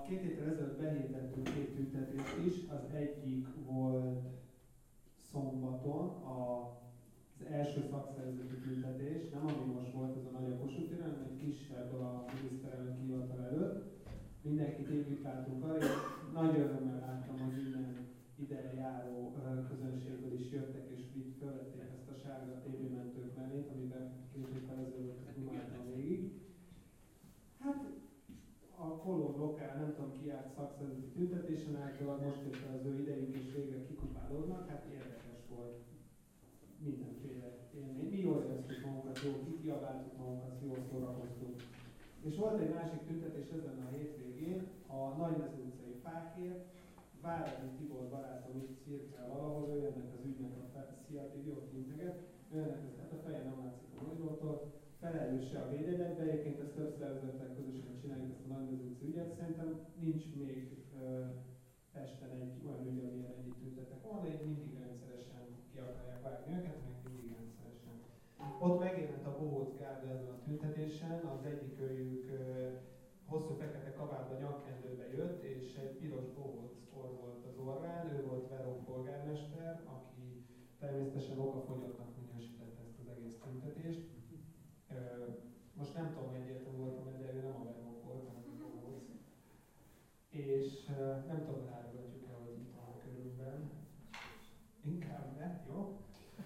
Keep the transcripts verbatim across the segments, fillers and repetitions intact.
két héttel ezelőtt behirdetünk két tüntetést is, az egyik volt szombaton a, az első szakszervezeti tüntetés, nem ami most volt ez a nagy a Kossuth téren, hanem egy kisebb a miniszterelnök hivatal előtt. Mindenkit invitáltunk arra, és nagy örömmel láttam, hogy innen ide járó közönségből is jöttek, és így fölvették ezt a sárga té vé mentők mellét, amiben két héttel ezelőtt dumáltam végig. Hát a Koló lokál, nem tudom ki járt szakszervezeti tüntetésen, általában most jött az ő idejük és végre kikupálódnak, hát érdekes volt mindenféle élmény. Mi jól éreztük magunkat, jól kikiabáltuk magunkat, jól szórakoztunk. És volt egy másik tüntetés ezen a hétvégén, a Nagymező utcai fákért, Váradi Tibor barátom itt cirkál valahol, ő ennek az ügynek a fel, szia Tibi, ott integet, ő ennek az, hát a feje nem látszik a monitortól, felelőse a védegyletbe, egyébként ezt több szervezettel közösen csináljuk ezt a Nagymező utcai ügyet, szerintem nincs még ö, Pesten egy olyan ügy, amilyen együtt tüntetek volna, így mindig rendszeresen ki akarják vágni őket, meg mindig rendszeresen. Ott megjelent a Bohóc Gárda ezen a tüntetésen, az egyik őjük ö, hosszú fekete kabátba, nyakkendőbe jött, és egy piros bohóc orr volt az orrán, ő volt Veró polgármester, aki természetesen okafogyottnak minősítette ezt az egész tüntetést. Most nem tudom, hogy egyértelmű voltam, de ő nem a Veró volt, hanem a bohóc. És nem tudom, hogy ráragadjuk el, hogy itt van a körülben. Inkább ne, jó?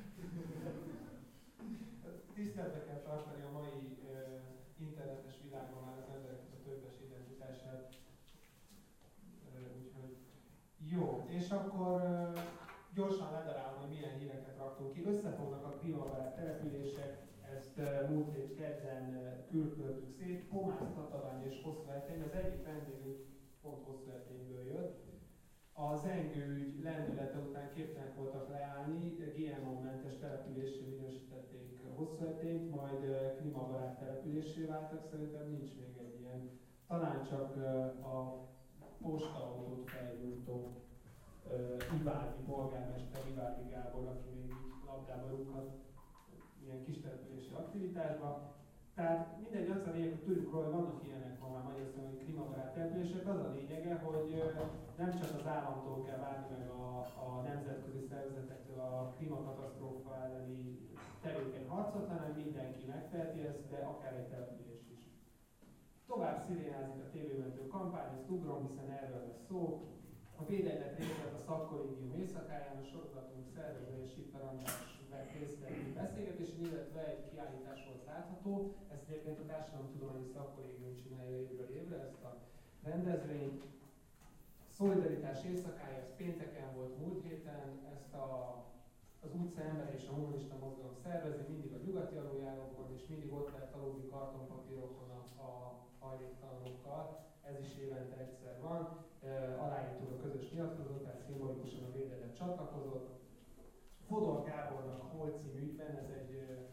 Tiszteletbe kell tartani a mai internetes világban már az embereknek a többes identitását. Úgyhogy jó, és akkor gyorsan ledarálom, hogy milyen híreket raktunk ki. Összefognak a klímabarát települések, ezt múlt hét kedden külköltük szét. Pomász, Tatabány és Hosszúertény, az egyik vendégünk pont Hosszúertényből jött. A Zengő ügy lendülete után képtelenek voltak leállni, gé em o-mentes településre minősítették Hosszúertényt, majd klímabarát településé váltak, szerintem nincs még egy ilyen. Talán csak a postaautót felgyújtó Ivárdi polgármester, Ivárdi Gábor, aki még így labdába rúghat ilyen kis települési aktivitásba. Tehát mindegy, az a lényeg, hogy tudjuk róla, hogy vannak ilyenek ma már Magyarországon, hogy klímabarát települések. Az a lényege, hogy nem csak az államtól kell várni meg a, a nemzetközi szervezetektől a klímakatasztrófa elleni tevékeny harcot, hanem mindenki megteheti ezt, de akár egy település is. Tovább szirénázik a té vé-mentő kampány, ezt ugrom, hiszen erről lesz szó. A védegylet részt vett a szakkollégium éjszakáján, a sorozatunk szervezője Sipper András vett részt egy beszélgetésen, illetve egy kiállítás volt látható. Ezt egyébként a Társadalomtudományi Szakkollégium csinálja évről évre, ezt a rendezvényt. Szolidaritás éjszakája, ez pénteken volt múlt héten, ezt a, az utca ember és a humanista mozgalom szervezi, mindig a nyugati aluljárókon, és mindig ott lehet aludni kartonpapírokon a, a hajléktalanokkal. Ez is évente egyszer van. E, aláírtuk a közös nyilatkozatot, tehát szimbolikusan a védegylet csatlakozott. Fodor Gábornak Hol című ügyben, ez egy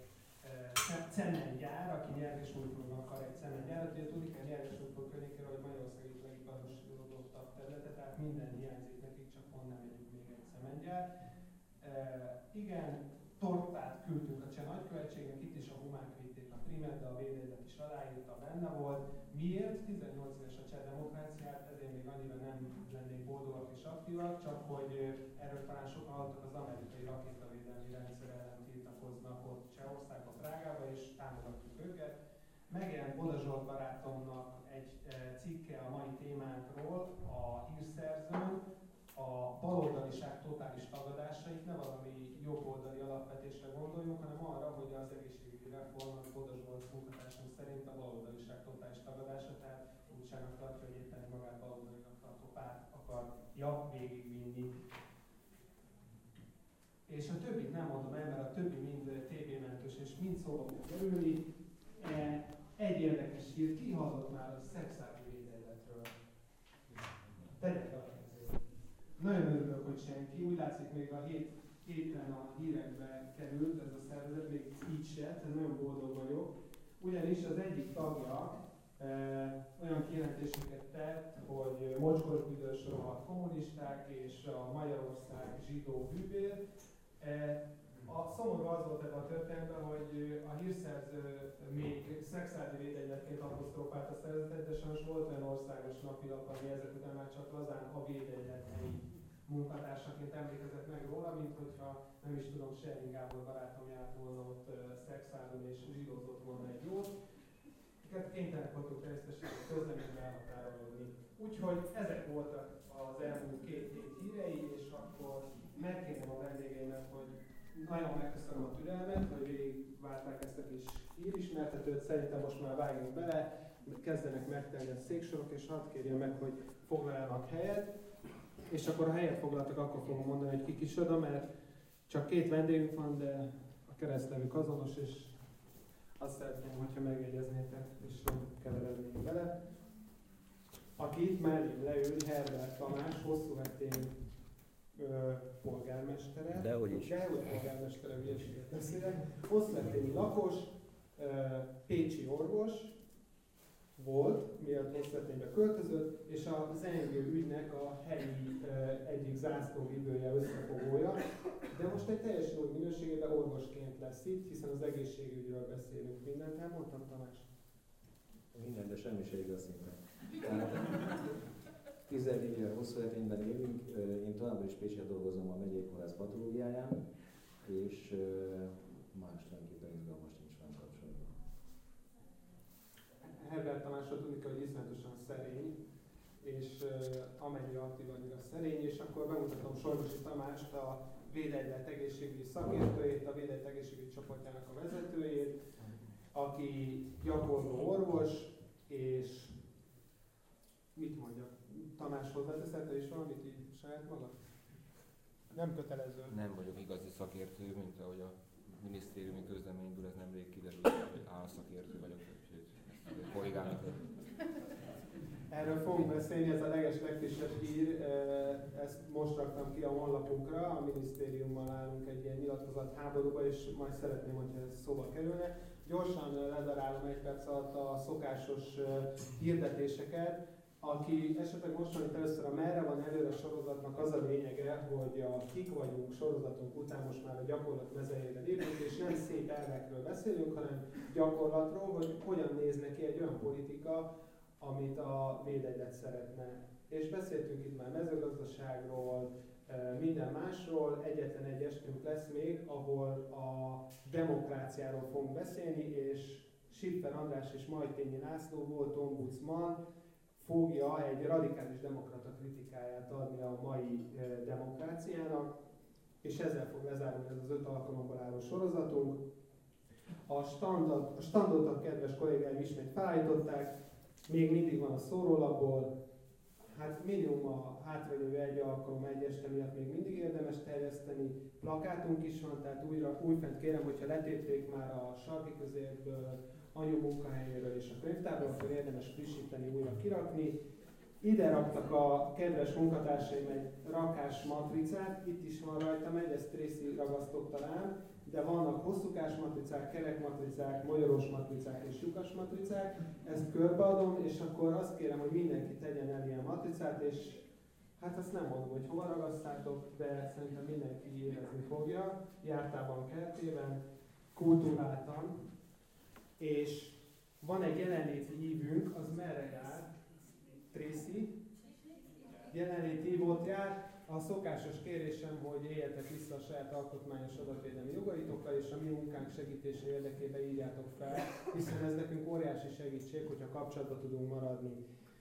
e, cementgyár, aki Nyerges-Újfalun akar egy cementgyárat. Ugye tudni kell Nyerges-Újfal környékéről, hogy Magyarország egyik legiparosodottabb területe, tehát minden hiányzik nekik, csak pont nem egyik még egy cementgyár. E, igen, tortát küldtünk a Cseh nagykövetségnek, itt is a humák vitték a primet, de a védegylet is aláírta, benne volt. Miért? tizennyolc éves a cseh demokráciát, ezért még annyira nem lennék boldogak és aktívak, csak hogy erről talán sokan hallottak, az amerikai rakétavédelmi rendszer ellen tiltakoznak ott Csehországban, Prágában, és támogatjuk őket. Megjelent Boda Zsolt barátomnak egy cikke a mai témánkról, a hírszerzőn, a baloldaliság totális tagadásait, ne valami jobboldali alapvetésre gondoljunk, hanem arra, hogy az egészségügyi reform, az Boda Zsolt munkatársam szerint a baloldaliság totális tagadása, tehát úgyságnak tartja, hogy éppen magát baloldalinak tartó párt akarja végigvinni. És a többit nem mondom el, mert a többi mind té vé-mentős és mind szóba fog kerülni. Egy érdekes hír, ki hallott már a szexuális védegyletről? Tegyek a kezét. Nagyon örülök, hogy senki. Úgy látszik, még a hét, héten a hírekbe került ez a szervezet, még így se, ez nagyon boldog vagyok. Ugyanis az egyik tagja e, olyan kijelentéseket tett, hogy mocskos büdös rohadt kommunisták és a Magyarország zsidó bűvér. E, A szomorú az volt ebben a történetben, hogy a hírszerző még szexuális védegyletként apostrofált a szervezetet, de sajnos volt olyan országos napilap, ami ezek után már csak lazán a védegyletei munkatársaként emlékezett meg róla, mint hogyha nem is tudom, Sherin Gábor barátom járt volna ott szexuálon és zsírozott volna egy jót. Ezeket kénytelenek voltunk természetesen közleményben elhatárolódni. Úgyhogy ezek voltak az elmúlt két hét hírei, és akkor megkérném a vendégeimet, hogy nagyon megköszönöm a türelmet, hogy végigvárták ezt a kis hírismertetőt, szerintem most már vágjunk bele, kezdenek megtelni a széksorok, és hadd kérjem meg, hogy foglaljanak helyet, és akkor ha helyet foglaltak, akkor fogom mondani, hogy ki kicsoda, mert csak két vendégünk van, de a keresztnevük azonos, és azt szeretném, hogyha megjegyeznétek, és nem keverednénk bele. Aki itt mellém leül, Herbert Tamás, Hosszúhetén ö, polgármestere. Dehogy is. Dehogy polgármestere, hülyeséget beszélek. Hosszúheténi lakos, ö, pécsi orvos volt, mielőtt Hosszúheténybe költözött, és a zengő ügynek a helyi ö, egyik zászlóvivője, összefogója. De most egy teljes új minőségében orvosként lesz itt, hiszen az egészségügyről beszélünk. Mindent elmondtam, Tamás? Minden, de semmiségről szinte. tizenegy éve Hosszúhetényben élünk, én továbbra is Pécset dolgozom a megyei kórház patológiáján, és más tulajdonképpen izgalmas nincs velem kapcsolatban. Herbert Tamásról tudni kell, hogy iszonyatosan szerény, és amennyire aktív, annyira szerény, és akkor bemutatom Sorbosi Tamást, a Védegylet egészségügyi szakértőjét, a Védegylet egészségügyi csoportjának a vezetőjét, aki gyakorló orvos, és mit mondjak? Tamás, hozzáteszed te is valamit így saját magad? Nem kötelező. Nem vagyok igazi szakértő, mint ahogy a minisztériumi közleményből ez nemrég kiderült, hogy álszakértő vagyok, úgyhogy ezt korrigálni kell. Erről fogunk beszélni, ez a leges legfrissebb hír, ezt most raktam ki a honlapunkra, a minisztériummal állunk egy ilyen nyilatkozat háborúba, és majd szeretném, hogyha ez szóba kerülne. Gyorsan ledarálom egy perc alatt a szokásos hirdetéseket. Aki esetleg most van itt először a Merre van előre sorozatnak, az a lényege, hogy a Kik vagyunk sorozatunk után most már a gyakorlat mezejére lépünk, és nem szép elvekről beszélünk, hanem gyakorlatról, hogy hogyan néz neki egy olyan politika, amit a Védegylet szeretne. És beszéltünk itt már mezőgazdaságról, minden másról, egyetlen egy estünk lesz még, ahol a demokráciáról fogunk beszélni, és Schiffer András és Majtényi László volt ombudsman, fogja egy radikális demokrata kritikáját adni a mai e, demokráciának, és ezzel fog lezárulni ez az öt alkalommal álló sorozatunk. A, standard, a standot a kedves kollégáim ismét felállították, még mindig van a szórólapból, hát minimum a hátralévő egy alkalom, egy este miatt még mindig érdemes terjeszteni. Plakátunk is van, tehát újra, újfent kérem, hogyha letépték már a Sarki Közérből, anyu munkahelyéről és a könyvtárból, akkor érdemes frissíteni, újra kirakni. Ide raktak a kedves munkatársaim egy rakás matricát, itt is van rajtam egy, ezt Tracy ragasztotta rám, de vannak hosszúkás matricák, kerek matricák, magyaros matricák és lyukas matricák. Ezt körbeadom, és akkor azt kérem, hogy mindenki tegyen el ilyen matricát, és hát azt nem mondom, hogy hova ragasztátok, de szerintem mindenki érezni fogja, jártában, kertében, kultúráltan. És van egy jelenléti hívünk, az merre jár? Tracy? Jelenléti hívót jár. A szokásos kérésem, hogy éljetek vissza a saját alkotmányos adatvédelmi jogaitokkal, és a mi munkánk segítése érdekében írjátok fel, hiszen ez nekünk óriási segítség, hogyha kapcsolatba tudunk maradni.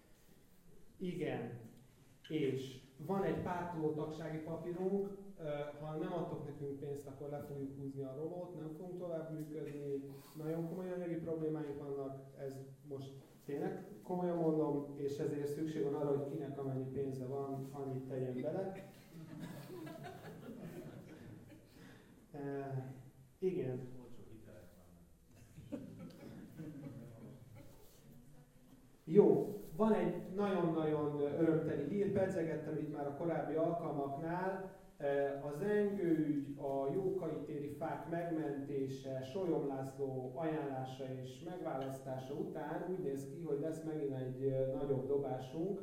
Igen. És van egy pártoló tagsági papírunk, ha nem adtok nekünk pénzt, akkor le fogjuk húzni a rolót, nem fogunk tovább működni, nagyon komoly anyagi problémáink vannak, ez most tényleg komolyan mondom, és ezért szükség van arra, hogy kinek amennyi pénze van, annyit tegyen bele. E, igen. Jó, van egy nagyon-nagyon örömteli hír, pedzegettem itt már a korábbi alkalmaknál. A zengőügy, a Jókai téri fák megmentése, Solyom László ajánlása és megválasztása után úgy néz ki, hogy lesz megint egy nagyobb dobásunk.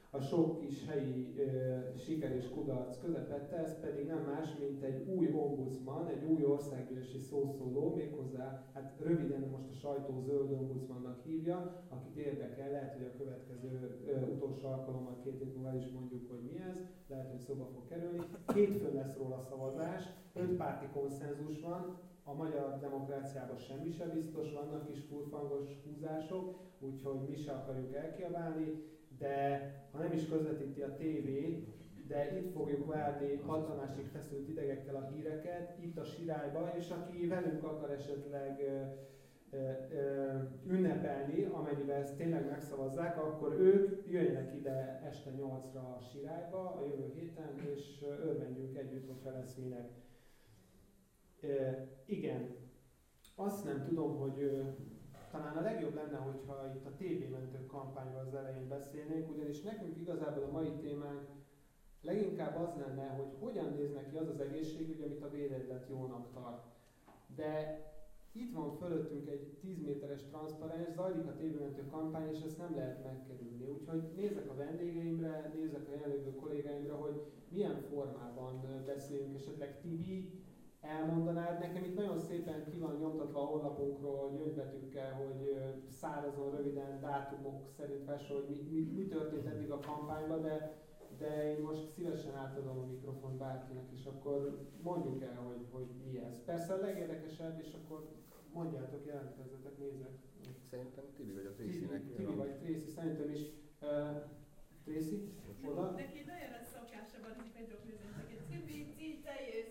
a sok kis helyi ö, siker és kudarc közepette, ez pedig nem más, mint egy új ombudsman, egy új országgyűlési szószóló, méghozzá, hát röviden most a sajtó zöld ombudsmannak hívja, akit érdekel, lehet, hogy a következő ö, utolsó alkalommal két hét múlva is mondjuk, hogy mi ez, lehet, hogy szóba fog kerülni. Hétfőn lesz róla szavazás, öt párti konszenzus van, a magyar demokráciában semmi sem biztos, vannak is furfangos húzások, úgyhogy mi se akarjuk elkiabálni, de ha nem is közvetíti a tévé, de itt fogjuk várni pattanásig feszült idegekkel a híreket, itt a Sirályba, és aki velünk akar esetleg ö, ö, ö, ünnepelni, amennyiben ezt tényleg megszavazzák, akkor ők jöjjenek ide este nyolcra a Sirályba a jövő héten, és örvendjünk együtt, hogyha lesz minek. Ö, igen, azt nem tudom, hogy ö, talán a legjobb lenne, hogyha itt a té vé-mentő kampányról az elején beszélnénk, ugyanis nekünk igazából a mai témánk leginkább az lenne, hogy hogyan néz neki az az egészségügy, amit a védegylet jónak tart. De itt van fölöttünk egy tíz méteres transzparens, zajlik a té vé-mentő kampány, és ezt nem lehet megkerülni. Úgyhogy nézek a vendégeimre, nézek a jelenlévő kollégáimra, hogy milyen formában beszéljünk, esetleg Tibi, elmondanád. Nekem itt nagyon szépen ki van nyomtatva a honlapunkról gyöngybetűkkel, hogy szárazon, röviden, dátumok szerint felső, hogy mi, mi, mi történt eddig a kampányban, de, de én most szívesen átadom a mikrofont bárkinek, és akkor mondjuk el, hogy, hogy mi ez. Persze a legérdekesebb, és akkor mondjátok, jelentkezzetek, nézek. Szerintem Tibi vagy a Tracynek. Tibi, Tibi vagy Tracy, szerintem is. Uh, Tracy? Oda? Neki nagyon nagy szokása van, hogy megdobni nézőket. Tibi, ti, te jössz!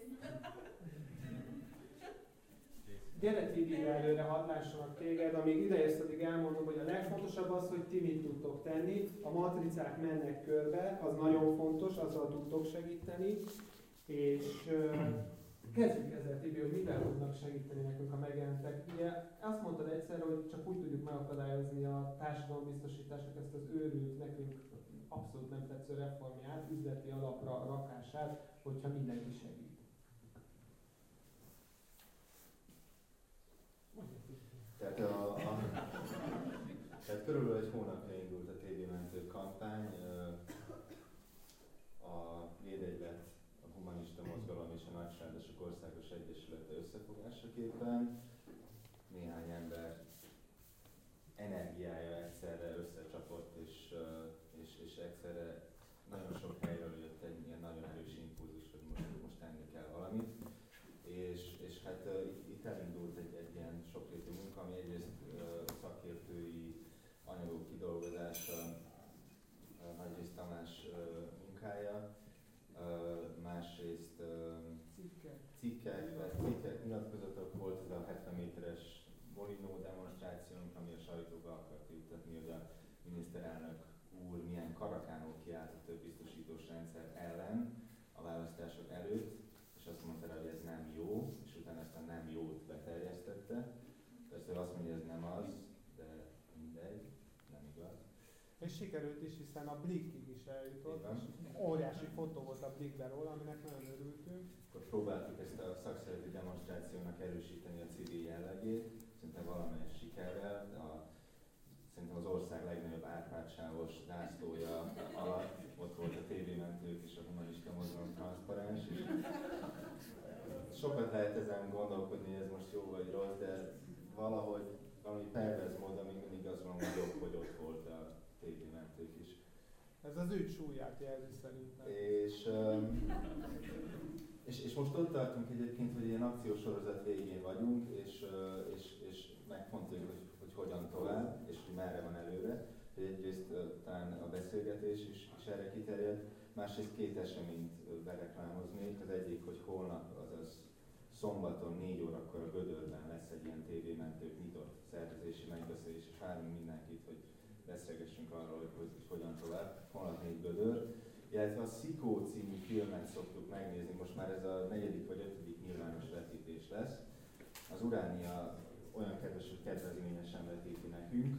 Gyere Tibi, előre hadd lássanak téged, amíg ideérsz, addig elmondom, hogy a legfontosabb az, hogy ti mit tudtok tenni. A matricák mennek körbe, az nagyon fontos, azzal tudtok segíteni. És uh, kezdjük ezzel, Tibi, hogy mivel tudnak segíteni nekünk, ha megjelentek. Ugye azt mondtad egyszer, hogy csak úgy tudjuk megakadályozni a társadalombiztosításnak ezt az őrült, nekünk abszolút nem tetsző reformját, üzleti alapra rakását, hogyha mindenki segít. Tehát, a, a, tehát körülbelül egy hónapja indult a té vé-mentő kampány, a Védegylet, a Humanista Mozgalom és a Nagysárdosok Országos Egyesülete összefogásaképpen. Néhány ember energiája egyszerre összecsapott, és, és, és egyszerre nagyon sok helyről jött egy ilyen nagyon erős impulzus, hogy most, most tenni kell valamit. És, és hát uh, itt, itt elindult egy, egy ilyen sokrétű munka, ami egyrészt uh, szakértői anyagok kidolgozása, uh, Nagyrészt Tamás uh, munkája, uh, másrészt uh, cikkek, cikkek, cikkek, nyilatkozatok, volt ez a hetven méteres Molinó demonstrációnk, ami a sajtóba akart juttatni, hogy a miniszterelnök úr milyen karakánul kiállt a többiztosítós rendszer ellen a választások előtt, és azt mondta, hogy ez nem jó, és utána ezt a nem jót beterjesztette. Persze azt mondja, hogy ez nem az, de mindegy, nem igaz. És sikerült is, hiszen a Blickig is eljutott, és óriási fotó volt a Blickben róla, aminek nagyon örültünk. Akkor próbáltuk ezt a szakszereti demonstrációnak erősíteni a civil jellegét, szinte valamelyes sikerrel, de a, szerintem az ország legnagyobb árpádsávos zászlója alatt ott volt a té vé-mentők és a Humanista Mozgalom transzparens. Sokat lehet ezen gondolkodni, hogy ez most jó vagy rossz, de valahogy valami perverz módon még mindig azt mondom, hogy jobb, hogy ott volt a té vé-mentők is. Ez az ügy súlyát jelzi szerintem. És, és, és most ott tartunk egyébként, hogy ilyen akciósorozat végén vagyunk, és, és, és megfontoljuk, hogy, hogy hogyan tovább, és hogy merre van előre. Egyrészt talán a beszélgetés is, is erre kiterjed, másrészt két eseményt bereklámoznék. Az egyik, hogy holnap, azaz szombaton négy órakor a Gödörben lesz egy ilyen té vé-mentők nyitott szervezési megbeszélés, és várunk mindenkit, hogy beszélgessünk arról, hogy, hogy, hogy hogyan tovább. Holnap négy Gödör. Illetve a Szikó című filmet szoktuk megnézni, most már ez a negyedik vagy ötödik nyilvános vetítés lesz. Az Uránia olyan kedves, hogy kedvezményesen vetíti nekünk,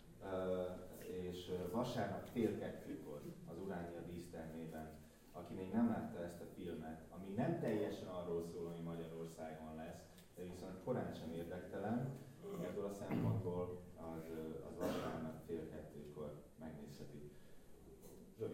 és vasárnap fél kettőkor az Uránia dísztermében, aki még nem látta ezt a filmet, ami nem teljesen arról szól, ami Magyarországon lesz, de viszont korán sem érdektelen, ebből a szempontból az, az vasárnap fél kettőkor megnézheti.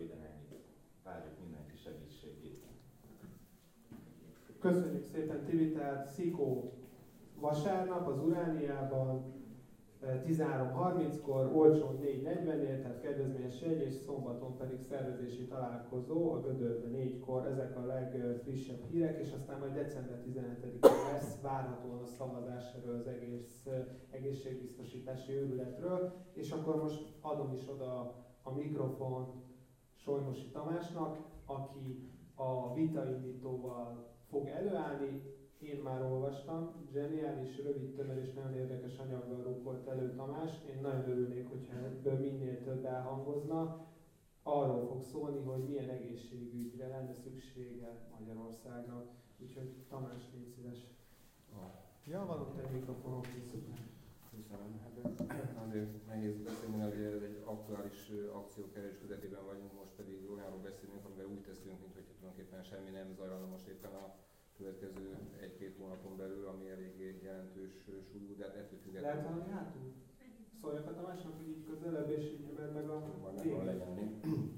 Köszönjük szépen, Tibi, tehát Szikó vasárnap az Urániában tizenhárom harminckor, olcsón négy negyvenért, tehát kedvezményes jegy, és szombaton pedig szervezési találkozó a Gödörben négykor. Ezek a legfrissebb hírek, és aztán majd december tizenhetedikén lesz várhatóan a szavazás erről az egész egészségbiztosítási őrületről. És akkor most adom is oda a mikrofon Solymosi Tamásnak, aki a vitaindítóval fog előállni. Én már olvastam, zseniális, rövid, tömör és nagyon érdekes anyaggal rúkolt elő Tamás. Én nagyon örülnék, hogyha ebből minél több elhangozna. Arról fog szólni, hogy milyen egészségügyre lenne szüksége Magyarországnak. Úgyhogy Tamás, légy szíves. Ja, van ott egy mikrofon, oké, szuper. Köszönöm. Hát azért nehéz beszélni, hogy ez egy aktuális akciókerülés közepében vagyunk, most pedig olyanról beszélünk, amivel úgy teszünk, mint hogy tulajdonképpen semmi nem zajlana most éppen a következő egy-két hónapon belül, ami eléggé jelentős súlyú, de hát ettől függetlenül. Lehet valami hátul? Szóljak a Tamásnak, hogy így közelebb, és így emeld meg a témát. Legyenni.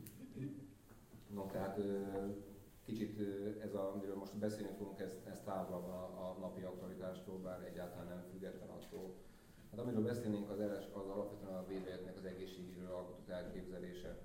No, tehát kicsit ez, a, amiről most beszélni fogunk, ez, ez távolabb a, a napi aktualitástól, bár egyáltalán nem független attól. Hát amiről beszélnénk, az, az alapvetően a védőjetnek az egészségügyről alkotott elképzelése.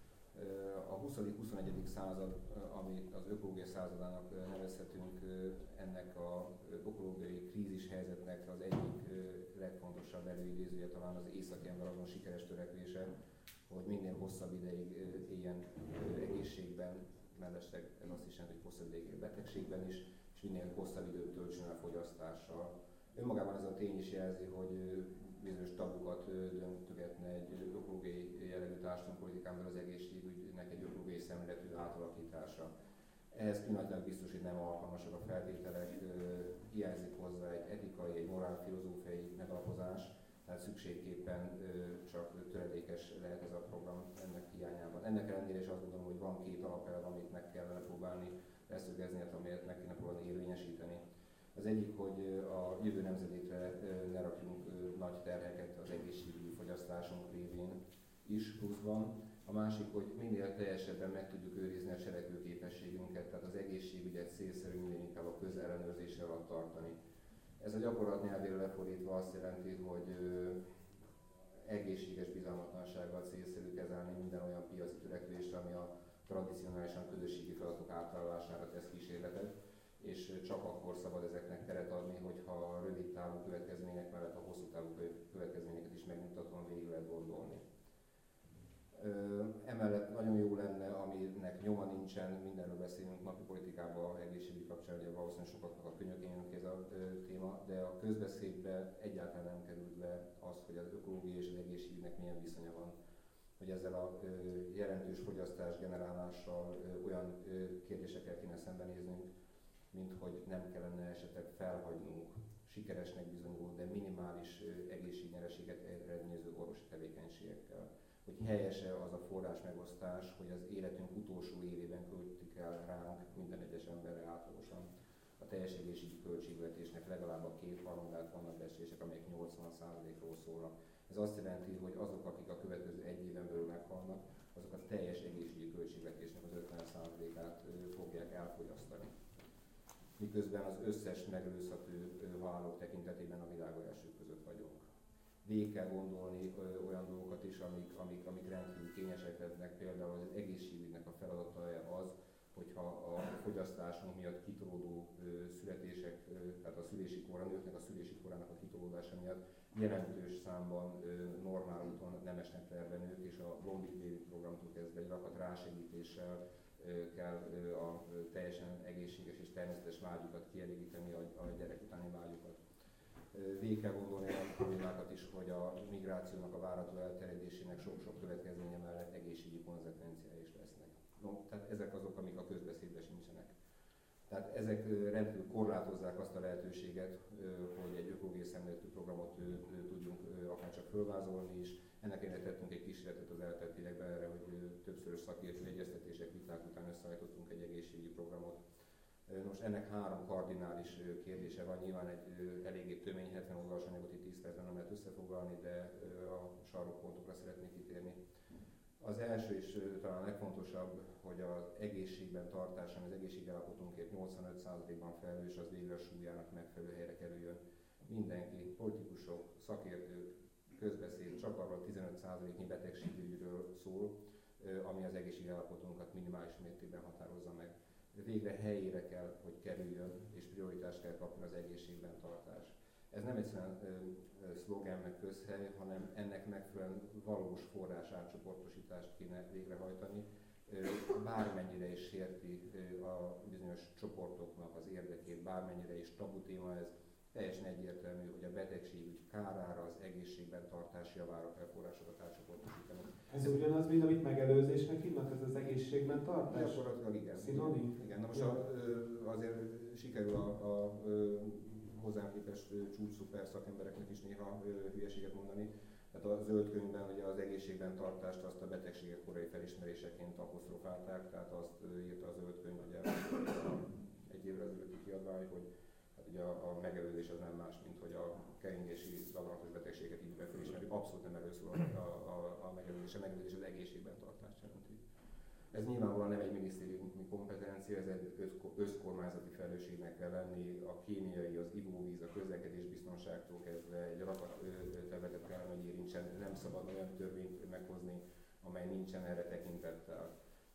A huszadik-huszonegyedik század, amit az ökológia századának nevezhetünk, ennek a ökológiai krízis helyzetnek az egyik legfontosabb előidézője talán az északi ember azon sikeres törekvése, hogy minél hosszabb ideig éljen egészségben, mellesleg ez azt is jelenti, hogy hosszabb ideig betegségben is, és minél hosszabb időt töltsön el fogyasztással. Önmagában ez a tény is jelzi, hogy bizonyos tabukat döntögetne egy ökológiai jellegű társadalompolitikán belül az egészségügynek egy ökológiai szemléletű átalakítása. Ehhez pillanatnyilag biztos, hogy nem alkalmasak a feltételek, hiányzik hozzá egy etikai, egy morálfilozófiai megalapozás, tehát szükségképpen csak töredékes lehet ez a program ennek hiányában. Ennek ellenére is azt gondolom, hogy van két alapelv, amit meg kellene próbálni leszögezni, amelyet meg kéne próbálni érvényesíteni. Az egyik, hogy a jövő nemzedékre ne rakjunk nagy terheket az egészségügyi fogyasztásunk révén is pluszban. A másik, hogy minél teljesebben meg tudjuk őrizni a cselekvőképességünket, tehát az egészségügyet célszerű minél inkább a közellenőrzése alatt tartani. Ez a gyakorlat nyelvére lefordítva azt jelenti, hogy egészséges bizalmatlansággal célszerű kezelni minden olyan piaci törekvést, ami a tradicionálisan közösségi feladatok átállására tesz kísérletet, és csak akkor szabad ezeknek teret adni, hogyha a rövid távú következmények mellett a hosszú távú következményeket is megnyugtatóan végig lehet gondolni. Emellett nagyon jó lenne, aminek nyoma nincsen, mindenről beszélünk napi politikában, egészségügy kapcsán, ugye valószínűleg sokaknak a könyökén jön ki ez a téma, de a közbeszédbe egyáltalán nem került be az, hogy az ökológia és az egészségügynek milyen viszonya van. Hogy ezzel a jelentős fogyasztás generálással olyan kérdésekkel kéne szembenéznünk, mint hogy nem kellene esetleg felhagynunk sikeresnek bizonyuló, de minimális egészségnyereséget eredményező orvosi tevékenységekkel. Hogy helyese az a forrás megosztás, hogy az életünk utolsó évében költik el ránk minden egyes emberre átlagosan a teljes egészségügyi költségvetésnek legalább a kétharmadát, vannak becslések, amelyek nyolcvan százalékról szólnak. Ez azt jelenti, hogy azok, akik a következő egy éven belül meghalnak, azok a teljes egészségügyi költségvetésnek az ötven százalékát fogják elfogyasztani. Miközben az összes megelőzhető halálok tekintetében a világ elsők között vagyunk. Végig kell gondolni ö, olyan dolgokat is, amik, amik, amik rendkívül kényesek lesznek, például az egészségügynek a feladata az, hogyha a fogyasztásunk miatt kitolódó ö, születések, ö, tehát a szülési kor, a nőknek a szülési korának a kitolódása miatt jelentős számban ö, normál úton nem esnek terve nők, és a Lombik programtól kezdve egy rakat rásegítéssel ö, kell ö, a ö, teljesen egészséges és természetes vágyukat kielégíteni, a, a gyerek utáni vágyukat. Végig kell gondolni olyan problémákat is, hogy a migrációnak a várható elterjedésének sok-sok következménye mellett egészségügyi konzekvenciái is lesznek. No, tehát ezek azok, amik a közbeszédben sincsenek. Tehát ezek rendkívül korlátozzák azt a lehetőséget, hogy egy ökológiai szemléletű programot tudjunk akárcsak fölvázolni is. Ennek ellenére tettünk egy kísérletet az eltelt években erre, hogy többszörös szakértői egyeztetések, viták után összeállítottunk egy egészségügyi programot. Most ennek három kardinális kérdése van, nyilván egy eléggé tömény hetven oldalas anyagot itt tíz percben nem lehet összefoglalni, de a sarokpontokra szeretnék kitérni. Az első és talán a legfontosabb, hogy az egészségben tartás, ami az egészségállapotunkért nyolcvanöt százalékban felelős, az végre a súlyának megfelelő helyre kerüljön. Mindenki, politikusok, szakértők, közbeszéd csak arról tizenöt százaléknyi betegségügyről szól, ami az egészségállapotunkat minimális mértékben határozza meg. Végre helyére kell, hogy kerüljön, és prioritást kell kapni az egészségben tartás. Ez nem egyszerűen szlogen meg közhely, hanem ennek megfelelően valós forrás átcsoportosítást kéne végrehajtani. Bármennyire is sérti a bizonyos csoportoknak az érdekét, bármennyire is tabu téma ez, teljesen egyértelmű, hogy a betegségügy kárára, az egészségben tartás javára kell forrásokat átcsoportosítani. Ez ugyanaz, mint amit megelőzésnek hívnak, ez az egészségben tartás? Gyakorlatilag igen. Szinonim? Igen, na most a, azért sikerül a, a, a hozzám képest csúcs szuper szakembereknek is néha hülyeséget mondani. Tehát a zöld könyvben ugye az egészségben tartást azt a betegségek korai felismeréseként apostrofálták, tehát azt írta a zöld könyv ugye egy évre ezelőtti kiadvány, hogy hát ugye a, a megelőzés az nem más, mint hogy a keringési daganatos betegséget időben felismerjük. Abszolút nem erről szól a, a, a megelőzés, a megelőzés az egészségben tartást jelenti. Ez nyilvánvalóan nem egy minisztériumi kompetencia, ez egy összkormányzati felelősségnek kell lenni, a kémiai, az ivóvíz, a közlekedés biztonságtól kezdve egy rakat területet kell, hogy érintsen, nem szabad olyan törvényt meghozni, amely nincsen erre tekintettel.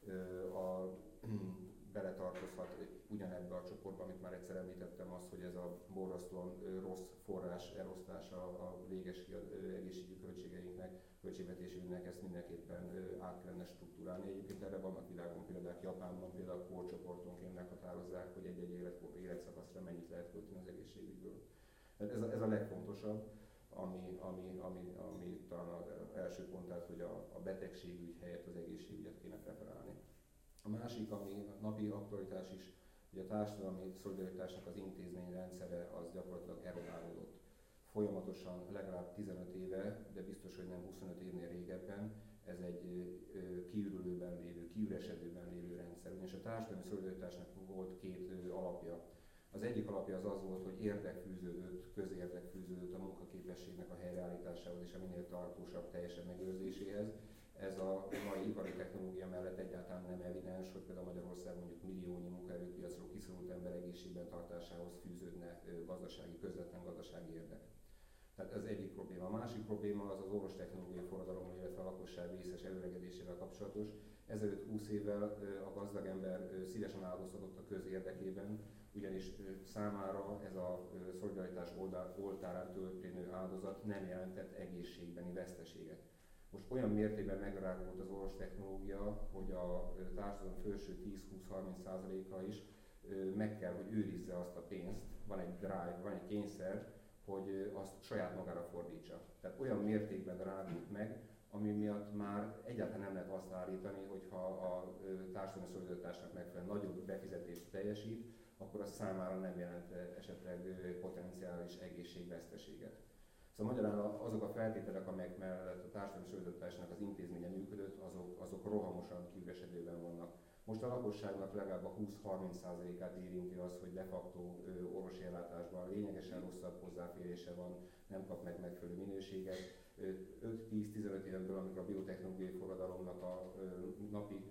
A, beletartozhat ugyanebbe a csoportba, amit már egyszer említettem, az, hogy ez a borzasztóan rossz forrás elosztása a véges egészségügyi költségeinknek, költségvetésünknek, ezt mindenképpen át kellene struktúrálni. Egyébként erre vannak világon példák, Japánban például korcsoportonként meghatározzák, hogy egy-egy életszakaszra mennyit lehet költeni az egészségügyből. Ez a, ez a legfontosabb, ami, ami, ami, ami talán az első pont, tehát, hogy a, a betegségügy helyett az egészségügyet kéne preferálni. A másik, ami a napi aktualitás is, hogy a társadalmi szolidaritásnak az intézményrendszere az gyakorlatilag erodálódott. Folyamatosan legalább tizenöt éve, de biztos, hogy nem huszonöt évnél régebben, ez egy kiürülőben lévő, kiüresedőben lévő rendszer. Ugyanis a társadalmi szolidaritásnak volt két alapja. Az egyik alapja az az volt, hogy érdek fűződött, közérdek fűződött a munkaképességnek a helyreállításához és a minél tartósabb, teljesebb megőrzéséhez. Ez a mai ipari technológia mellett egyáltalán nem evidens, hogy például Magyarországon mondjuk milliónyi munkaerőpiacról kiszorult ember egészségben tartásához fűződne gazdasági, közvetlen gazdasági érdek. Tehát ez egyik probléma. A másik probléma az az orvostechnológiai forradalommal, illetve a lakosság vészes előregedésével kapcsolatos. Ezelőtt húsz évvel a gazdag ember szívesen áldozhatott a közérdekében, ugyanis számára ez a szolidaritás oltárán történő áldozat nem jelentett egészségbeni veszteséget. Most olyan mértékben megdrágult az orvostechnológia, hogy a társadalom felső tíz-húsz-harminc százaléka is meg kell, hogy őrizze azt a pénzt, van egy drive, van egy kényszer, hogy azt saját magára fordítsa. Tehát olyan mértékben drágult meg, ami miatt már egyáltalán nem lehet azt állítani, hogy ha a társadalmi szolidaritásnak megfelelően nagyobb befizetést teljesít, akkor az számára nem jelent esetleg potenciális egészségveszteséget. Szóval magyarán azok a feltételek, amelyek mellett a társadalmi szolidaritásnak az intézménye működött, azok, azok rohamosan kiüresedőben vannak. Most a lakosságnak legalább a húsz-harminc százalékát érinti az, hogy de facto orvosi ellátásban lényegesen rosszabb hozzáférése van, nem kap meg megfelelő minőséget. öt-tíz-tizenöt évből, amikor a biotechnológiai forradalomnak a napi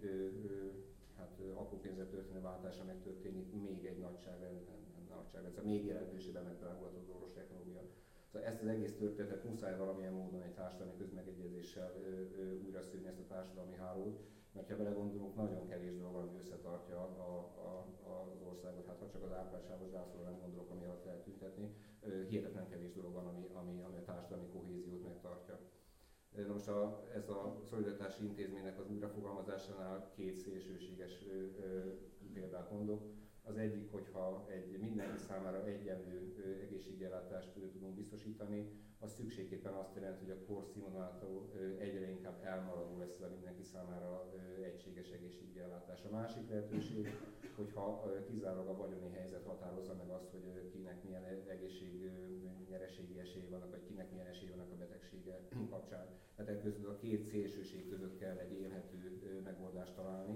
hát, apró pénzre történő váltása megtörténik, még egy nagyságrend, nem nagyságrend, szóval még jelentősében megdrágult az orvostechnológia. Szóval ezt az egész történetet muszáj valamilyen módon egy társadalmi közmegegyezéssel újra szűrni, ezt a társadalmi hálót, mert ha belegondolunk, nagyon kevés dolog, ami összetartja a, a, az országot, hát ha csak az árpádsávos zászlóra nem gondolok, ami alatt lehet tüntetni, hihetetlen kevés dolog van, ami, ami, ami a társadalmi kohéziót megtartja. Na most a, ez a szolidaritási intézménynek az újrafogalmazásánál két szélsőséges ö, ö, példát mondok. Az egyik, hogyha egy mindenki számára egyenlő egészségellátást tudunk biztosítani, az szükségképpen azt jelenti, hogy a korszínvonalától egyre inkább elmaradó lesz a mindenki számára egységes egészségellátás. A másik lehetőség, hogyha kizárólag a vagyoni helyzet határozza meg azt, hogy kinek milyen egészségnyereségi esélye vannak, vagy kinek milyen esélye vannak a betegsége kapcsán. Tehát közül a két szélsőség között kell egy élhető megoldást találni,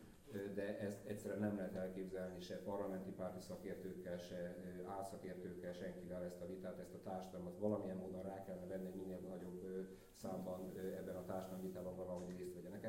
de ezt egyszerűen nem lehet elképzelni se parlamenti párti szakértőkkel, se álszakértőkkel, senkivel ezt a vitát, ezt a társadalmat valamilyen módon rá kellene venni, minél nagyobb számban ebben a társadalmi vitában valahogy részt vegyenek. Erre vannak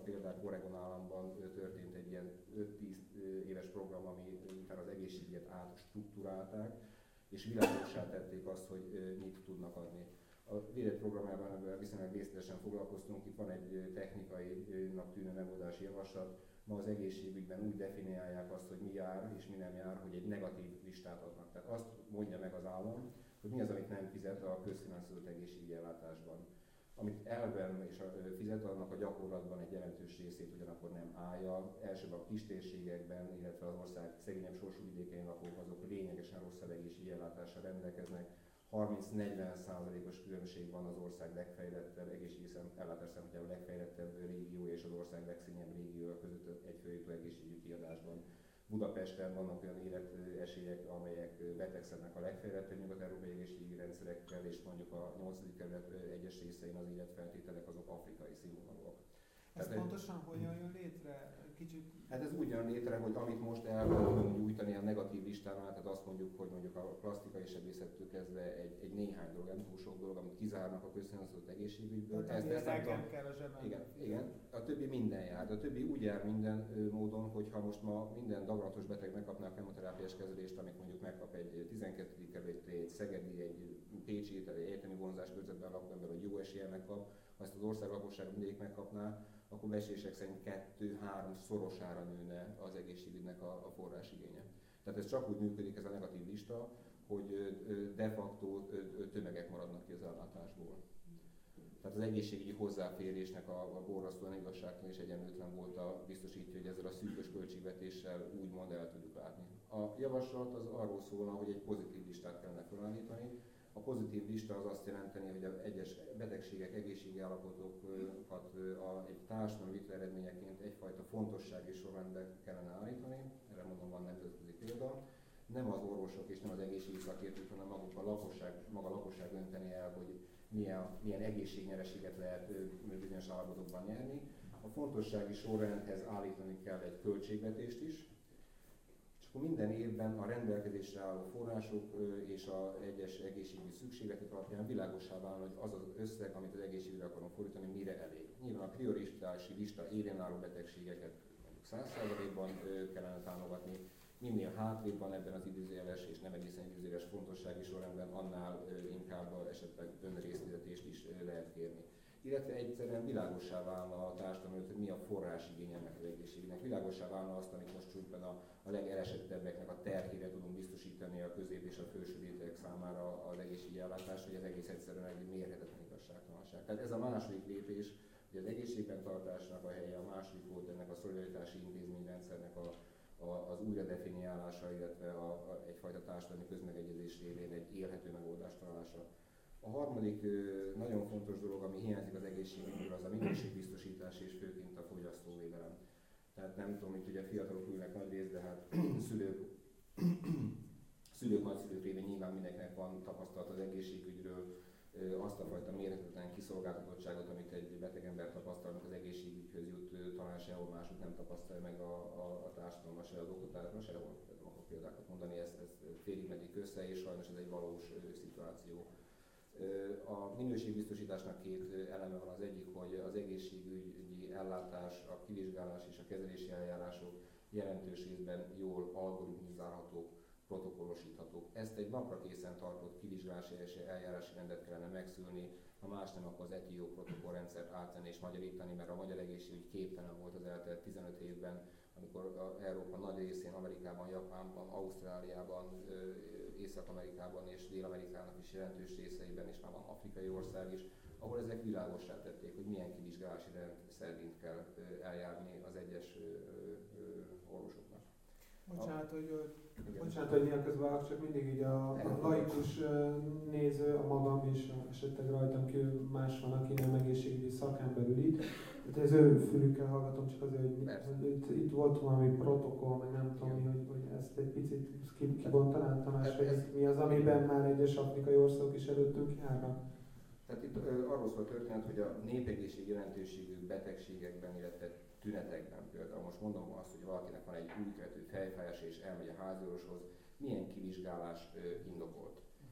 példák. Oregon államban történt egy ilyen öt-tíz éves program, ami után az egészségügyet átstruktúrálták, és világossá tették azt, hogy mit tudnak adni. A védett programjában viszonylag részletesen foglalkoztunk, itt van egy technikainak tűnő megoldási javaslat. Ma az egészségügyben úgy definiálják azt, hogy mi jár és mi nem jár, hogy egy negatív listát adnak. Tehát azt mondja meg az állam, hogy mi az, amit nem fizet a közfinanszírozott egészségügyi ellátásban. Amit elven és fizet, annak a gyakorlatban egy jelentős részét ugyanakkor nem állja. Elsőbb a kistérségekben, illetve az ország szegényebb sorsú vidékein lakók, azok lényegesen rosszabb egészségügyi ellátással rendelkeznek. harminc-negyven százalékos különbség van az ország legfejlettebb, egészségügyi ellátás szempontjából legfejlettebb régió és az ország legszegényebb régiója között egy főjutó egészségügyi kiadásban. Budapesten vannak olyan életesélyek, amelyek betegszednek a legfejlettebb nyugat-európai egészségügyi rendszerekkel, és mondjuk a nyolcadik kerület egyes részein az életfeltételek azok afrikai színvonalúak. Ez Tehát pontosan hogyan jön létre? Kicsit... Hát ez úgy jön létre, hogy amit most el tudunk nyújtani a negatív listánál, tehát azt mondjuk, hogy mondjuk a plastikai sebészettől kezdve egy, egy néhány dolog, nem túl sok dolog, amit kizárnak a közfinanszírozott egészségügyből. Tehát ez nekem kell a zsebben. Igen, igen, a többi minden jár. A többi úgy jár minden ö, módon, hogyha most ma minden daganatos beteg megkapná a kemoterápiás kezelést, amit mondjuk megkap egy tizenkettedik kerületi, egy szegedi, egy pécsi, egy egyetemi vonzás körzetben lakó ember, vagy jó eséllyel megkap, ha ezt az ország lakosság mindegyik megkapná, akkor becslések szerint kettő-három szorosára nőne az egészségügynek a, a forrásigénye. Tehát ez csak úgy működik, ez a negatív lista, hogy de facto tömegek maradnak ki az ellátásból. Tehát az egészségügyi hozzáférésnek a, a borzasztóan igazságtalan és egyenlőtlen volt a biztosítja, hogy ezzel a szűkös költségvetéssel úgymond el tudjuk látni. A javaslat az arról szólna, hogy egy pozitív listát kellene felállítani. A pozitív lista az azt jelenteni, hogy az egyes betegségek, egészségi állapotokat a, egy társadalmi vita eredményeként egyfajta fontossági sorrendbe kellene állítani. Erre mondom, van nemzetközi példa. Nem az orvosok és nem az egészségügyi szakértők, hanem maguk a lakosság, maga a lakosság dönteni el, hogy milyen, milyen egészségnyereséget lehet bizonyos állapotokban nyerni. A fontossági sorrendhez állítani kell egy költségvetést is, és akkor minden évben a rendelkezésre álló források és az egyes egészségügyi szükségletek alapján világossá válna, hogy az az összeg, amit az egészségügyre akarunk fordítani, mire elég. Nyilván a prioritási lista élén álló betegségeket mondjuk száz százalékban kellene támogatni, minél hátrébb van ebben az időzéles és nem egészen időzéles fontossági sorrendben, annál inkább esetleg önrészfizetést is lehet kérni. Illetve egyszerűen világossá válna a társadalom, hogy mi a forrásigény ennek az egészségügynek. Világossá válna azt, amit most csupán a, a legelesettebbeknek a terhére tudunk biztosítani a közép és a felső rétegek számára az egészségügyi ellátást, hogy ez egész egyszerűen egy mérhetetlen igazságtalanság. Tehát ez a második lépés, hogy az egészségben tartásnak a helye, a második volt ennek a szolidaritási intézményrendszernek a az újra definiálása, illetve a, a, egyfajta társadalmi közmegegyezés révén egy élhető megoldás találása. A harmadik nagyon fontos dolog, ami hiányzik az egészségügyből, az a minőségbiztosítás és főként a fogyasztóvédelem. Tehát nem tudom, itt ugye fiatalok ülnek nagy rész, de hát szülők, szülők, nagyszülők révén nyilván mindenkinek van tapasztalat az egészségügyről, azt a fajta mérhetetlen kiszolgáltatottságot, amit egy beteg ember tapasztal, amikor az egészségügyhöz jut, talán sehol máshogy nem tapasztalja meg a, a, a társadalomban, se az oktatásban, sehol, nem akarok példákat mondani, ez, ez félig meddig össze, és sajnos ez egy valós ö, szituáció. A minőségbiztosításnak két eleme van, az egyik, hogy az egészségügyi ellátás, a kivizsgálás és a kezelési eljárások jelentős részben jól algoritmizálhatók, protokollosíthatók. Ezt egy napra készen tartott kivizsgálási eljárási rendet kellene megszülni, ha más nem, akkor az E T I O protokollrendszert átvenni és magyarítani, mert a magyar egészségügy képtelen volt az eltelt tizenöt évben, amikor a Európa nagy részén, Amerikában, Japánban, Ausztráliában, Észak-Amerikában és Dél-Amerikának is jelentős részeiben, és már van afrikai ország is, ahol ezek világossá tették, hogy milyen kivizsgálási rend szerint kell eljárni az egyes orvosoknak. Bocsánat, hogy, bocsánat, hogy ilyen közben csak mindig így a, a laikus néző, a magam és esetleg rajtam kívül más van, aki nem egészségügyi szakember ül itt. Tehát az ő fülükkel hallgatom csak azért, hogy, hogy itt, itt volt valami protokoll, meg nem tudom, hogy, hogy ezt egy picit kibontanám, Tamás, hogy mi az, amiben már egyes afrikai országok is előttünk járnak. Tehát itt arról szól a történet, hogy a népegészség jelentőségű betegségekben, illetve tünetekben, például most mondom azt, hogy valakinek van egy újkeletű fejfájás és elmegy a háziorvoshoz, milyen kivizsgálás indokolt.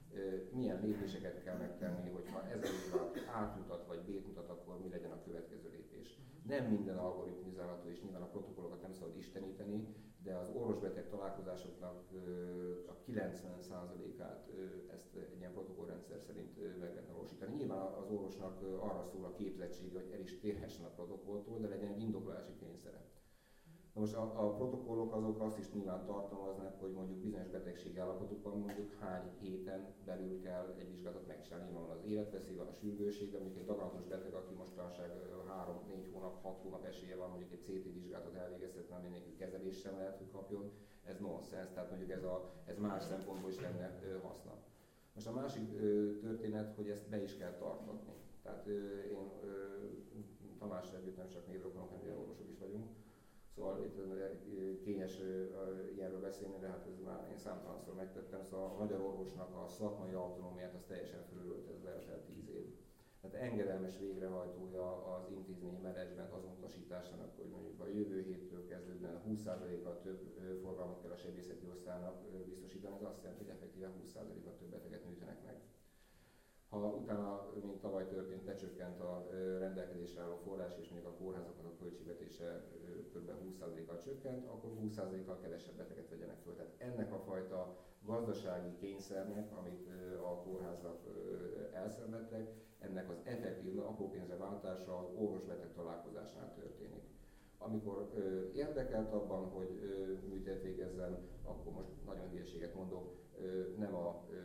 milyen lépéseket kell megtenni, hogyha ez a vizsgálat A-t mutat vagy B-t mutat, akkor mi legyen a következő lépés. Nem minden algoritmizálható, és nyilván a protokollokat nem szabad isteníteni, de az orvos-beteg találkozásoknak a kilencven százalékát ezt egy ilyen protokollrendszer szerint meg lehet valósítani. Nyilván az orvosnak arra szól a képzettsége, hogy el is térhessen a protokolltól, de legyen egy indoklási kényszere. Na most a, a protokollok azok azt is nyilván tartalmaznak, hogy mondjuk bizonyos betegségi állapotokban mondjuk hány héten belül kell egy vizsgálatot megcsinálni. Van az életveszély, van a sürgősség, de mondjuk egy daganatos beteg, aki mostanság három-négy hónap, hat hónap esélye van mondjuk egy cé té vizsgálatot elvégeztetni, ami nélkül kezelést sem lehet, hogy kapjon, ez nonsens, tehát mondjuk ez, a, ez más szempontból is lenne ö, haszna. Most a másik ö, történet, hogy ezt be is kell tartatni. Tehát ö, én ö, Tamásra együtt nem csak névrokonok, hanem orvosok is vagyunk. Szóval itt kényes ilyenről beszélni, de hát ez már én számtalanszor megtettem. Szóval a magyar orvosnak a szakmai autonómiát az teljesen fölölte az elmúlt tíz év. Tehát engedelmes végrehajtója az intézményi menedzsment azon utasításának, hogy mondjuk a jövő héttől kezdődően húsz százalékkal több forgalmat kell a sebészeti osztálynak biztosítani, ez azt jelenti, hogy effektíven húsz százalékkal több beteget műtenek meg. Ha utána, mint tavaly történt, lecsökkent a rendelkezésre álló forrás, és még a kórházaknak a költségvetése kb. húsz százalékkal csökkent, akkor húsz százalékkal kevesebb beteget vegyenek föl. Tehát ennek a fajta gazdasági kényszernek, amit a kórházak elszenvedtek, ennek az effektív aprópénzre váltása az orvos-beteg találkozásnál történik. Amikor ö, érdekelt abban, hogy ö, műtét végezzen, akkor most nagyon hülyeséget mondok, ö, nem a ö,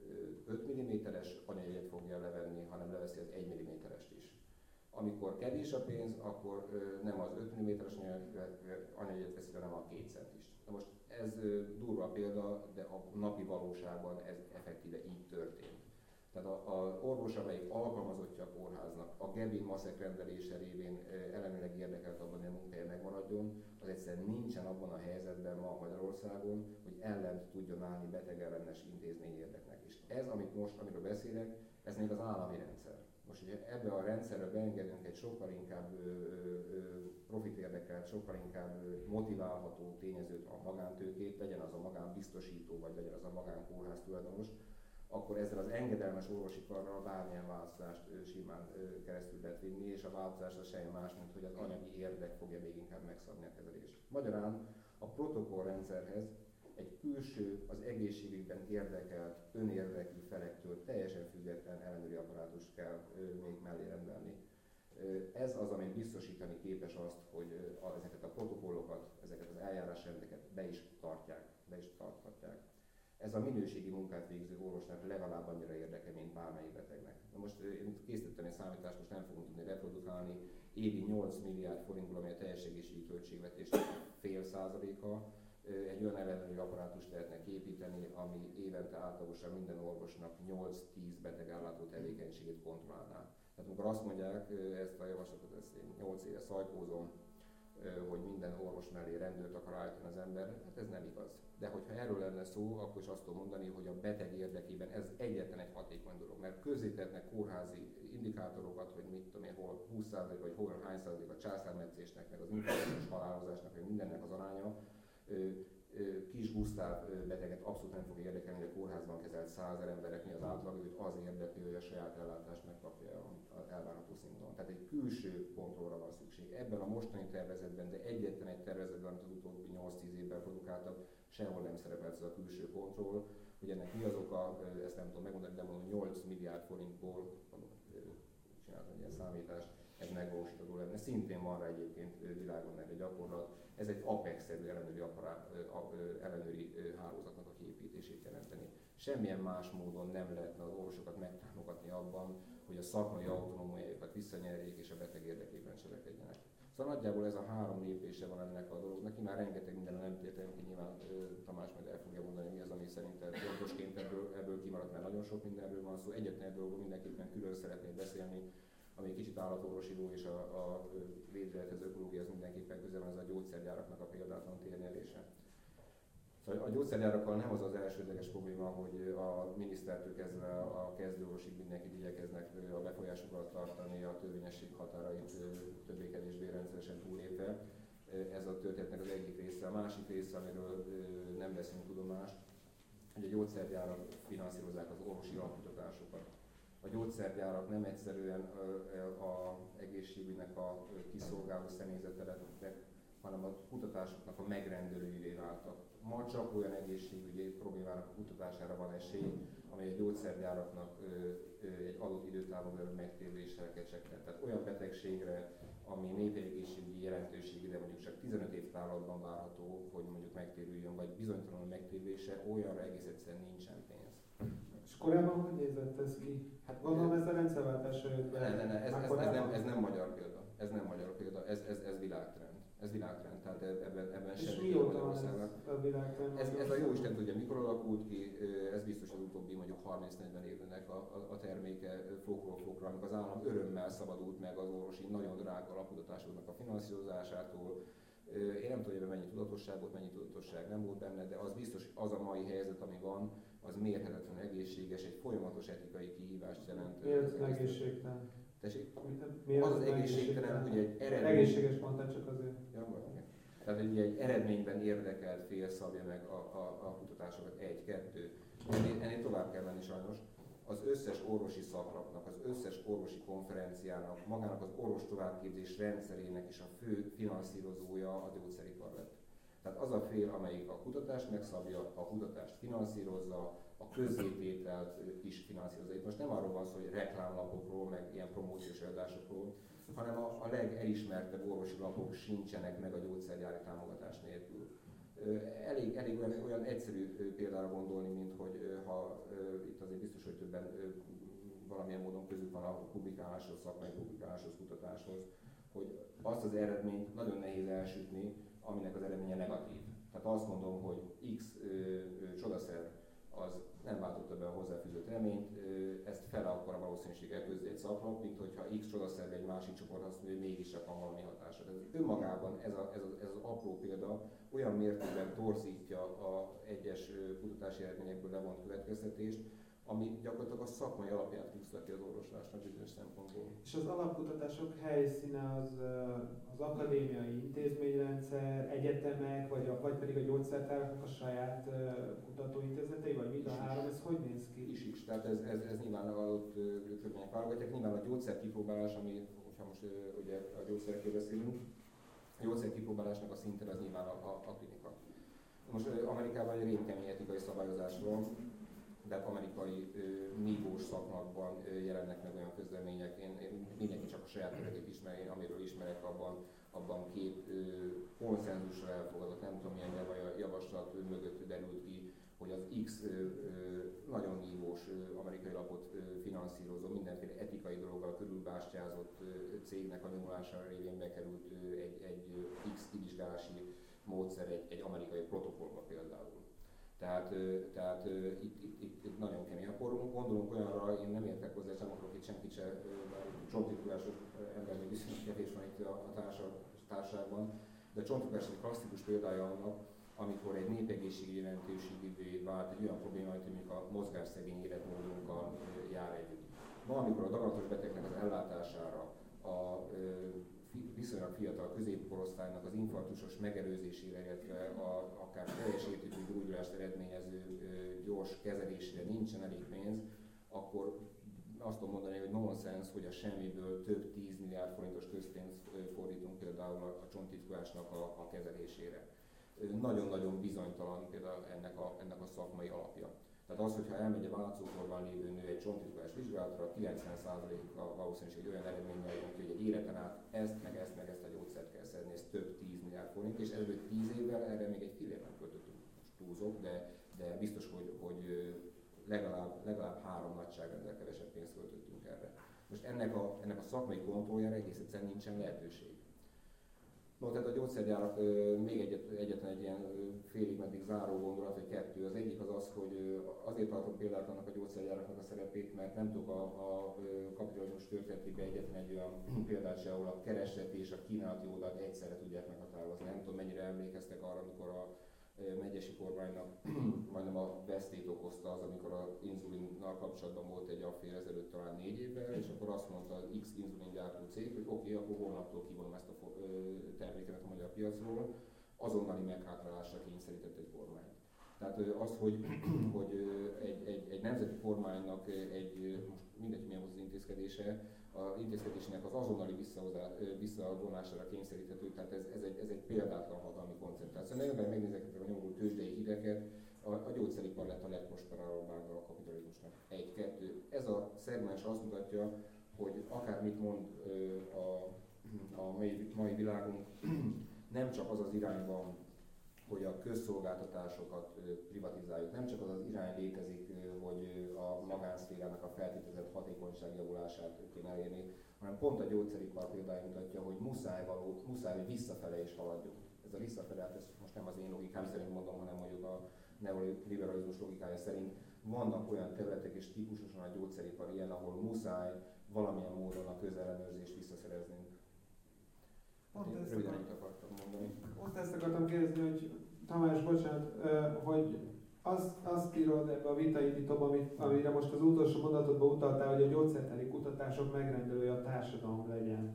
öt milliméteres anyajegyet fogja levenni, hanem leveszi az egy milliméterest is. Amikor kevés a pénz, akkor ö, nem az öt milliméteres anyajegyet veszi, hanem a két centist. Na most ez ö, durva példa, de a napi valóságban ez effektíve így történt. Tehát az orvos, amelyik alkalmazottja a kórháznak, a Gebin maszek rendelése révén ellenőleg érdekelt abban, hogy a munkája megmaradjon, az egyszerűen nincsen abban a helyzetben ma Magyarországon, hogy ellent tudjon állni betegellenes intézményi érdeknek. És ez, amit most, amiről beszélek, ez még az állami rendszer. Most ugye ebbe a rendszerbe beengedünk egy sokkal inkább ö, ö, profit érdekelt, sokkal inkább motiválható tényezőt, a magántőkét, legyen az a magánbiztosító, vagy legyen az a magánkórház tulajdonos, akkor ezzel az engedelmes orvosi karral bármilyen változást ő, simán ő, keresztül lehet vinni, és a változás az semmi más, mint hogy az anyagi érdek fogja még inkább megszabni a kezelést. Magyarán a protokollrendszerhez egy külső, az egészségügyben érdekelt, önérdekű felektől teljesen független ellenőri apparátus kell ő, még mellé rendelni. Ez az, ami biztosítani képes azt, hogy a, ezeket a protokollokat, ezeket az eljárásrendeket be is tartják, be is tarthatják. Ez a minőségi munkát végző orvosnak legalább annyira érdeke, mint bármelyik betegnek. Na most én készítettem egy számítást, most nem fogom tudni reprodukálni, évi nyolc milliárd forintból, ami a teljes egészségügyi költségvetésnek fél százaléka, egy olyan ellenőri apparátust lehetnek építeni, ami évente átlagosan minden orvosnak nyolc-tíz betegellátó tevékenységét kontrollálná. Tehát amikor azt mondják, ezt a javaslatot, ezt én nyolc éve szajkózom, hogy minden orvos mellé rendőrt akar állítani az ember, hát ez nem igaz. De hogyha erről lenne szó, akkor is azt tudom mondani, hogy a beteg érdekében ez egyetlen egy hatékony dolog, mert közzétetnek kórházi indikátorokat, hogy mit tudom én, hol húsz százalék vagy hol hány százalék a császármetszésnek, meg az infekciós halálozásnak, meg mindennek az aránya. Kis Gusztáv beteget abszolút nem fog érdekelni, hogy a kórházban kezelt százezer emberek mi az átlag, őt az érdekli, hogy a saját ellátást megkapja az elvárható színvonalon. Tehát egy külső kontrollra van szükség. Ebben a mostani tervezetben, de egyetlen egy tervezetben, amit az utóbbi nyolc-tíz évben produkáltak, sehol nem szerepelt ez a külső kontroll. Hogy ennek mi az oka, ezt nem tudom megmondani, de mondom nyolc milliárd forintból csináltam egy ilyen számítást, ez megvalósítható lenne. Szintén van rá egyébként világon erre gyakorlat. Ez egy APEX-szerű ellenőri, apparát, ellenőri hálózatnak a kiépítését jelenteni. Semmilyen más módon nem lehetne az orvosokat megtámogatni abban, hogy a szakmai autonómiájukat visszanyerjék és a beteg érdekében cselekedjenek. Szóval nagyjából ez a három lépése van ennek a dolognak. Én már rengeteg mindenre nem tértem ki, nyilván Tamás majd el fogja mondani, mi az, ami szerintem fontosként ebből, ebből kimaradt, mert nagyon sok mindenről van szó. Egyetlen egy dologról mindenképpen külön szeretnék beszélni, ami kicsit állatorvosiló és a, a védőlethez, ökológia, az mindenképpen közel van, ez a gyógyszergyáraknak a példátlan térnyerése. Szóval a gyógyszergyárakkal nem az az elsődleges probléma, hogy a minisztertől kezdve a kezdőorvosig mindenkit igyekeznek a befolyásuk alatt tartani, a törvényesség határait többé-kevésbé rendszeresen túlépve. Ez a történetnek az egyik része. A másik része, amiről nem veszünk tudomást, hogy a gyógyszergyárak finanszírozzák az orvosi alapkutatásokat. A gyógyszergyárak nem egyszerűen az egészségügynek a kiszolgáló személyzete lettek, hanem a kutatásoknak a megrendelőivé váltak. Ma csak olyan egészségügyi problémának a kutatására van esély, amely a gyógyszergyáraknak egy adott időtávon belül megtérüléssel kecsegtet. Tehát olyan betegségre, ami népegészségügyi jelentőségű, de mondjuk csak tizenöt év távlatban várható, hogy mondjuk megtérüljön, vagy bizonytalanul megtérülése, olyanra egész egyszerűen nincsen pénz. És korábban hogy nézett ez ki? Hát gondolom ez a rendszerváltásra jött be. Ne, ne, ne, ez, ez, ez, nem, ez nem magyar példa. Ez nem magyar példa, ez, ez, ez világtrend. Ez világtrend, tehát ebben, ebben és semmi mióta van ez a világtrend? Ez, ez a jó Isten tudja, mikor alakult ki, ez biztos az utóbbi mondjuk harminc-negyven évnek a, a, a terméke fokról fokra, amikor az állam örömmel szabadult meg az orvosi nagyon drága alapkutatásoknak a finanszírozásától. Én nem tudom, hogy ebben mennyi tudatosság volt, mennyi tudatosság nem volt benne, de az biztos, az a mai helyzet, ami van, az mérhetetlenül egészséges, egy folyamatos etikai kihívást jelent. Miért egészségtelen? Tessék? Miért az az egészségtelen, hogy egy eredmény... Egészséges mondtál csak azért. Ja, tehát egy, egy eredményben érdekelt fél szabja meg a, a, a kutatásokat, egy, kettő. Ennél, ennél tovább kell menni sajnos. Az összes orvosi szaklapnak, az összes orvosi konferenciának, magának az orvos továbbképzés rendszerének is a fő finanszírozója a gyógyszeripar lett. Tehát az a fél, amelyik a kutatást megszabja, a kutatást finanszírozza, a közzétételt is finanszírozza. Itt most nem arról van szó, hogy reklámlapokról, meg ilyen promóciós adásokról, hanem a, a legelismertebb orvosi lapok sincsenek meg a gyógyszergyári támogatás nélkül. Elég, elég olyan, olyan egyszerű példára gondolni, mint hogy ha itt azért biztos, hogy többen valamilyen módon közük van a publikáláshoz, szakmai publikáláshoz, kutatáshoz, hogy azt az eredményt nagyon nehéz elsütni, aminek az eredménye negatív. Tehát azt mondom, hogy X ö, ö, csodaszerv az nem váltotta be a hozzáfűzött reményt, ezt fele akkor a valószínűséggel közé egy szaklap, mint hogyha X csodaszerv egy másik csoport azt mondja, hogy mégiscsak van valami hatása. Ez önmagában ez, a, ez, a, ez az apró példa olyan mértékben torzítja a egyes kutatási eredményekből levont következtetést, ami gyakorlatilag a szakmai alapját tükrözi az orvoslásnak bizonyos szempontból. És az alapkutatások helyszíne az, az akadémiai intézményrendszer, egyetemek, vagy, a, vagy pedig a gyógyszertáraknak a saját kutatóintézetei, vagy mind a három, ez hogy néz ki? Is is, tehát ez, ez, ez nyilván adott körülmények válogatják. Nyilván a gyógyszerkipróbálás, ami, ha most ugye a gyógyszerekről beszélünk, a gyógyszerkipróbálásnak a szinten az nyilván a, a, a klinika. Most Amerikában egy rémkemény etikai szabályozás van, de amerikai ö, nívós szakmakban ö, jelennek meg olyan közlemények, én, én mindenki csak a saját nevét ismeri, én amiről ismerek, abban, abban két ö, konszenzusra elfogadott, nem tudom milyen javaslat ö, mögött derült ki, hogy az X ö, ö, nagyon nívós ö, amerikai lapot ö, finanszírozó, mindenféle etikai dologgal körülbástyázott ö, cégnek a nyomulására révén bekerült ö, egy, egy X kivizsgálási módszer egy, egy amerikai protokollba például. Tehát, tehát itt, itt, itt, itt nagyon kemény. Akkor gondolunk olyanra, én nem értek hozzá, és nem akarok itt senkit se, csontritkulású ember még viszonylag kevés van itt a, a társaságban, de a csontritkulás egy klasszikus példája annak, amikor egy népegészségügyi jelentőségűvé vált egy olyan probléma, mint a mozgásszegény életmódunkkal jár együtt. Ma, amikor a daganatos betegnek az ellátására a viszonylag fiatal középkorosztálynak az infarktusos megelőzésére, illetve a, akár teljes értékű gyógyulást eredményező ö, gyors kezelésére nincsen elég pénz, akkor azt tudom mondani, hogy nonsens, hogy a semmiből több tíz milliárd forintos közpénzt fordítunk például a, a csontritkulásnak a, a kezelésére. Nagyon-nagyon bizonytalan például ennek a, ennek a szakmai alapja. Tehát az, hogyha elmegy a vállalatcukorban lévő nő egy csontritkulás vizsgálatra, kilencven százalék a valószínűség olyan eredménnyel jön ki, hogy egy életen át ezt, meg ezt, meg ezt a gyógyszert kell szedni, ez több tíz milliárd forint, és előtt tíz évvel erre még egy fillért nem költöttünk, most túlzok, de, de biztos, hogy, hogy legalább, legalább három nagyságrendel kevesebb pénzt költöttünk erre. Most ennek a, ennek a szakmai kontrolljára egész egyszerűen nincsen lehetőség. No, tehát a gyógyszergyárak még egyet, egyetlen egy ilyen félig meddig záró gondolat, vagy kettő. Az egyik az az, hogy azért tartom például annak a gyógyszergyáraknak a szerepét, mert nem tudok a, a kapitalizmus történetében egyetlen egy olyan példát se, ahol a kereslet és a kínálati oldalt egyszerre tudják meghatározni. Nem tudom, mennyire emlékeztek arra, amikor a megyesi kormánynak majdnem a vesztét okozta az, amikor az inzulinnal kapcsolatban volt egy affér ezelőtt talán négy évvel, és akkor azt mondta az X inzulingyártó cég, hogy oké, okay, akkor holnaptól kivonom ezt a termékemet a magyar piacról, azonnali meghátrálásra kényszerített egy kormányt. Tehát az, hogy, hogy egy, egy, egy nemzeti kormánynak egy, most mindegy, milyen az intézkedése, az intézkedésének az azonnali visszavonására kényszeríthető, tehát ez, ez, egy, ez egy példátlan hatalmi koncentráció. Nagyon megnézek a nyomorú tőzsdei híreket, a, a gyógyszeripar lett a legprosperálóbb ága a kapitalizmusnak. Egy, kettő. Ez a szegmens azt mutatja, hogy akármit mond a, a mai, mai világunk, nem csak az az irányban, hogy a közszolgáltatásokat privatizáljuk. Nem csak az az irány létezik, hogy a magánszférának a feltételezett hatékonyság javulását kéne elérni, hanem pont a gyógyszeripar példája mutatja, hogy muszáj, való, muszáj, hogy visszafele is haladjunk. Ez a visszafele, hát ez most nem az én logikám szerint mondom, hanem mondjuk a neoliberalizmus logikája szerint vannak olyan területek és típusosan a gyógyszeripar ilyen, ahol muszáj valamilyen módon a közellenőrzést visszaszereznünk. Pont én ezt röviden akar... itt akartam mondani. Pont ezt akartam kérdezni, hogy Tamás, bocsánat, hogy azt, azt írod ebbe a vitaindítóban, amire most az utolsó mondatodban utaltál, hogy a gyógyszertani kutatások megrendelője a társadalom legyen.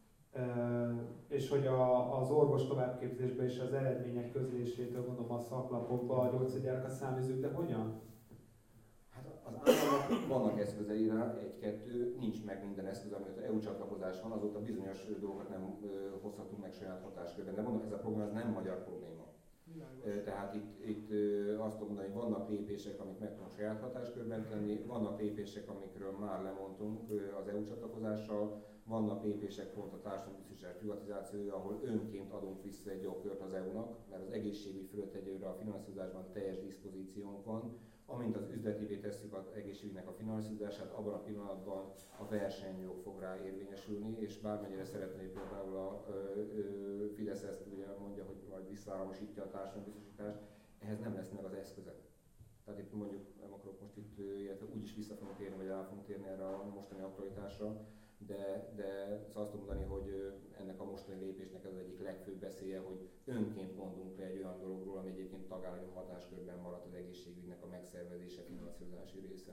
És hogy a, az orvos továbbképzésben és az eredmények közlésétől, gondolom a szaklapokban a gyógyszergyárak a száműzők, de hogyan? Hát az államok vannak eszközei rá, egy-kettő, nincs meg minden eszköz, amit az é u csatlakozás van, azóta bizonyos dolgokat nem ö, hozhatunk meg saját hatáskörben. De mondom, ez a probléma ez nem magyar probléma. Világos. Tehát itt, itt ö, azt tudom mondani, hogy vannak lépések, amit meg tudunk saját hatáskörben tenni, vannak lépések, amikről már lemondtunk ö, az é u csatlakozással, vannak lépések pont a társadalmi biztonság privatizációja, ahol önként adunk vissza egy jogkört az é u-nak, mert az egészségügy fölött egyőre a finanszírozásban teljes diszpozíciónk van. Amint az üzletivé tesszük az egészségügynek a finanszírozását, abban a pillanatban a versenyjog fog rá érvényesülni, és bármennyire szeretné például a ö, ö, Fidesz ezt ugye mondja, hogy majd visszaállamosítja a társadalombiztosítást, ehhez nem lesz meg az eszköze. Tehát itt mondjuk, nem akarok most itt, illetve úgyis vissza fogunk térni, vagy el fogunk térni erre a mostani aktualitásra, de, de szóval azt tudom mondani, hogy ennek a mostani lépésnek az egyik legfőbb veszélye, hogy önként mondunk le egy olyan dologról, ami egyébként tagállami hatáskörben maradt az egészségügynek a megszervezése, finanszírozási része.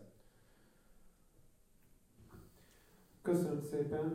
Köszönöm szépen.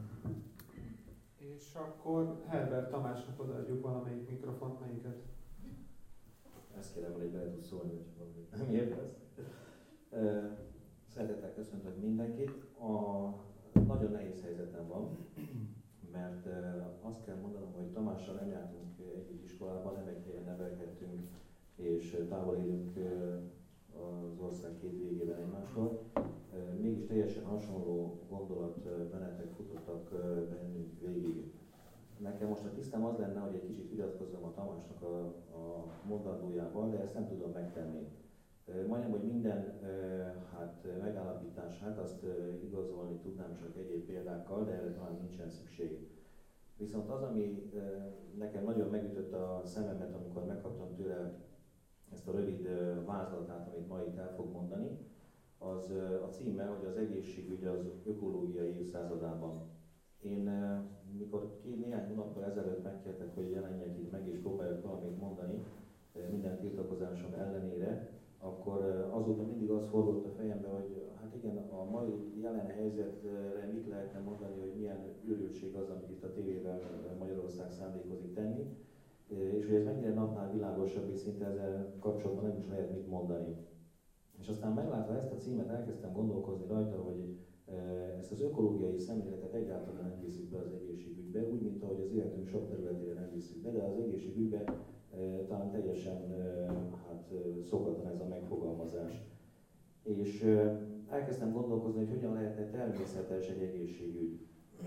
És akkor Herbert Tamásnak odaadjuk valamelyik mikrofont, melyiket? Ezt kérem, hogy bele tudsz szólni, hogy valamit nem értesz. Szeretettel köszöntök mindenkit. A nagyon nehéz helyzetem van, mert azt kell mondanom, hogy Tamással nem jártunk együtt iskolában, nem egy helyen nevelkedtünk, és távol élünk az ország két végében egymástól. Mégis teljesen hasonló gondolatmenetek futottak bennünk végig. Nekem most a tisztem az lenne, hogy egy kicsit vitatkozzam a Tamásnak a, a mondandójával, de ezt nem tudom megtenni. Majdnem, hogy minden hát, megállapítását azt igazolni tudnám csak egyéb példákkal, de erre talán nincsen szükség. Viszont az, ami nekem nagyon megütött a szememet, amikor megkaptam tőle ezt a rövid vázlatát, amit ma itt el fog mondani, az a címe, hogy az egészségügy az ökológiai évszázadában. Én, mikor két néhány hónappal ezelőtt megkértek, hogy jelenjek itt meg és próbáljak valamit mondani, minden tiltakozásom ellenére, akkor azóta mindig az fordult a fejembe, hogy hát igen, a mai jelen helyzetre mit lehetne mondani, hogy milyen őrültség az, amit itt a tévében Magyarország szándékozik tenni, és hogy ez mennyire napnál világosabb, és szinte ezzel kapcsolatban nem is lehet mit mondani. És aztán meglátva ezt a címet, elkezdtem gondolkozni rajta, hogy ezt az ökológiai szemléletet egyáltalán nem viszik be az egészségügybe, úgy, mint ahogy az életünk sok területére nem viszik be, de az egészségügybe talán teljesen hát, szokatlan ez a megfogalmazás. És elkezdtem gondolkozni, hogy hogyan lehetne természetes egy egészségügy.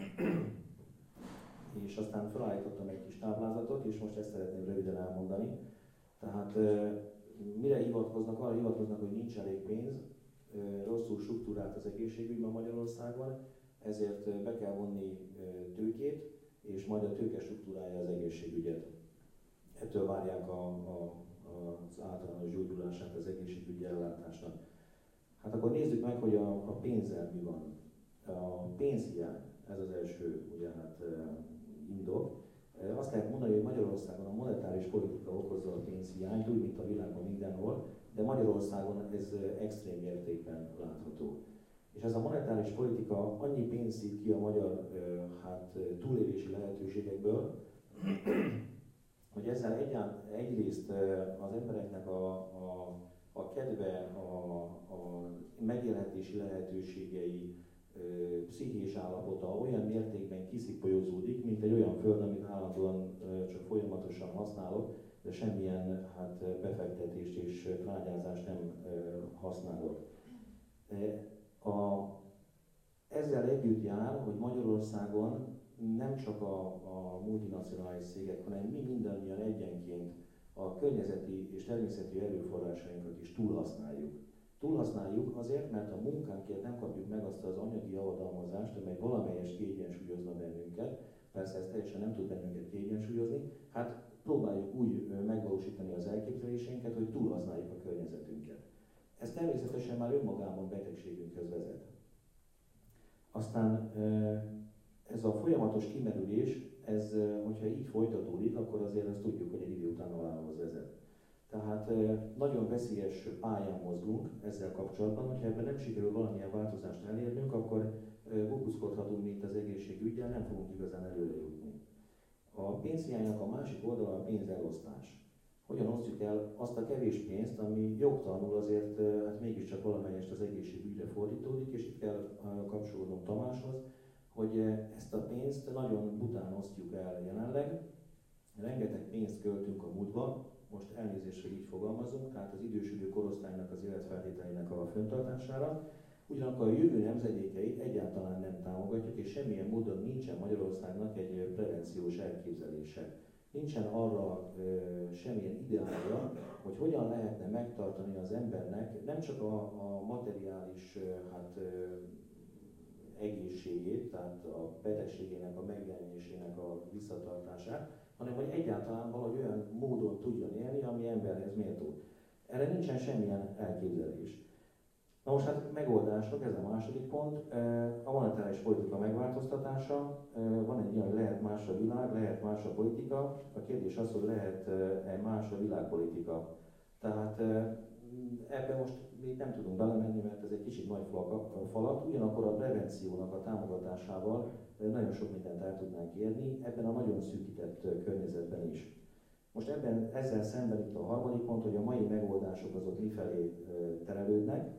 És aztán felállítottam egy kis táblázatot, és most ezt szeretném röviden elmondani. Tehát mire hivatkoznak? Arra hivatkoznak, hogy nincs elég pénz, rosszul struktúrált az egészségügyben Magyarországon, ezért be kell vonni tőkét, és majd a tőke struktúrálja az egészségügyet. Ettől várják a, a, az általános gyógyulását az egészségügyi ellátásnak. Hát akkor nézzük meg, hogy a, a pénzzel mi van. A pénzhiány, ez az első ugye, hát, indok. Azt lehet mondani, hogy Magyarországon a monetáris politika okozza a pénzhiányt, úgy, mint a világon mindenhol, de Magyarországon ez extrém mértékben látható. És ez a monetáris politika annyi pénzt szít ki a magyar hát, túlélési lehetőségekből, hogy ezzel talán egyrészt az embereknek a, a, a kedve, a, a megélhetési lehetőségei, pszichés állapota olyan mértékben kiszipolyozódik, mint egy olyan föld, amit állandóan csak folyamatosan használok, de semmilyen hát, befektetést és trágyázást nem használok. A, ezzel együtt jár, hogy Magyarországon nem csak a, a multinacionális cégek, hanem mi mindannyian egyenként a környezeti és természeti erőforrásainkat is túlhasználjuk. Túlhasználjuk azért, mert a munkánkért nem kapjuk meg azt az anyagi javadalmazást, amely valamelyest kiegyensúlyozna bennünket. Persze ez teljesen nem tud bennünket kiegyensúlyozni. Hát próbáljuk úgy megvalósítani az elképzeléseinket, hogy túlhasználjuk a környezetünket. Ez természetesen már önmagában betegségünkhöz vezet. Aztán ez a folyamatos kimerülés, ez, hogyha így folytatódik, akkor azért azt tudjuk, hogy egy idő után halálhoz vezet. Tehát nagyon veszélyes pályán mozgunk ezzel kapcsolatban, hogyha ebben nem sikerül valamilyen változást elérnünk, akkor bókuszkodhatunk, mint az egészségügyen, nem fogunk igazán előre jutni. A pénzhiánynak a másik oldala a pénzelosztás. Hogyan osztjuk el azt a kevés pénzt, ami jogtalanul azért hát mégiscsak valamelyest az egészségügyre fordítódik, és itt kell kapcsolódnom Tamáshoz, hogy ezt a pénzt nagyon bután osztjuk el jelenleg. Rengeteg pénzt költünk a múltba, most elnézést, hogy így fogalmazunk, tehát az idősödő korosztálynak az életfeltételeinek a fenntartására. Ugyanakkor a jövő nemzedékeit egyáltalán nem támogatjuk, és semmilyen módon nincsen Magyarországnak egy prevenciós elképzelése. Nincsen arra e, semmilyen ideálja, hogy hogyan lehetne megtartani az embernek nem csak a, a materiális e, hát, e, egészségét, tehát a betegségének, a megjelenésének a visszatartását, hanem hogy egyáltalán valahogy olyan módon tudjon élni, ami emberhez méltó. Erre nincsen semmilyen elképzelés. Na most hát megoldások, ez a második pont. A monetáris politika megváltoztatása. Van egy ilyen, hogy lehet más a világ, lehet más a politika. A kérdés az, hogy lehet-e más a világpolitika. Tehát ebben most még nem tudunk belemenni, mert ez egy kicsit nagy falat. Ugyanakkor a prevenciónak a támogatásával nagyon sok mindent el tudnánk érni, ebben a nagyon szűkített környezetben is. Most ebben ezzel szemben itt a harmadik pont, hogy a mai megoldások azok mifelé terelődnek.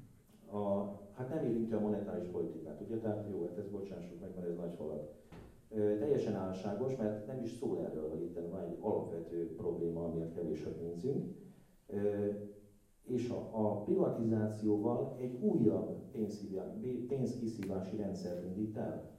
A, hát nem érinti a monetáris politikát, ugye? Tehát jó, hát ez bocsássuk meg, mert ez nagy falat. Ö, teljesen álságos, mert nem is szól erről, hogy itt van egy alapvető probléma, amiért kevés a pénzünk. Ö, és a, a privatizációval egy újabb pénzkiszívási rendszert indít el.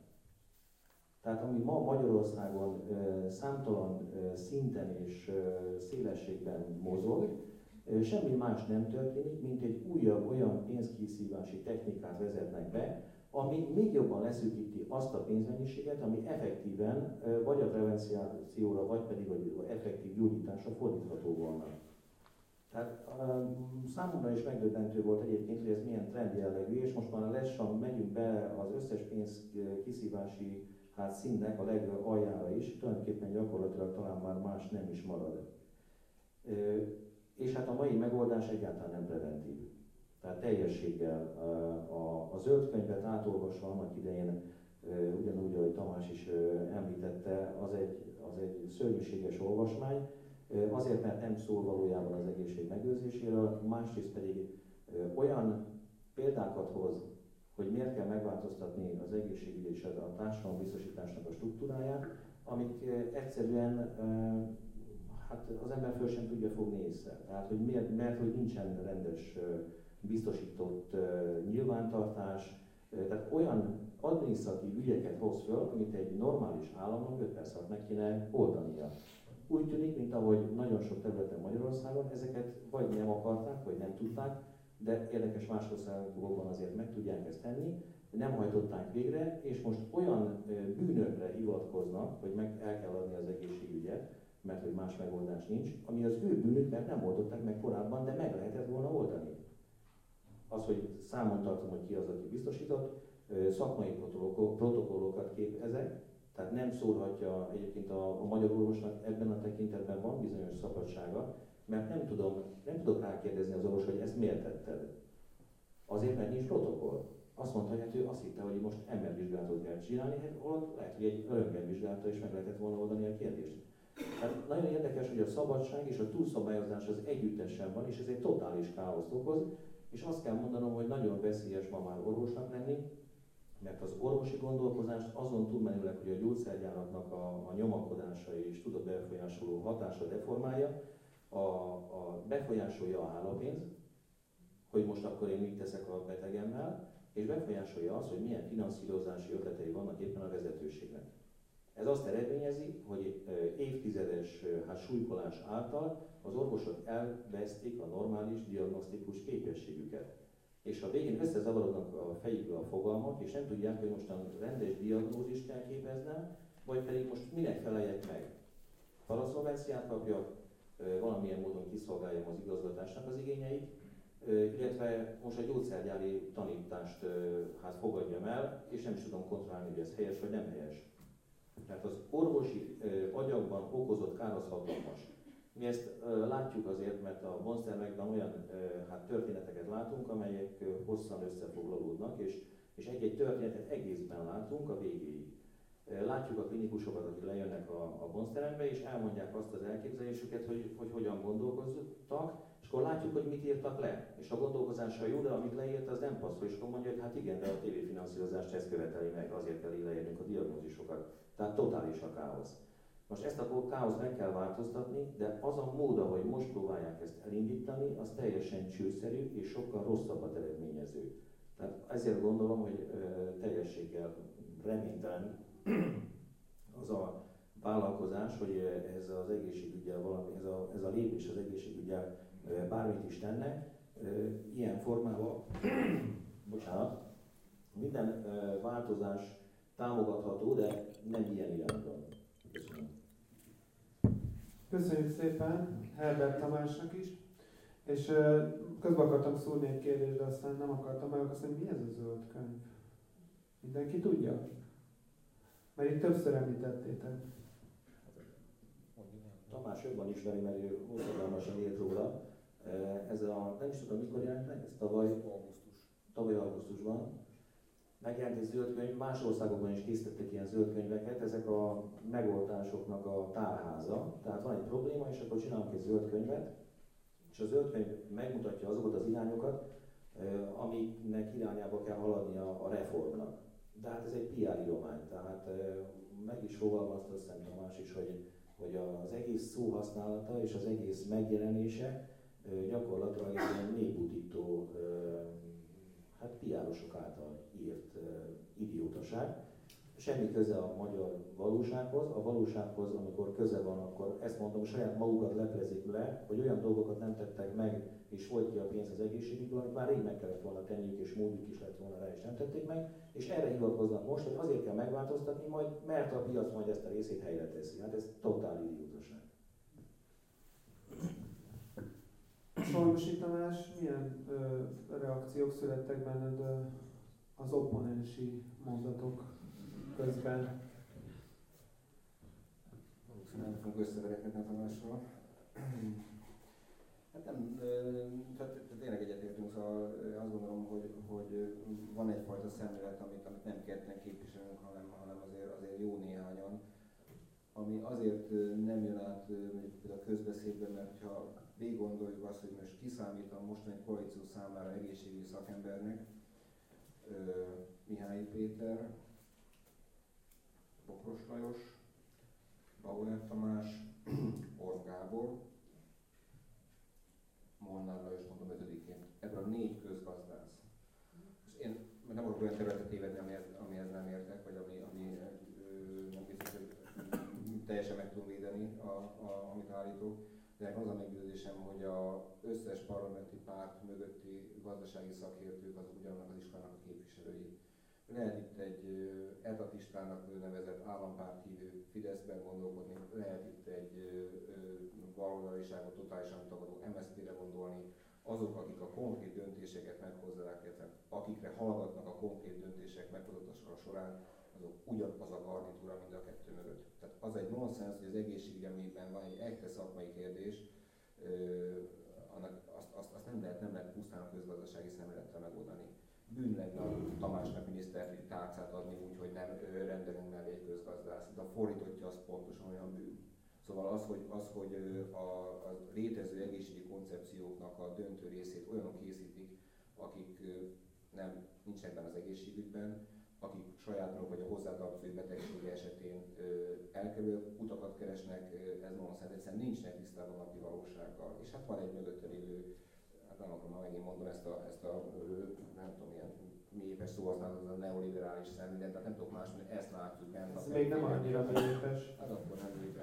Tehát ami ma Magyarországon ö, számtalan ö, szinten és ö, szélességben mozog, ö, semmi más nem történik, mint egy újabb olyan pénzkiszívási technikát vezetnek be, ami még jobban leszűkíti azt a pénzmennyiséget, ami effektíven ö, vagy a prevencióra, vagy pedig a effektív gyógyításra fordítható volna. Tehát um, számomra is megdöbbentő volt egyébként, hogy ez milyen trend jellegű, és most már lassan megyünk be az összes pénz kiszívási hát, színnek a legaljára is, tulajdonképpen gyakorlatilag talán már más nem is marad. E, és hát a mai megoldás egyáltalán nem preventív. Tehát teljességgel a, a, a zöld könyvet átolvasva annak idején, e, ugyanúgy, ahogy Tamás is e, említette, az egy, az egy szörnyűséges olvasmány, azért, mert nem szól valójában az egészség megőrzéséről, másrészt pedig olyan példákat hoz, hogy miért kell megváltoztatni az egészségügy és a társadalombiztosításnak a struktúráját, amik egyszerűen hát az ember föl sem tudja fogni észre. Tehát, hogy miért, mert hogy nincsen rendes biztosított nyilvántartás, tehát olyan adminisztratív ügyeket hoz föl, amit egy normális államnak öt perc alatt meg kéne oldania. Úgy tűnik, mint ahogy nagyon sok területen Magyarországon, ezeket vagy nem akarták, vagy nem tudták, de érdekes más országokban azért meg tudják ezt tenni, nem hajtották végre, és most olyan bűnökre hivatkoznak, hogy meg el kell adni az egészségügyet, mert hogy más megoldás nincs, ami az ő bűnük, mert nem oldották meg korábban, de meg lehetett volna oldani. Az, hogy számon tartom, hogy ki az, aki biztosított, szakmai protokollokat kép ezek, tehát nem szólhatja egyébként a, a magyar orvosnak ebben a tekintetben van bizonyos szabadsága, mert nem tudom, nem tudok rákérdezni az orvos, hogy ezt miért tetted. Azért, mert nincs protokoll. Azt mondta, hogy hát ő azt hitte, hogy most embervizsgálatot kell csinálni, hát ott lehet, hogy egy röntgenvizsgálata is meg lehetett volna oldani a kérdést. Tehát nagyon érdekes, hogy a szabadság és a túlszabályozás az együttesen van, és ez egy totális káoszt okoz, és azt kell mondanom, hogy nagyon veszélyes ma már orvosnak lenni, mert az orvosi gondolkozást azon túlmenőleg, hogy a gyógyszergyáraknak a, a nyomakodása és tudott befolyásoló hatása deformálja, a, a befolyásolja a állapénz, hogy most akkor én mit teszek a betegemmel, és befolyásolja az, hogy milyen finanszírozási ötletei vannak éppen a vezetőségnek. Ez azt eredményezi, hogy évtizedes hát, súlykolás által az orvosok elvesztik a normális diagnosztikus képességüket. És a végén összezavarodnak a fejükbe a fogalmak, és nem tudják, hogy most a rendes diagnózist kell képeznem, vagy pedig most minek feleljek meg. Paraszolvenciát kapjak, valamilyen módon kiszolgáljam az igazgatásnak az igényeit, illetve most a gyógyszergyári tanítást hát fogadjam el, és nem is tudom kontrollálni, hogy ez helyes vagy nem helyes. Tehát az orvosi agyagban okozott kár az hatalmas. Mi ezt látjuk azért, mert a monstermekben olyan hát, történeteket látunk, amelyek hosszan összefoglalódnak, és, és egy-egy történetet egészben látunk a végéig. Látjuk a klinikusokat, akik lejönnek a, a monsterembe, és elmondják azt az elképzelésüket, hogy, hogy hogyan gondolkoztak, és akkor látjuk, hogy mit írtak le. És a gondolkozása jó, de amit leírt, az nem passzol, és akkor mondja, hogy hát igen, de a tévéfinanszírozást ezt követeli meg, azért kell így leírnünk a diagnózisokat. Tehát totális a káosz. Most ezt a káoszt meg kell változtatni, de az a mód, ahogy most próbálják ezt elindítani, az teljesen csőszerű és sokkal rosszabbat eredményező. Tehát ezért gondolom, hogy ö, teljességgel reménytelen az a vállalkozás, hogy ez az egészségügyel valami, ez a, ez a lépés az egészségügyel bármit is tenne, ilyen formában, bocsánat, minden változás támogatható, de nem ilyen irányban. Köszönöm. Köszönjük szépen Herbert Tamásnak is, és közben akartam szúrni egy kérdést, de aztán nem akartam meg, azt mondani, mi ez a zöld könyv? Mindenki tudja? Mert itt többször említettétek. Tamás jobban ismeri, mert ő hosszadalmasan írt róla. Ez a, nem is tudom mikor jelent meg, ez tavaly augusztus. Tavaly augusztusban. Megjelent egy zöld könyv, más országokban is készítettek ilyen zöld könyveket, ezek a megoldásoknak a tárháza. Tehát van egy probléma, és akkor csinálunk egy zöld könyvet, és a zöld könyv megmutatja azokat az irányokat, amiknek irányába kell haladnia a reformnak. De hát ez egy pé er íromány, tehát meg is fogalmazta azt hiszem Tamás is, hogy, hogy az egész szóhasználata és az egész megjelenése gyakorlatilag egy ilyen néputító, hát pé er-osok által írt idiótaság. Semmi köze a magyar valósághoz. A valósághoz, amikor köze van, akkor ezt mondom, saját magukat leplezik le, hogy olyan dolgokat nem tettek meg, és folyt ki a pénz az egészségügyben, amit már rég meg kellett volna tenniük, és módjuk is lett volna rá, és nem tették meg. És erre hivatkoznak most, hogy azért kell megváltoztatni majd, mert a piac majd ezt a részét helyre teszi. Hát ez totál idiótaság. Solymos Tamás, milyen ö, reakciók születtek benned ö, az opponensi mondatok közben? Valószínűleg nem fogunk összeverekedni a Tamással. Hát nem, tehát, tehát tényleg egyetértünk, szóval azt gondolom, hogy, hogy van egyfajta szemlélet, amit, amit nem ketten képviselünk, hanem, hanem azért, azért jó néhányan, ami azért nem jön át mondjuk a közbeszédben, mert ha végig gondoljuk azt, hogy most kiszámít a mostani koalíció számára egészségügyi szakembernek, Mihály Péter, Bokros Lajos, Bauer Tamás, Orr Gábor, Molnár Lajos mondom ötödiként. Ebből a négy közgazdász. És én nem akarok olyan területet tévedni, amihez, amihez nem értek, vagy ami, ami ö, nem biztos, hogy teljesen meg tudom védeni, a, a, amit állítok. De az a meggyőződésem, hogy az összes parlamenti párt mögötti gazdasági szakértők azok ugyanannak az iskolának a képviselői. Lehet itt egy etatistának nevezett állampárthívő Fideszben gondolkodni, lehet itt egy baloldaliságot totálisan tagadó em es zé pére gondolni, azok, akik a konkrét döntéseket meghozzák, illetve akikre hallgatnak a konkrét döntések meghozatása során, azok ugyanaz a garnitúra mind a kettő mögött. Tehát az egy nonsens, hogy az egészségügy, amiben van egy echte szakmai kérdés, annak azt, azt, azt nem lehet, nem lehet pusztán a közgazdasági szemlélettel megoldani. Bűn lenne a Tamásnak miniszteri tárcát adni úgy, hogy nem rendelünk mellé egy közgazdászt. De a fordítottja az pontosan olyan bűn. Szóval az, hogy, az, hogy a, a létező egészségügyi koncepcióknak a döntő részét olyanok készítik, akik nem nincsenek benne az egészségügyben, akik saját maguk vagy a hozzátartozó betegsége esetén elkerülő utakat keresnek, ez nonsens, egyszerűen nincsenek tisztában a napi valósággal. És hát van egy mögötte lévő, hát nem akarom már megint mondani ezt a, ezt a nem tudom, ilyen mélyépes szó használatot, az a neoliberális szemlélet, tehát nem tudok más, mint ezt látjuk benne. Ez még nem annyira mélyépes. Hát akkor nem mélyépes,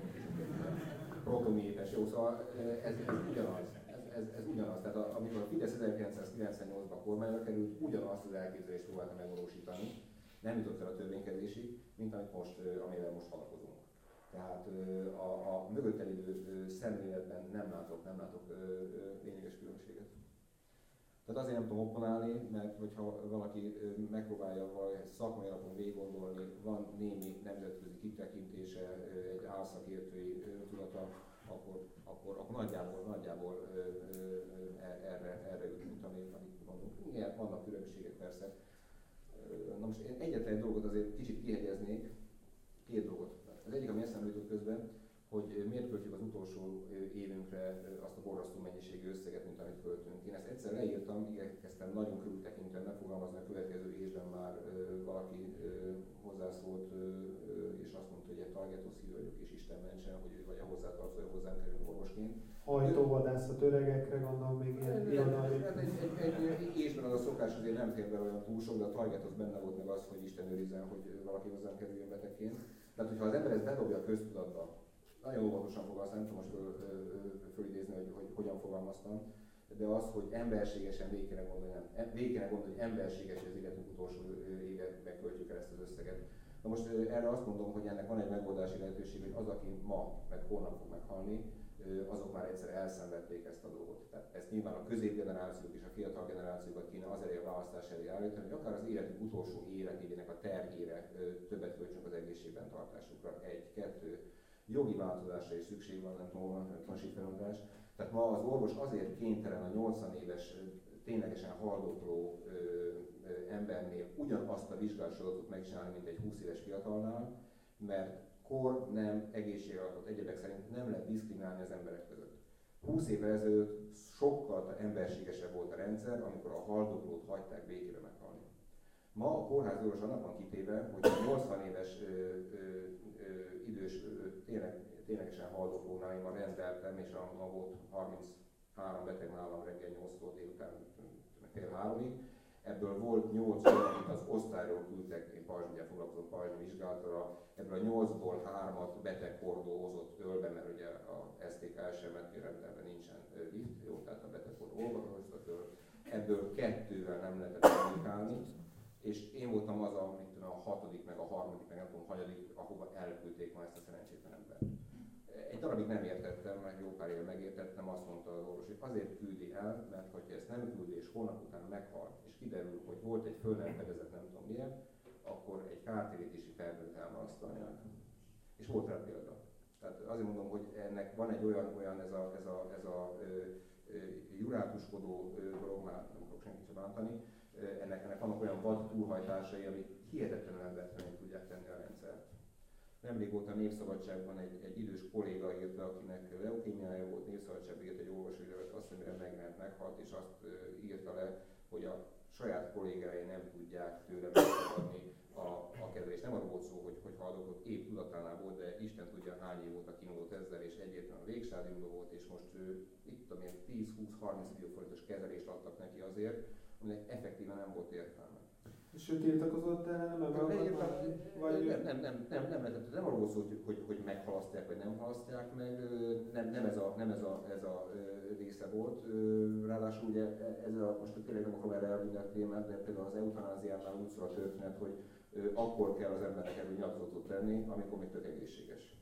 protomélyépes, jó, szóval ez, ez ugyanaz. Ez, ez ugyanaz, tehát a, amikor a Fidesz ezerkilencszázkilencvennyolcban kormányra került, ugyanazt az elképzelést próbálta megvalósítani, nem jutott el a törvénykezésig, mint amit most, amivel most halakozunk. Tehát a, a mögötte lévő szemléletben nem látok, nem látok lényeges különbséget. Tehát azért nem tudom opponálni, mert hogyha valaki megpróbálja valahogy szakmai alapon végiggondolni, van némi nemzetközi kitekintése, egy álszakértői tudata, akkor, akkor, akkor nagyjából, nagyjából ö, ö, erre, erre jutunk, amit, amit mondunk. Igen, vannak különbségek persze. Na most én egyetlen egy dolgot azért kicsit kihegyeznék, két dolgot. Az egyik, ami eszembe jutott közben, hogy miért költjük az utolsó évünkre azt a borzasztó mennyiségű összeget, mint amit költünk. Én ezt egyszer leírtam, igyekeztem nagyon körültekintően megfogalmazni, a következő évben már ö, valaki ö, hozzászólt, ö, és azt mondta, hogy egy targetó vagyok, és Isten mentsen, hogy ő vagy a hozzátartozója hozzám kerül orvosként. Hajtóvadászat öregekre, gondolom még ilyen irodalmi. Hát egy, egy, egy ésben az a szokás azért nem fér bele olyan túl sok, de a target az benne volt meg az, hogy Isten őrizzen, hogy valaki hozzám kerüljön betegként. Tehát, hogyha az ember ezt bedobja a köztudatba, nagyon óvatosan fogalmaztam, nem tudom most föl, fölidézni, hogy, hogy hogyan fogalmaztam, de az, hogy emberségesen végig kéne gondolni, nem, végig kéne gondolni, hogy emberséges, hogy az életünk utolsó években költjük el ezt az összeget. Na most erre azt mondom, hogy ennek van egy megoldási lehetőség, hogy az, aki ma, meg holnap fog meghalni, azok már egyszer elszenvedték ezt a dolgot. Tehát ezt nyilván a középgenerációk és a fiatal generációkat kéne az elé a választás elé állítani, hogy akár az életünk utolsó életének a terhére többet költsünk az egészségben tartásukra. Egy, kettő, jogi változásra is szükség van, nem tudom, tanúsítani. Tehát ma az orvos azért kénytelen a nyolcvan éves, ténylegesen haldokló ö, ö, embernél ugyanazt a vizsgálatot megcsinálni, mint egy húsz éves fiatalnál, mert kor, nem, egészségalatot egyebek szerint nem lehet diszkriminálni az emberek között. húsz évvel ezelőtt sokkal emberségesebb volt a rendszer, amikor a haldoklót hagyták békére meghalni. Ma a kórházi orvos annak van kitéve, hogy a nyolcvan éves ö, ö, ö, idős, ö, tényleg, ténylegesen haldoklónál én ma rendeltem, és a volt harminchárom beteg nálam reggel nyolctól délután fél háromig. Ebből volt nyolc olyan, amit az osztályról küldtek, én Pajzsmegyel foglalkozom Pajzsmi vizsgálatra, ebből a nyolcból hármat betegkordó hozott ölbe, mert ugye a es té ká es em-et rendelben nincsen lift, jó, tehát a betegkordó olvasott föl. Ebből kettővel nem lehetett kommunikálni, és én voltam az a, mit tudom, a hatodik, meg a harmadik, meg nem tudom, hanyadik, ahova elküldték ma ezt a szerencsétlen embert. Egy darabig nem értettem, meg jó pár éve megértettem, azt mondta az orvos, hogy azért küldi el, mert hogyha ezt nem küldi, és hónap után meghal, és kiderül, hogy volt egy föl nem fedezett, nem tudom milyen, akkor egy kártérítési perben elmarasztalják. És volt rá példa. Tehát azért mondom, hogy ennek van egy olyan, olyan ez a, ez a, ez a ö, ö, jurátuskodó ö, dolog, már nem akarok senkit sem bántani, ennek, ennek vannak olyan vad túlhajtásai, amik hihetetlenül embertelenül tudják tenni a rendszert. Nemrég volt a Népszabadságban egy, egy idős kolléga írta, akinek leukémiája volt, Népszabadságban írt egy olvasólevelet, azt hiszem, megment, meghalt, és azt uh, írta le, hogy a saját kollégái nem tudják tőle megtagadni a, a kezelést. Nem arról volt szó, hogy, hogy haldoklott, épp tudatánál volt, de Isten tudja hány év óta kínódott ezzel, és egyértelműen a végstádiumban volt, és most ő, itt tudom én, tíz-húsz-harminc millió forintos kezelést adtak neki azért, aminek effektíven nem volt értelme. És ő tiltakozott ellene, meg vagy... Nem, nem, nem, nem, nem, nem, nem arról szó, hogy, hogy, hogy meghalasztják, vagy nem halasztják meg, nem, nem, ez, a, nem ez, a, ez a része volt. Ráadásul ugye ez a, most tényleg nem akarom erre elvinni a témát, de például az eutanáziánál úgy szól a történet, hogy akkor kell az embernek erről nyilatkozatot tenni, amikor még tök egészséges.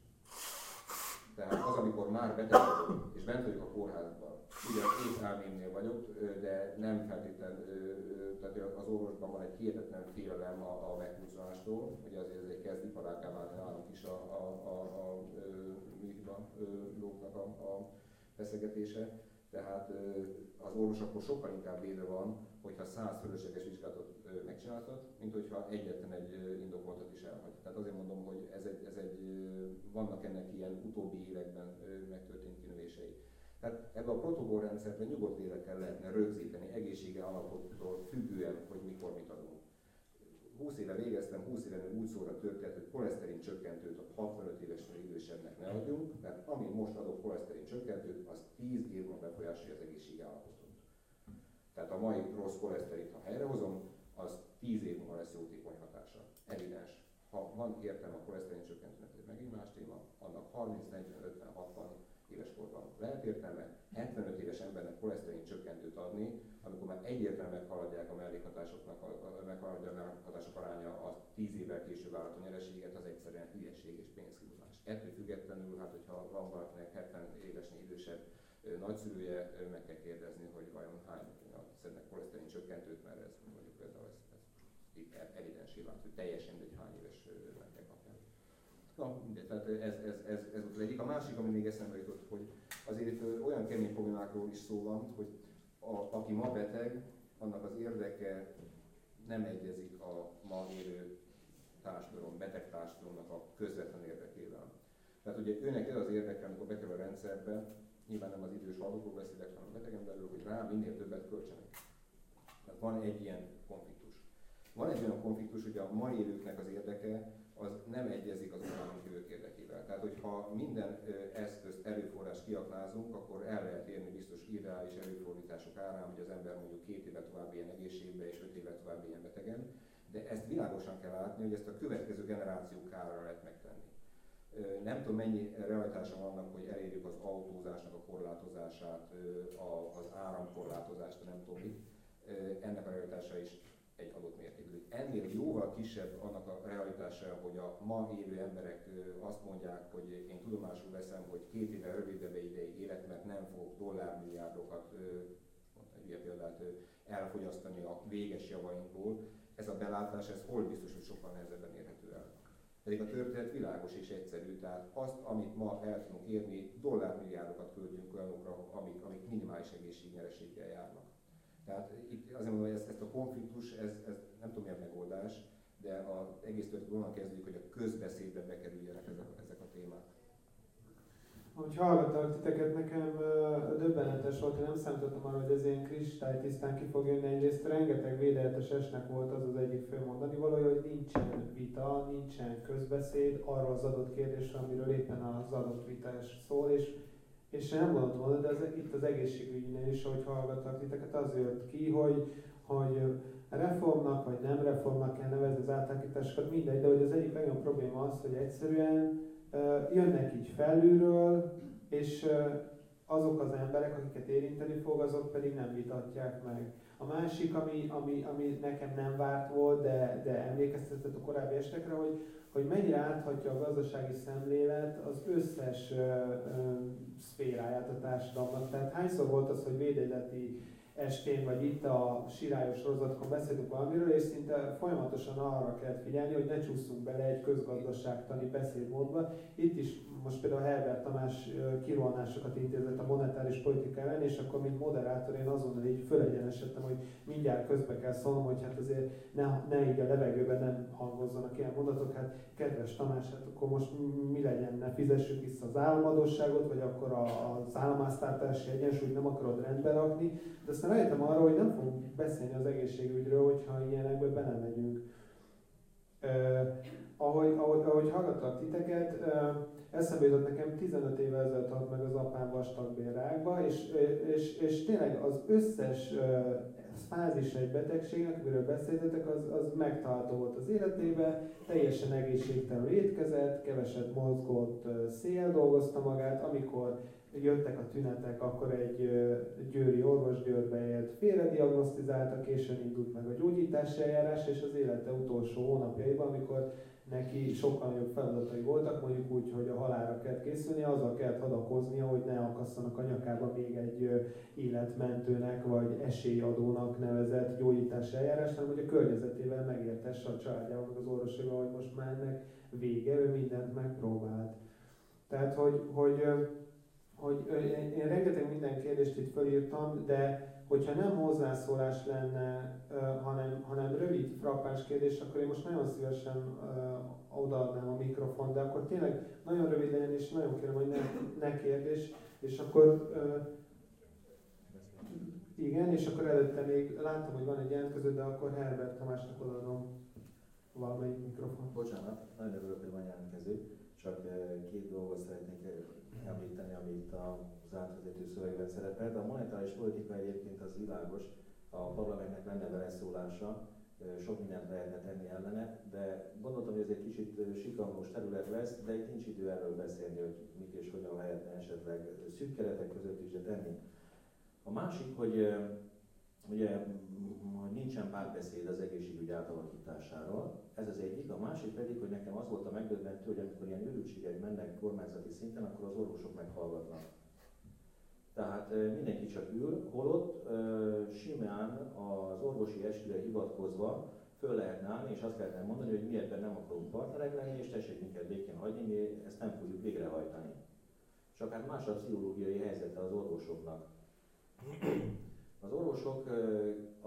Tehát az, amikor már beteg vagyok, és bent vagyok a kórházban, ugye épp elmémnél vagyok, de nem feltétlenül, tehát az orvosban van egy hihetetlen félelem a, a meghúzástól, ugye azért ez egy kezd iparággá válni nálunk is a, a, a, a műhiba lóknak a, a feszegetése. Tehát az orvos akkor sokkal inkább védve van, hogyha száz fölösleges vizsgálatot megcsináltat, mint hogyha egyetlen egy indokoltat is elhagy. Tehát azért mondom, hogy ez egy, ez egy, vannak ennek ilyen utóbbi években megtörtént kinövései. Tehát ebbe a protokollrendszerben nyugodt lélekkel lehetne rögzíteni egészsége alapottól függően, hogy mikor mit adunk. húsz éve végeztem, húsz éve úgy szóra történt, hogy koleszterin csökkentőt a hatvanöt évesnél idősebbnek ne adjunk, mert ami most adok koleszterin csökkentőt, az tíz év múlva befolyásolja az egészségi állapotot. Tehát a mai rossz koleszterint, ha helyrehozom, az tíz év múlva lesz jótékony hatása. Evidens. Ha van értelme a koleszterin csökkentőnek, ez megint más téma, annak harminc, negyven, ötven, hatvan éves korban lehet értelme, hetvenöt éves embernek koleszterin csökkentőt adni, amikor már egyértelműen meghaladják a mellékhatásoknak, a, meghaladja a mellékhatások aránya a tíz évvel később várható nyereséget, az egyszerűen hülyeség és pénzkihúzás. Ettől függetlenül, hát hogyha van valakinek hetven évesnél idősebb ö, nagyszülője, ö, meg kell kérdezni, hogy vajon hány szednek koleszterin csökkentőt, mert ez mondjuk például ez, ez evidensé vált, hogy teljesen egy hány éves meg kapják. Na, mindegy, tehát ez, ez, ez, ez az egyik. A másik, ami még eszembe jutott, hogy azért olyan kemény problémákról is szó van, hogy a, aki ma beteg, annak az érdeke nem egyezik a ma élő társadalom, beteg társadalomnak a közvetlen érdekével. Tehát ugye őnek ez az érdeke, amikor bekerül a rendszerbe, nyilván nem az idős hallgatók beszélek, hanem a betegen belül, hogy rá minél többet költsenek. Tehát van egy ilyen konfliktus. Van egy olyan konfliktus, hogy a mai élőknek az érdeke az nem egyezik az utánunk jövők érdekével. Tehát, hogyha minden eszközt, erőforrást kiaknázunk, akkor el lehet érni biztos ideális erőfordítások árán, hogy az ember mondjuk két éve tovább ilyen egészségbe és öt éve tovább ilyen betegen, de ezt világosan kell látni, hogy ezt a következő generációk kárára lehet megtenni. Nem tudom, mennyi realitása vannak, hogy elérjük az autózásnak a korlátozását, az áramkorlátozást, nem tudom mit. Ennek a realitása is egy adott mértékű. Ennél jóval kisebb annak a realitása, hogy a ma élő emberek azt mondják, hogy én tudomásul veszem, hogy két éve rövidebb ideig élek, mert nem fogok dollármilliárdokat, egy ilyen példát, elfogyasztani a véges javainkból. Ez a belátás, ez hol biztos, hogy sokkal nehezebben érhető el. Pedig a történet világos és egyszerű, tehát azt, amit ma el tudunk érni, dollármilliárdokat költünk olyanokra, amik, amik minimális egészségnyereséggel járnak. Tehát itt azért mondom, hogy ezt, ezt a konfliktus, ez, ez nem tudom milyen megoldás, de az egész történet onnan kezdődik, hogy a közbeszédbe bekerüljenek ezek, ezek a témák. Ahogy hallgattalak titeket, nekem uh, döbbenetes volt, hogy nem számítottam arra, hogy ez ilyen kristálytisztán ki fog jönni. Egyrészt rengeteg védehetes esnek volt az az egyik fő mondani valója, hogy nincsen vita, nincsen közbeszéd arról az adott kérdésről, amiről éppen az adott vitás szól, és, és nem gondoltam volna, de az, itt az egészségügynél is, ahogy hallgattalak titeket, az jött ki, hogy, hogy reformnak vagy nem reformnak kell nevezni az átalakításokat, mindegy, de hogy az egyik legnagyobb probléma az, hogy egyszerűen Uh, jönnek így felülről, és uh, azok az emberek, akiket érinteni fog, azok pedig nem vitatják meg. A másik, ami, ami, ami nekem nem várt volt, de, de emlékeztetett a korábbi estekre, hogy, hogy mennyire áthatja a gazdasági szemlélet az összes uh, uh, szféráját a társadalomnak. Tehát hányszor volt az, hogy védeleti estén, vagy itt a Sirályos sorozatkon beszélünk valamiről, és szinte folyamatosan arra kell figyelni, hogy ne csúszunk bele egy közgazdaságtani beszédmódba. Itt is most például Herbert Tamás kirohanásokat intézett a monetáris politika ellen, és akkor mint moderátor én azonnal így fölegyenesedtem, hogy mindjárt közbe kell szólnom, hogy hát azért ne, ne így a levegőben nem hangozzanak ilyen mondatok. Hát kedves Tamás, hát akkor most mi legyen, ne fizessük vissza az államadósságot, vagy akkor a, az államháztartási egyensúlyt nem akarod rendbe rakni. De aztán rájöttem arra, hogy nem fogunk beszélni az egészségügyről, hogyha ilyenekbe belemegyünk. Uh, ahogy, ahogy, ahogy hallgattak titeket, uh, eszembe jutott nekem tizenöt évvel ezelőtt halt meg az apám vastagbélrákba, és, és, és tényleg az összes uh, fázis egy betegségnek, amiről beszéltetek, az, az megtalálható volt az életében, teljesen egészségtelenül étkezett, keveset mozgott, uh, szél dolgozta magát, amikor jöttek a tünetek, akkor egy uh, győri orvos Győrbe élt, félrediagnosztizálta, későn indult meg a gyógyítási eljárás, és az élete utolsó hónapjaiban, amikor neki sokkal nagyobb feladatai voltak, mondjuk úgy, hogy a halálra kellett készülnie, azzal kellett hadakoznia, hogy ne akasszanak a nyakába még egy uh, életmentőnek vagy esélyadónak nevezett gyógyítási eljárás, hanem hogy a környezetével megértesse a családjával, meg az orvosaival, hogy most már ennek vége, ő mindent megpróbált. Tehát, hogy, hogy uh, hogy én, én rengeteg minden kérdést itt felírtam, de hogyha nem hozzászólás lenne, uh, hanem, hanem rövid, frappáns kérdés, akkor én most nagyon szívesen uh, odaadnám a mikrofont, de akkor tényleg nagyon rövid legyen, és nagyon kérem, hogy ne, ne kérdés, és akkor uh, igen, és akkor előtte még láttam, hogy van egy jelentkező, de akkor Herbert Tamásnak odaadom valamelyik mikrofon. Bocsánat, nagyon örülök, hogy van jelentkező, csak két dolgot szeretnék említeni, ami itt az átvezető szövegben szerepel. A monetáris politika egyébként az világos, a parlamentnek lenne beleszólása, sok mindent lehetne tenni ellene, de gondoltam, hogy ez egy kicsit sikamlós terület lesz, de itt nincs idő erről beszélni, hogy mit és hogyan lehetne esetleg szűk keretek között is de tenni. A másik, hogy ugye nincsen párbeszéd az egészségügy átalakításáról, ez az egyik, a másik pedig, hogy nekem az volt a megdöbbentő, hogy amikor ilyen őrültségek mennek kormányzati szinten, akkor az orvosok meghallgatnak. Tehát mindenki csak ül, holott simán az orvosi esküre hivatkozva föl lehetne állni, és azt lehetne mondani, hogy mi ebben nem akarunk partnerek lenni, és tessék minket békén hagyni, mi ezt nem fogjuk végrehajtani. Csak hát más a pszichológiai helyzete az orvosoknak. Az orvosok a,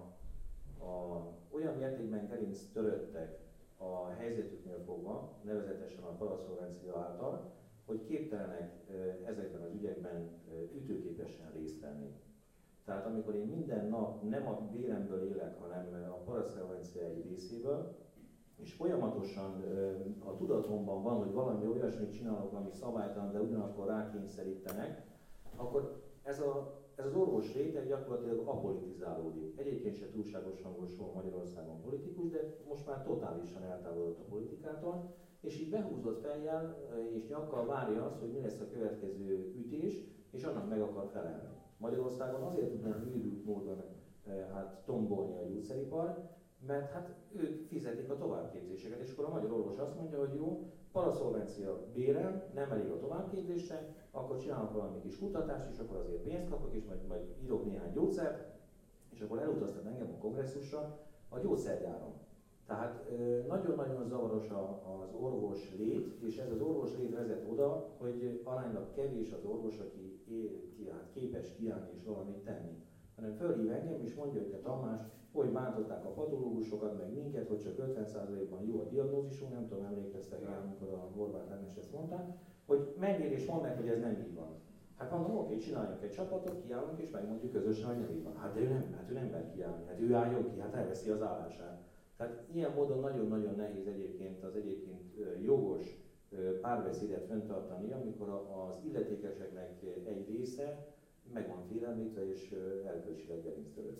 a, olyan mértékben gerinc törődtek a helyzetüknél fogva, nevezetesen a paraszolvencia által, hogy képtelenek ezekben az ügyekben ütőképesen részt venni. Tehát amikor én minden nap nem a véremből élek, hanem a paraszolvencia egy részéből, és folyamatosan a tudatomban van, hogy valami olyasmit csinálok, ami szabálytalan, de ugyanakkor rákényszerítenek, akkor ez a Ez az orvos réteg gyakorlatilag apolitizálódik. Egyébként se túlságosan volt soha Magyarországon politikus, de most már totálisan eltávolodott a politikától, és így behúzott fejjel és nyakkal várja azt, hogy mi lesz a következő ütés, és annak meg akar felelni. Magyarországon azért tudnak őrült módon hát, tombolni a gyógyszeripar, mert hát ők fizetik a továbbképzéseket, és akkor a magyar orvos azt mondja, hogy jó, paraszolvencia bérem, nem elég a továbbképzésre, akkor csinálok valami kis kutatást, és akkor azért pénzt kapok, és majd, majd írok néhány gyógyszert, és akkor elutaztat engem a kongresszusra a gyógyszergyáron. Tehát nagyon-nagyon zavaros az orvos lét, és ez az orvos lét vezet oda, hogy aránylag kevés az orvos, aki hát képes kiállni és valamit tenni. Hanem fölhív engem, és mondja, hogy te Tamás, hogy bántották a patológusokat, meg minket, hogy csak ötven százalékban jó a diagnózisunk, nem tudom, emlékeztek rá, amikor a Horváth Ágnes ezt mondta, hogy menjél és mondd meg, hogy ez nem így van. Hát mondom, oké, csináljunk egy csapatot, kiállunk és megmondjuk közösen, hogy nem így van. Hát de ő nem, hát ő nem mer kiállni, hát ő álljon ki, hát elveszi az állását. Tehát ilyen módon nagyon-nagyon nehéz egyébként az egyébként jogos párbeszédet fenntartani, amikor az illetékeseknek egy része meg van félemlítve és erkölcsileg gerinctörött.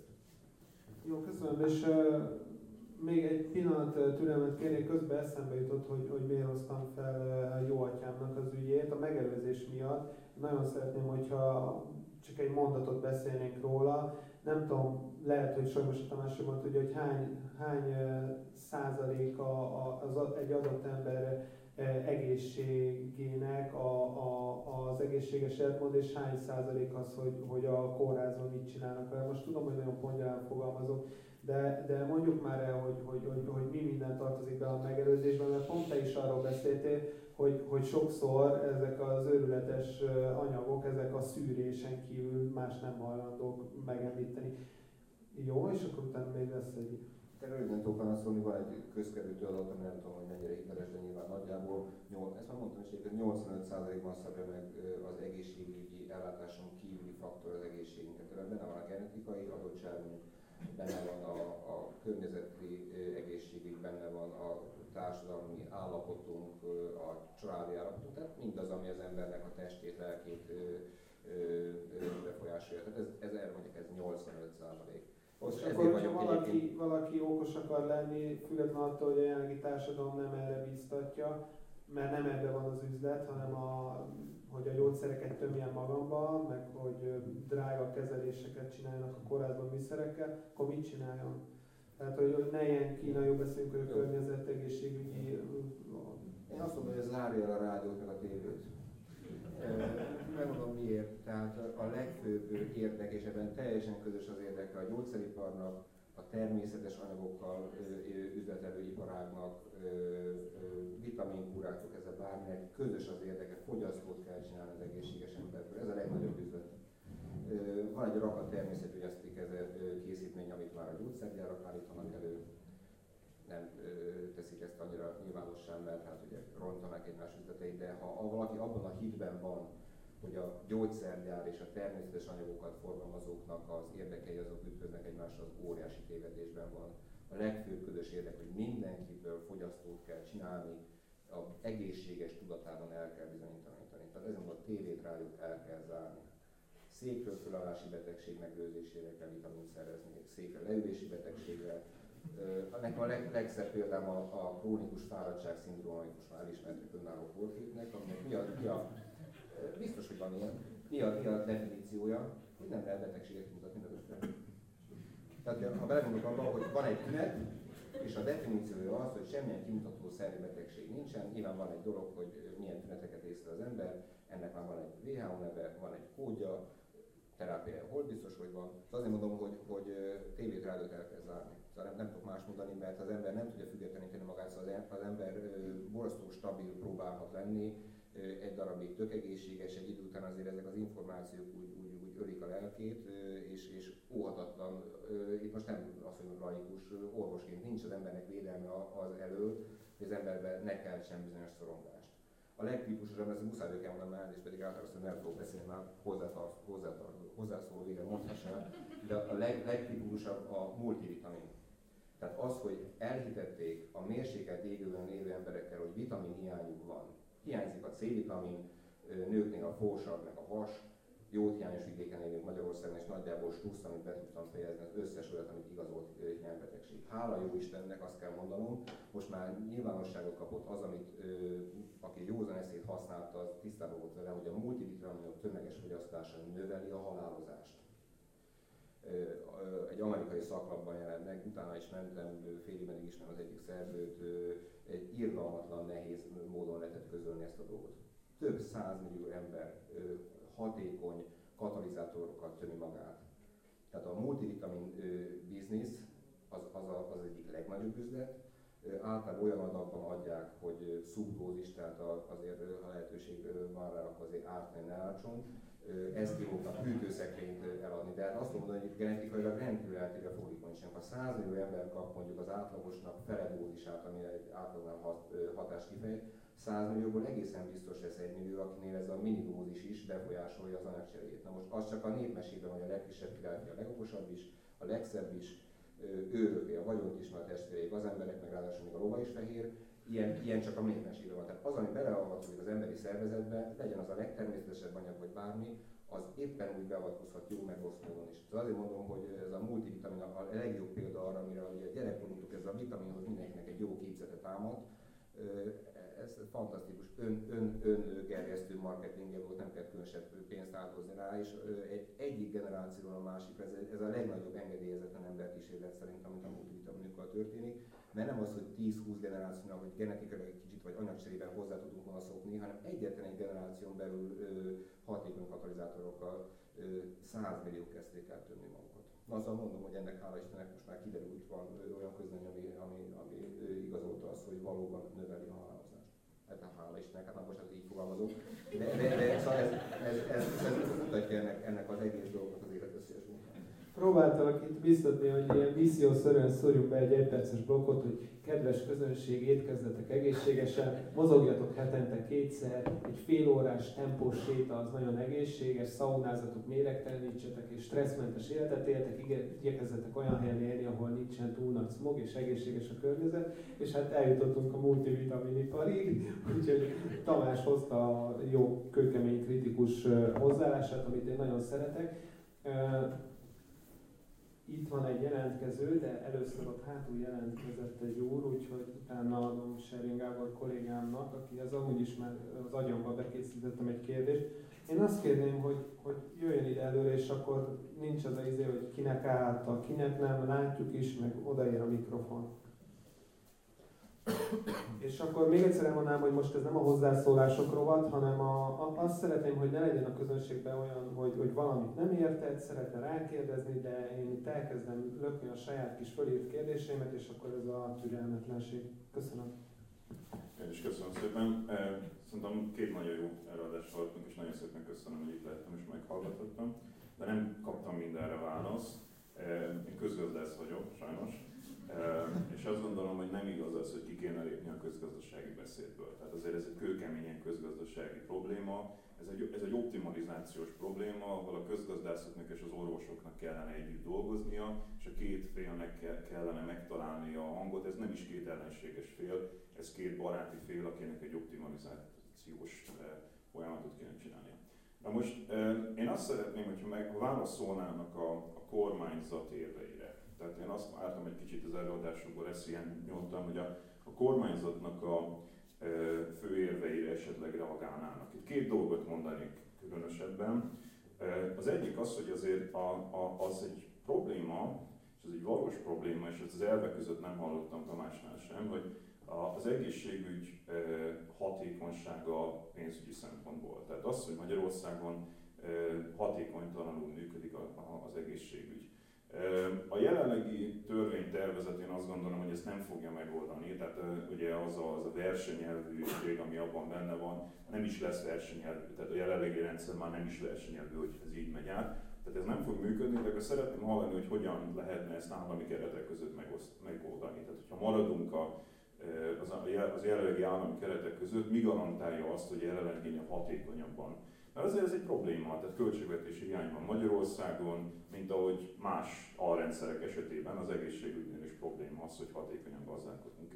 Jó, köszönöm, és uh, még egy pillanat uh, türelmet kérnék, közben eszembe jutott, hogy, hogy miért hoztam fel uh, jó atyámnak az ügyét, a megelőzés miatt. Nagyon szeretném, hogyha csak egy mondatot beszélnénk róla. Nem tudom, lehet, hogy Solymosi Tamás mondta, hogy hány, hány uh, százalék a, a, az, egy adott ember uh, egészségének a, a, az egészséges életmód, és hány százalék az, hogy, hogy a kórházban mit csinálnak. Most tudom, hogy nagyon pongyán fogalmazok, de, de mondjuk már el, hogy, hogy, hogy, hogy mi minden tartozik be a megelőzésben, mert pont te is arról beszéltél, hogy, hogy sokszor ezek az őrületes anyagok, ezek a szűrésen kívül más nem hajlandók megemlíteni. Jó, és akkor utána még lesz egy... Te röviden tudok válaszolni, van egy közkedvítő adat, ami nem tudom, hogy mennyire hiteles, de nyilván nagyjából, ezt már mondtam is, hogy nyolcvanöt százalékban szabja meg az egészségügyi ellátáson kívüli faktor az egészségünket. Benne van a genetikai adottságunk, benne van a, a környezeti egészségügy, benne van a társadalmi állapotunk, a családi állapotunk, tehát mindaz, ami az embernek a testét, lelkét befolyásolja. Tehát ez, ez erre mondjuk ez nyolcvanöt százalék. És akkor, hogyha valaki, valaki okos akar lenni, függetlenül attól, hogy a jelenlegi társadalom nem erre bíztatja, mert nem ebben van az üzlet, hanem a, hogy a gyógyszereket tömjen magamba, meg hogy drága kezeléseket csináljanak a kórházban műszerekkel, akkor mit csináljon? Tehát, hogy, hogy ne ilyen kínaiul beszélünk, hogy a környezet egészségügyi... Én azt mondom, hogy ez zárja el a rádiót meg a tévét. Megmondom miért. Tehát a legfőbb érdek, és ebben teljesen közös az érdeke a gyógyszeriparnak, a természetes anyagokkal üzletelő iparágnak, vitaminkúráktól kezdve bárminek közös az érdeke, fogyasztó fogyasztót kell csinálni az egészséges emberből. Ez a legnagyobb üzlet. Van egy rakat természetgyógyászati készítmény, amit már a gyógyszergyárak állítanak elő. Nem teszik ezt annyira nyilvánossá, mert hát ugye rontanak egymás üzleteit, de ha valaki abban a hitben van, hogy a gyógyszergyár és a természetes anyagokat forgalmazóknak az érdekei azok ütköznek egymásra, az óriási tévedésben van. A legfőbb közös érdek, hogy mindenkitől fogyasztót kell csinálni, az egészséges tudatában el kell bizonyítani. Tehát ezen a tévét, rádiót el kell zárni. Székről fölállási betegség megelőzésére kell vitamint szerezni, székre leülési betegségre. Nekem a leg, legszebb példám a, a krónikus fáradtság-szindróma, amit most már elismertek önálló kórképnek, aminek mi a, mi a, biztos, hogy van ilyen, mi a, mi a definíciója, hogy nem lehet betegséget mutatni mögöttre. Tehát ha belegondolok abba, hogy van egy tünet, és a definíciója az, hogy semmilyen kimutató szervi betegség nincsen, nyilván van egy dolog, hogy milyen tüneteket észre az ember, ennek már van egy vé há ó neve, van egy kódja, terápiája hol biztos, hogy van. Szóval azért mondom, hogy, hogy tévét, rádiót el kell zárni. Szóval nem, nem tudok más mondani, mert az ember nem tudja függetleníteni magát, szóval az ember borzasztó stabil próbálhat lenni, egy darabig tök egészséges, egy idő után azért ezek az információk úgy, úgy, úgy ölik a lelkét, és, és óhatatlan, itt most nem az, hogy laikus orvosként nincs az embernek védelme az elől, hogy az emberben ne keltsen bizonyos szorongást. A legtípusosabb, ez muszáj kell mondanom már, és pedig általában nem fogok beszélni, már hozzászól végre mondhassál, de a leg, legtípusosabb a multivitamin. Tehát az, hogy elhitették a mérsékelt égőben lévő emberekkel, hogy vitamin hiányuk van. Hiányzik a cé-vitamin, nőknél a fósabb, meg a vas, jót hiányos vidéken élünk Magyarországon, és nagyjából stussz, amit be tudtam fejezni, az összes olyat, amit igazolt hiánybetegség. Hála jó Istennek, azt kell mondanom, most már nyilvánosságot kapott az, amit ö, aki józan eszét használta, az tisztában volt vele, hogy a multivitaminok tömeges fogyasztása növeli a halálozást. Ö, ö, egy amerikai szaklapban jelent meg, utána is mentem, fél évig ismerem az egyik szerzőt, ö, egy irgalmatlan nehéz módon lehetett közölni ezt a dolgot. Több százmillió ember ö, hatékony katalizátorokat tömi magát. Tehát a multivitamin ö, biznisz az, az, a, az egyik legnagyobb üzlet. Ö, általában olyan adagban adják, hogy szubdózis, tehát a, azért ha lehetőség van rá, akkor azért árt ne ártson. Eszkimóknak hűtőszekrényt eladni, de hát azt mondom, hogy genetikailag rendkívül eltérő a fogékonyság. Ha száz millió ember kap mondjuk az átlagosnak fele dózisát, ami egy átlagnál hat, hatást kifejt, száz millióból egészen biztos lesz egy millió, akinél ez a minidózis is befolyásolja az anyagcseréjét. Na most az csak a népmesében, hogy a legkisebb királyfi a legokosabb is, a legszebb is, ő örökli a vagyont is, mert a testvéreik az emberek, meg ráadásul még a lova is fehér. Ilyen, ilyen csak a népmesében van. Tehát az, ami beleavatkozik az emberi szervezetbe, legyen az a legtermészetesebb anyag vagy bármi, az éppen úgy beavatkozhat jó meg rossz módon is. Tehát azért mondom, hogy ez a multivitamin a legjobb példa arra, amire a gyerekkorunktól ez a vitaminhoz mindenkinek egy jó képzete támad. Ez fantasztikus, ön, ön, öngerjesztő marketingje volt, nem kell különösebb pénzt áldozni rá, és egy, egyik generációról a másikra, ez, ez a legnagyobb engedélyezetlen emberkísérlet szerint, amit a multivitaminokkal történik. Mert nem az, hogy tíz-húsz generációnak, hogy genetikailag egy kicsit vagy anyagcserében hozzá tudunk volna szokni, hanem egyetlen egy generáción belül ö, hatékony katalizátorokkal száz milliók kezdték el tömni magukat. Na, azzal mondom, hogy ennek hála Istennek most már kiderült, van ö, olyan közlemény, ami, ami, ami ö, igazolta azt, hogy valóban növeli a halálozást. Hát hála Istennek, hát most hát így fogalmazok. De, de, de szóval ez, ez, ez, ez, ez mutatja ennek, ennek az egész dolgok az életösszes munkát. Próbáltalak itt biztatni, hogy ilyen víziószerűen szorjuk be egy egyperces blokkot, hogy kedves közönség, étkezzetek egészségesen, mozogjatok hetente kétszer, egy fél órás tempós séta az nagyon egészséges, szaunázatok, méregtelenítsetek és stresszmentes életet éltek, igyekezzetek olyan helyen élni, ahol nincsen túl nagy smog és egészséges a környezet, és hát eljutottunk a multivitaminiparig, úgyhogy Tamás hozta a jó, kőkemény, kritikus hozzáállását, amit én nagyon szeretek. Itt van egy jelentkező, de először ott hátul jelentkezett egy úr, úgyhogy utána adom Sering Gábor kollégámnak, aki az amúgy is már az agyamba bekészítettem egy kérdést. Én azt kérném, hogy, hogy jöjjön ide előre, és akkor nincs az a izé, hogy kinek állta, kinek nem, látjuk is, meg odaér a mikrofon. És akkor még egyszer elmondanám, hogy most ez nem a hozzászólások rovat, hanem a, a, azt szeretném, hogy ne legyen a közönségben olyan, hogy, hogy valamit nem érted, szeretne rákérdezni, de én itt elkezdem lökni a saját kis fölírt kérdéseimet, és akkor ez a türelmetlenség. Köszönöm. Én is köszönöm szépen. Szerintem két nagyon jó előadás volt. szépen köszönöm, hogy itt lehettem és meghallgatottam, de nem kaptam mindenre választ. Én közgazdász vagyok, sajnos, és azt gondolom, hogy nem igaz az, hogy ki kéne lépni a közgazdasági beszédből. Tehát azért ez egy kőkeményen közgazdasági probléma, ez egy, ez egy optimalizációs probléma, ahol a közgazdászoknak és az orvosoknak kellene együtt dolgoznia, és a két félnek kellene megtalálni a hangot. Ez nem is két ellenséges fél, ez két baráti fél, akinek egy optimalizációs folyamatot kéne csinálni. Na most én azt szeretném, hogyha meg ha válaszolnának a, a kormányzat érveire. Tehát én azt vártam egy kicsit az előadásokból, ezt ilyen nyomtam, hogy a, a kormányzatnak a e, fő érveire esetleg reagálnának. Itt két dolgot mondanék különösebben. E, az egyik az, hogy azért a, a, az egy probléma, és ez egy valós probléma, és ezt az elvek között nem hallottam Tamásnál sem, hogy az egészségügy e, hatékonysága pénzügyi szempontból. Tehát az, hogy Magyarországon e, hatékonytalanul működik a, a, az egészségügy. A jelenlegi törvénytervezet, én azt gondolom, hogy ezt nem fogja megoldani, tehát ugye az a, az a versenyelvűség, ami abban benne van, nem is lesz versenyelvű, tehát a jelenlegi rendszer már nem is versenyelvű, hogy ez így megy át. Tehát ez nem fog működni, de akkor szeretném hallani, hogy hogyan lehetne ezt állami keretek között megoldani. Tehát, hogyha maradunk a, az, az jelenlegi állami keretek között, mi garantálja azt, hogy jelenleg hatékonyabban. Mert azért ez egy probléma, tehát költségvetési hiány van Magyarországon, mint ahogy más alrendszerek esetében az egészségügynél is probléma az, hogy hatékonyan gazdálkodunk.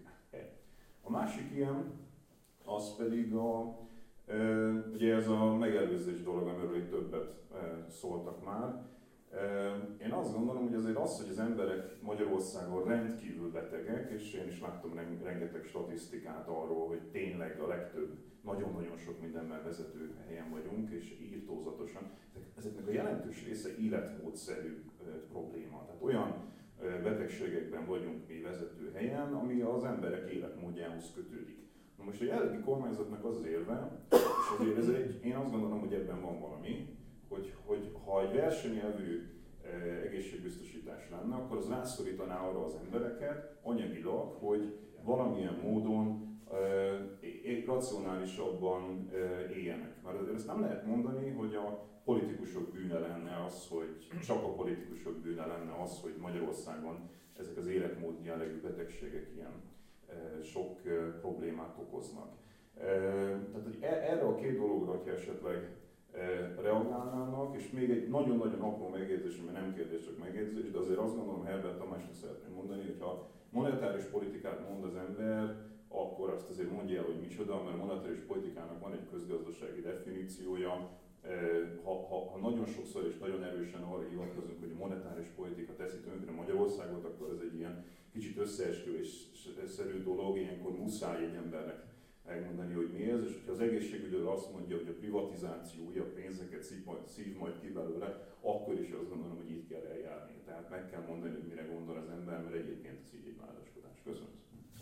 A másik ilyen, az pedig a, e, ugye ez a megelőzés dolog, amiről itt többet e, szóltak már. E, én azt gondolom, hogy azért az, hogy az emberek Magyarországon rendkívül betegek, és én is láttam rengeteg statisztikát arról, hogy tényleg a legtöbb, nagyon-nagyon sok mindenben vezető helyen vagyunk, és írtózatosan. Ezeknek a jelentős része életmódszerű probléma. Tehát olyan betegségekben vagyunk mi vezető helyen, ami az emberek életmódjához kötődik. Na most a jelenlegi kormányzatnak az az érve, és azért ez egy, én azt gondolom, hogy ebben van valami, hogy, hogy ha egy versenyelvű egészségbiztosítás lenne, akkor az rászorítaná arra az embereket anyagilag, hogy valamilyen módon uh, racionálisabban uh, éljenek. Mert ezt nem lehet mondani, hogy a politikusok bűne lenne az, hogy csak a politikusok bűne lenne az, hogy Magyarországon ezek az életmód jellegű betegségek ilyen uh, sok uh, problémát okoznak. Uh, tehát hogy erre a két dologra, hogyha esetleg uh, reagálnának, és még egy nagyon-nagyon apró megjegyzés, mert nem kérdés, csak megjegyzés, de azért azt gondolom, Herbert Tamásnak szeretném mondani, hogy ha monetáris politikát mond az ember, akkor azt azért mondja el, hogy micsoda, mert a monetáris politikának van egy közgazdasági definíciója. Ha, ha, ha nagyon sokszor és nagyon erősen arra hivatkozunk, hogy a monetáris politika teszi tönkre Magyarországot, akkor ez egy ilyen kicsit összeesküvésszerű dolog, ilyenkor muszáj egy embernek megmondani, hogy mi ez, és hogyha az egészségügyről azt mondja, hogy a privatizáció újabb pénzeket szív majd, szív majd ki belőle, akkor is azt gondolom, hogy így kell eljárni. Tehát meg kell mondani, hogy mire gondol az ember, mert egyébként ez így egy vádaskodás. Köszönöm.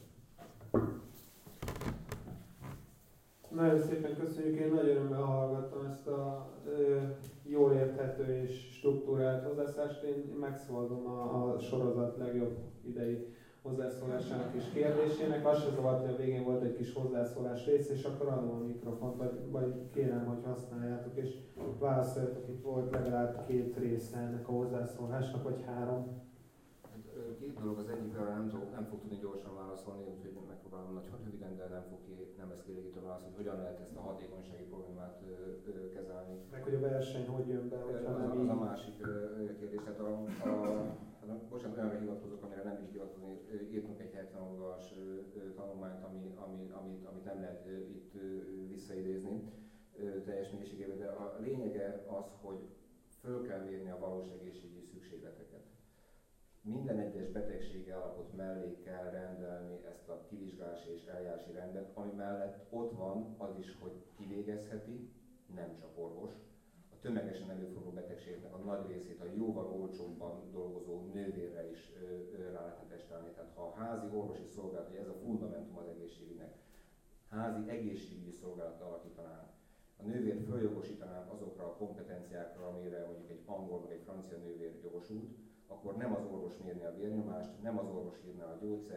Nagyon szépen köszönjük, én nagy örömmel hallgattam ezt a ö, jól érthető és struktúrált hozzászólást. Én megszólalom a, a sorozat legjobb idei hozzászólásának és kérdésének. Azt se zavart, hogy a végén volt egy kis hozzászólás rész, és akkor adom a mikrofont, vagy, vagy kérem, hogy használjátok, és válaszoljatok, itt volt legalább két része ennek a hozzászólásnak, vagy három. Két dolog, az egyik, nem, nem fog tudni gyorsan válaszolni, úgyhogy megpróbálom nagyon röviden, de nem, fog ki, nem lesz kielégítő válasz, hogy hogyan lehet ezt a hatékonysági problémát ö, ö, kezelni. Meg hogy a verseny hogy jön be, hogyha az, nem az így. a másik ö, kérdés. Tehát a, a, a, bocsánat, olyanra hivatkozok, amire nem is hivatkozni, írtunk egy hetven oldalas tanulmányt, ami, ami, amit, amit nem lehet ö, itt ö, visszaidézni ö, teljes mélységében, de a lényege az, hogy föl kell mérni a valós egészségügyi szükségleteket. Minden egyes betegségi állapot mellé kell rendelni ezt a kivizsgálási és eljárási rendet, ami mellett ott van az is, hogy kivégezheti, nem csak orvos, a tömegesen előforduló betegségeknek a nagy részét a jóval olcsóbban dolgozó nővérre is ö, ö, rá lehetne testálni. Tehát ha a házi orvosi szolgálat, hogy ez a fundamentum az egészségügynek, házi egészségügyi szolgálat alakítanánk, a nővér följogosítanánk azokra a kompetenciákra, amire mondjuk egy angol vagy egy francia nővér jogosult, akkor nem az orvos mérni a vérnyomást, nem az orvos írná a gyógyszert,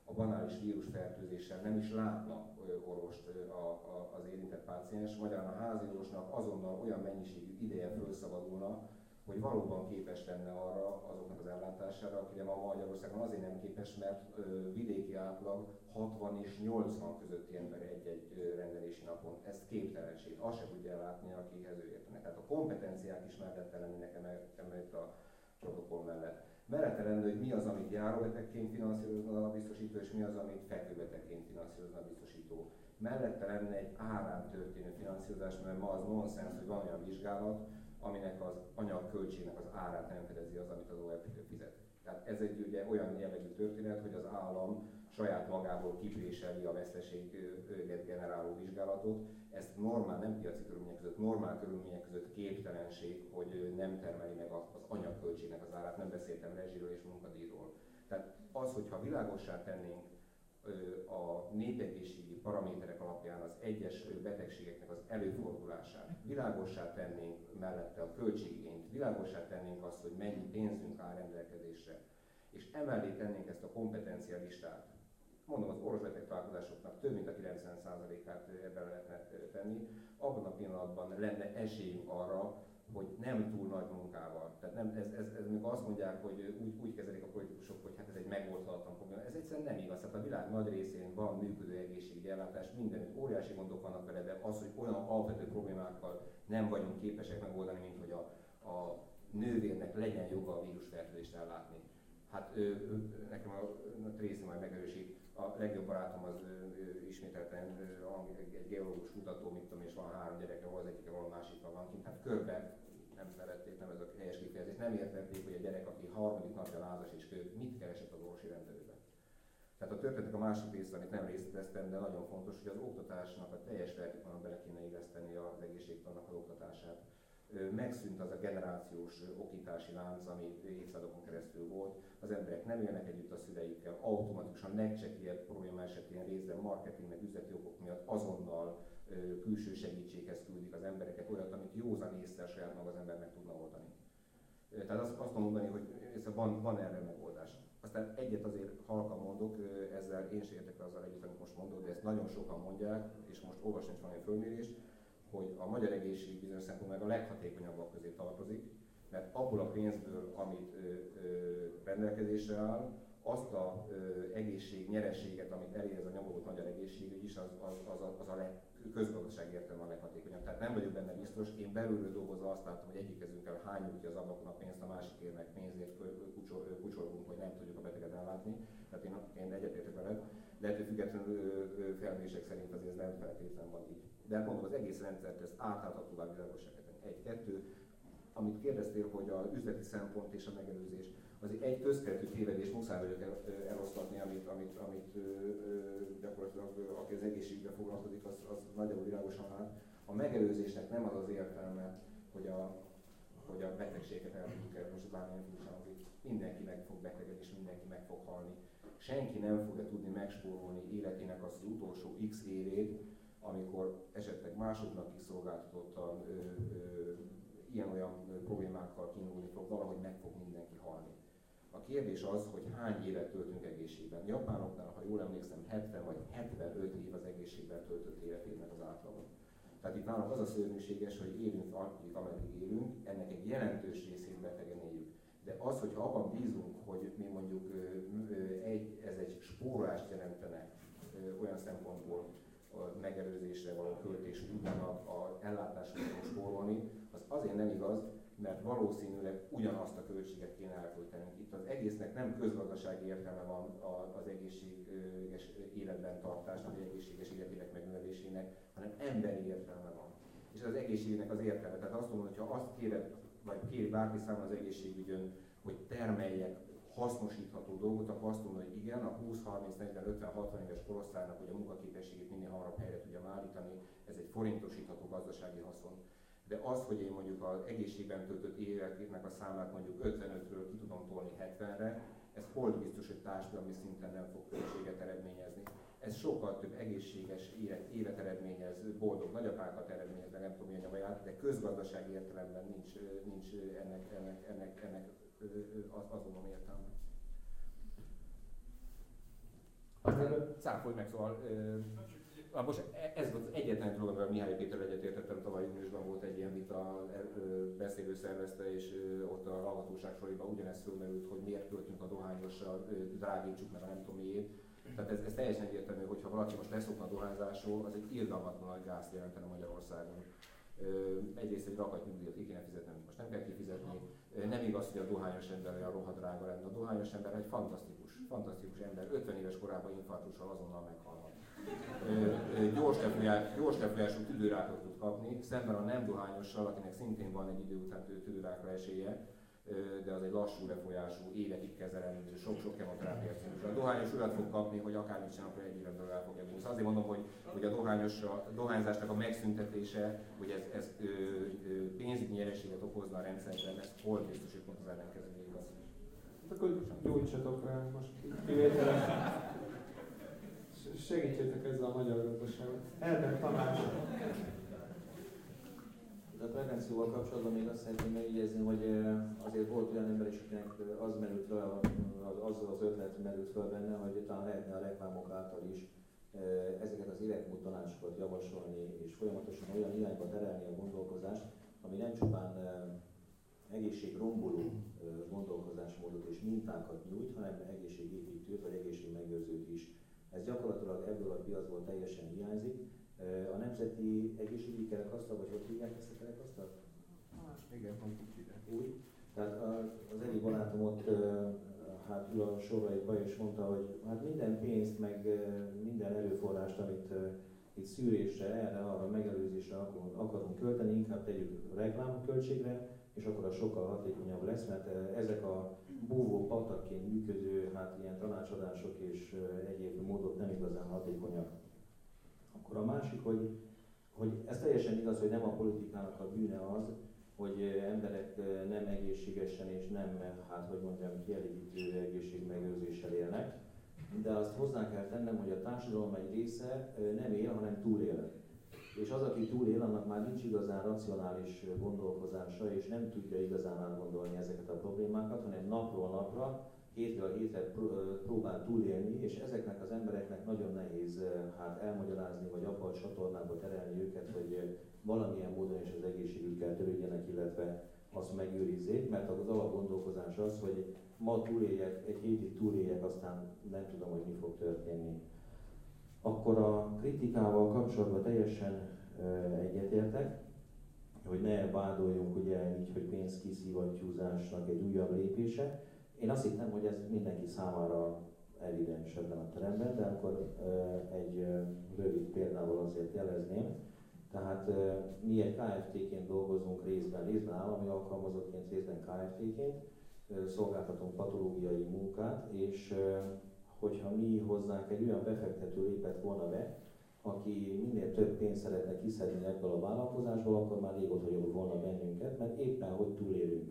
a banális vírusfertőzéssel nem is látna orvost a, a, az érintett páciens, magyarán a házi orvosnak azonnal olyan mennyiségű ideje felszabadulna, hogy valóban képes lenne arra azoknak az ellátására, akire ma Magyarországon azért nem képes, mert ö, vidéki átlag hatvan és nyolcvan közötti ember egy-egy rendelési napon. Ez képtelenség. Azt se tudja ellátni, akihez ő értene. Tehát a kompetenciák is mellette lennének emellett a protokoll mellett. Mellette lenne, hogy mi az, amit járóbetegként finanszírozna a biztosító, és mi az, amit fekvőbetegként finanszírozna a biztosító. Mellette lenne egy árán történő finanszírozás, mert ma az nonsens, hogy van olyan vizsgálat, aminek az anyagköltségnek az árát nem fedezi az, amit az o e pé fizet. Tehát ez egy ugye olyan jellegű történet, hogy az állam saját magából kipréseli a veszteséget generáló vizsgálatot. Ezt normál, nem piaci körülmények között, normál körülmények között képtelenség, hogy nem termeli meg az anyagköltségnek az árát, nem beszéltem rezsiről és munkadíjról. Tehát az, hogyha világossá tennénk a népegészségügyi paraméterek alapján az egyes betegségeknek az előfordulását, világossá tennénk mellette a költségigényt, világossá tennénk azt, hogy mennyi pénzünk áll rendelkezésre, és emellé tennénk ezt a kompetencia listát. Mondom, az orvosbeteg találkozásoknak több mint a kilencven százalékát ebben lehetne tenni, abban a pillanatban lenne esélyünk arra, hogy nem túl nagy munkával. Tehát nem, ez, ez, ez még azt mondják, hogy úgy, úgy kezelik a politikusok, hogy hát ez egy megoldhatatlan probléma. Ez egyszerűen nem igaz. Tehát a világ nagy részén van működő egészségügyi ellátás, mindenütt óriási gondok vannak vele, de az, hogy olyan alapvető problémákkal nem vagyunk képesek megoldani, mint hogy a, a nővérnek legyen joga a vírusfertőzést ellátni. Hát ő, ő, nekem a, a Tracy majd megerősít, a legjobb barátom az ő, ő, ismételten ő, egy geológus kutató, mit tudom, és van három gyereke, hol az egyike, hol a másikra van kint. Hát körbe nem szerették, nem ez a helyes kifejezés, nem értették, hogy a gyerek, aki harmadik napja lázas és kő, mit keresett az orvosi rendelőben. Tehát a történetek a másik része, amit nem részleteztem, de nagyon fontos, hogy az oktatásnak a teljes vertikalon bele kéne illeszteni az egészségtannak az oktatását. Megszűnt az a generációs okítási lánc, ami évszázadokon keresztül volt. Az emberek nem élnek együtt a szüleikkel, automatikusan legcsekélyebb probléma esetén részben marketing meg üzleti okok miatt azonnal külső segítséghez küldik az embereket, olyat, amit józan észre saját maga az ember meg tudna oldani. Tehát azt, azt mondani, hogy van, van erre megoldás. Aztán egyet azért halkan mondok, ezzel én sem értek azzal együtt, amit most mondok, de ezt nagyon sokan mondják, és most olvasni is valami fölmérést, hogy a magyar egészség bizonyos szempontból meg a leghatékonyabbak közé tartozik, mert abból a pénzből, amit ö, ö, rendelkezésre áll, azt a ö, egészség nyereséget, amit elér ez a nyomorult magyar egészségügy is, az, az, az, a, az a leg, közgazdasági értelemben a leghatékonyabb. Tehát nem vagyok benne biztos, én belülről dolgozva azt látom, hogy egyik kezünkkel hányjuk ki az ablakon a pénzt, a másikért meg pénzért kucsolgunk, hogy nem tudjuk a beteget ellátni. Tehát én, én egyetértek veled, de ettől függetlenül felmérések szerint azért ez nem feltétlenül van így. De hát mondom, az egész rendszert ezt átláthatóvá világosá kell tenni. Egy-kettő, amit kérdeztél, hogy az üzleti szempont és a megelőzés, azért egy közkeletű tévedés muszáj vagyok el, eloszlatni, amit, amit, amit ö, ö, gyakorlatilag aki az egészségügyben foglalkozik, az, az nagyjából világosan lát. A megelőzésnek nem az az értelme, hogy a, hogy a betegséget el tudjuk el, most bármilyen furcsán hangzik. Mindenki meg fog betegedni, és mindenki meg fog halni. Senki nem fogja tudni megspórolni életének azt az utolsó x évét, amikor esetleg másoknak kiszolgáltatottan ö, ö, ilyen-olyan problémákkal kínulni fog, valahogy meg fog mindenki halni. A kérdés az, hogy hány évet töltünk egészségben. Japánoknál, ha jól emlékszem, hetven vagy hetvenöt év az egészségben töltött életének az átlagon. Tehát itt nálunk az a szörnyűséges, hogy élünk, ameddig élünk, ennek egy jelentős részét betegen éljük. De az, hogyha abban bízunk, hogy mi mondjuk egy, ez egy spórolást jelentene olyan szempontból, a megelőzésre való költés utána a ellátásra való spórolni, az azért nem igaz, mert valószínűleg ugyanazt a költséget kéne elköltenünk. Itt az egésznek nem közgazdasági értelme van az egészséges életben tartásnak, vagy egészséges életének megnövelésének, hanem emberi értelme van. És ez az egészségnek az értelme. Tehát azt mondom, hogy ha azt kéred, vagy kér bárki számára az egészségügyön, hogy termeljek hasznosítható dolgot, akkor azt mondom, hogy igen, a húsz, harminc, negyven, ötven, hatvan éves korosztálynak, hogy a munkaképességét minél hamarabb helyre tudjam állítani, ez egy forintosítható gazdasági haszon. De az, hogy én mondjuk az egészségben töltött éveknek a számát mondjuk ötvenötről ki tudom tolni hetvenre, ez hol biztos, hogy társadalmi szinten nem fog költséget eredményezni. Ez sokkal több egészséges élet, élet eredményez, boldog nagyapákat eredményez, de nem tudom milyen nyomaját, de közgazdasági értelemben nincs, nincs ennek, ennek, ennek, ennek az, azon értelme. Aztán cáfolj meg, szóval uh, most ez az egyetlen dolog, amivel Mihály Péterrel egyetértettem, tavaly júniusban volt egy ilyen vita, beszélő szervezte, és ott a hallgatóság soraiban ugyanezt fölmerült, hogy miért költünk a dohányosra, drágítsuk meg a nem tudom miért. Tehát ez, ez teljesen egyértelmű, hogy ha valaki most leszokna a dohányzásról, az egy irgalmatlan nagy gázt jelentene Magyarországon. Egyrészt egy rakat nyugdíjat ki kéne fizetni, most nem kell kifizetni. Nem igaz, hogy a dohányos ember olyan rohadt drága lenne. A dohányos ember egy fantasztikus, fantasztikus ember, ötven éves korában infarktussal azonnal meghalhat. Gyors, lefolyás, gyors lefolyású tüdőrákot tud kapni, szemben a nem dohányossal, akinek szintén van egy idő után tüdőrákra esélye, de az egy lassú lefolyású, évekig kezelendő, sok-sok kemoterápiás. A dohányos urat fog kapni, hogy akármit csinál, akkor egy éven belül el fogja búzni. Azért mondom, hogy, hogy a, dohányos, a dohányzásnak a megszüntetése, hogy ez, ez ö, ö, pénzügyi nyereséget okozna a rendszerben, ez hol biztos, hogy pont az ellenkezője igaz. Akkor gyújtsatok rá most kivételes. Segítsétek ezzel a magyar gazdaságot. Erdem Tamás. A prevencióval kapcsolatban még azt szeretném megjegyezni, hogy azért volt olyan ember is, akinek az merült fel, az az ötlet merült fel benne, hogy talán lehetne a reklámok által is ezeket az életmód tanácsokat javasolni, és folyamatosan olyan irányba terelni a gondolkozást, ami nem csupán egészségromboló gondolkozásmódot és mintákat nyújt, hanem egészségépítőt vagy egészségmegőrzőt is. Ez gyakorlatilag ebből a piacból teljesen hiányzik. A Nemzeti Egészségügyi Kerekasztal, vagy hogy hívják ezt a kerekasztalt? Igen, mondjuk ide. Úgy. Tehát az egyik barátom ott hát ül a soraiba és mondta, hogy hát minden pénzt, meg minden erőforrást, amit itt szűrésre, erre, arra, megelőzésre akarunk költeni, inkább tegyük reklámköltségre, és akkor az sokkal hatékonyabb lesz, mert ezek a búvó patakként működő hát ilyen tanácsadások és egyéb módok nem igazán hatékonyak. Akkor a másik, hogy, hogy ez teljesen igaz, hogy nem a politikának a bűne az, hogy emberek nem egészségesen és nem, hát hogy mondjam, kielégítő egészségmegőrzéssel élnek, de azt hozzá kell tennem, hogy a társadalom egy része nem él, hanem túlél. És az, aki túlél, annak már nincs igazán racionális gondolkozása, és nem tudja igazán átgondolni ezeket a problémákat, hanem napról napra, hétről hétre próbál túlélni, és ezeknek az embereknek nagyon nehéz hát elmagyarázni, vagy abba a csatornába terelni őket, hogy valamilyen módon is az egészségükkel törődjenek, illetve azt megőrizzék, mert az alapgondolkozás az, hogy ma túléljek, egy hétig túléljek, aztán nem tudom, hogy mi fog történni. Akkor a kritikával kapcsolatban teljesen uh, egyetértek, hogy ne vádoljunk ugye így, hogy pénzkiszívattyúzásnak egy újabb lépése. Én azt hittem, hogy ez mindenki számára evidens ebben a teremben, de akkor uh, egy uh, rövid példával azért jelezném. Tehát uh, mi egy ká ef té-ként dolgozunk részben, részben állami alkalmazottként, részben ká ef té-ként, uh, szolgáltatunk patológiai munkát, és uh, hogyha mi hozzánk egy olyan befektető lépett volna be, aki minél több pénzt szeretne kiszedni ebből a vállalkozásból, akkor már régóta jobb volna bennünket, mert éppen hogy túlélünk.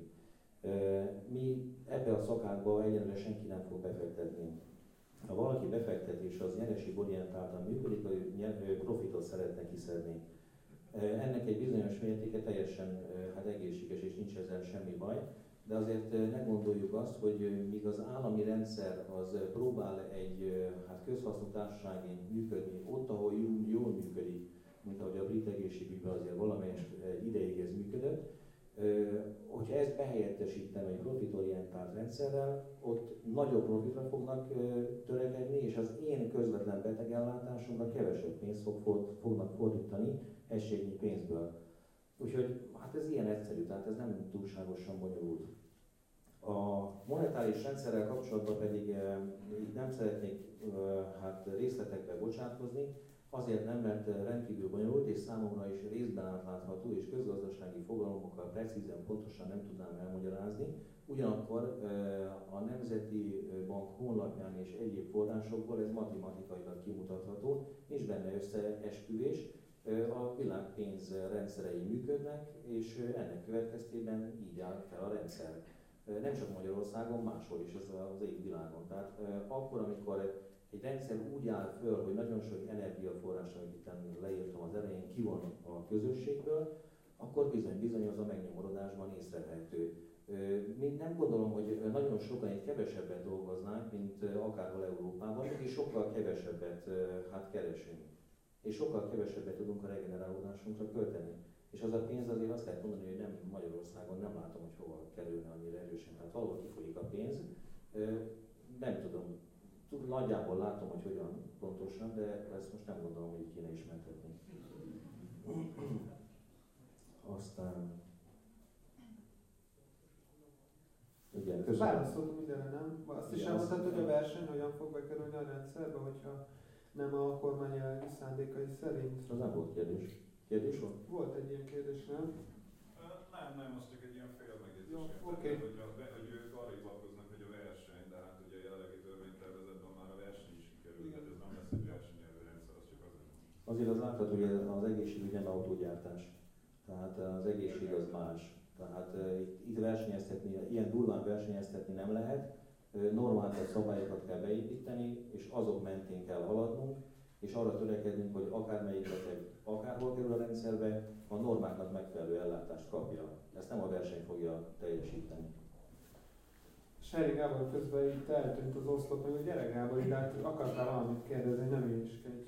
Mi ebbe a szakákba egyenlőre senki nem fog befektetni. Ha valaki befektetés az nyereségorientáltan működik, vagy profitot szeretne kiszedni. Ennek egy bizonyos mértéke teljesen hát egészséges, és nincs ezzel semmi baj. De azért ne gondoljuk azt, hogy míg az állami rendszer az próbál egy hát közhasznú társaságként működni, ott, ahol jól működik, mint ahogy a brit egészségügyben azért valamelyes ideig ez működött, hogyha ezt behelyettesítem egy profitorientált rendszerrel, ott nagyobb profitra fognak törekedni, és az én közvetlen betegellátásomra kevesebb pénzt fog, fognak fordítani egységnyi pénzből. Úgyhogy hát ez ilyen egyszerű, tehát ez nem túlságosan bonyolult. A monetáris rendszerrel kapcsolatban pedig eh, nem szeretnék eh, hát részletekbe bocsátkozni, azért nem, mert rendkívül bonyolult, és számomra is részben átlátható, és közgazdasági fogalomokkal precízen, pontosan nem tudnám elmagyarázni. Ugyanakkor eh, a Nemzeti Bank honlapján és egyéb forrásokból ez matematikailag kimutatható, nincs benne összeesküvés. A világ pénz rendszerei működnek, és ennek következtében így áll fel a rendszer. Nem csak Magyarországon, máshol is az az ég világon. Tehát akkor, amikor egy rendszer úgy áll föl, hogy nagyon sok energiaforrás, amit itt leírtam az elején, kivon a közösségből, akkor bizony-bizony az a megnyomorodásban észrevehető. Még nem gondolom, hogy nagyon sokan itt kevesebbet dolgoznánk, mint akárhol Európában, mégis sokkal kevesebbet hát keresünk. És sokkal kevesebbet tudunk a regenerálódásunkra költeni. És az a pénz azért azt lehet mondani, hogy nem Magyarországon nem látom, hogy hova kerülne annyira erősen. Tehát valahol kifolyik a pénz. Nem tudom, nagyjából látom, hogy hogyan pontosan, de ezt most nem gondolom, hogy így kéne ismertetni. Aztán... Igen, köszönöm. Válaszoltunk mindenre, nem? Azt is elmondtad, hogy a verseny hogyan fog bekerülni a rendszerbe, hogyha nem a kormány jelenlegi szándékai szerint. Az nem volt kérdés. Kérdés volt? Volt egy ilyen kérdés, nem? Nem, nem, az csak egy ilyen fél megjegyzés. Jó, oké. Hogy, hogy ők arra hivatkoznak, hogy a verseny, de hát ugye a jelenlegi törvénytervezetben már a verseny is kikerül, tehát ez nem lesz egy versenyelvű rendszer, az csak azért. Azért az látható, hogy az egészségügy nem autógyártás. Tehát az egészség az más. Tehát uh, itt, itt versenyeztetni, ilyen durván versenyeztetni nem lehet, uh, normális szabályokat kell beépíteni, és azok mentén kell haladnunk, és arra törekedünk, hogy akármelyik beteg akárhol kerül a rendszerbe, a normáknak megfelelő ellátást kapja. Ezt nem a verseny fogja teljesíteni. Seri Gábor közben itt eltűnt az oszlop, hogy a gyere Gábor, de hát akartál valamit kérdezni, nem érskedj.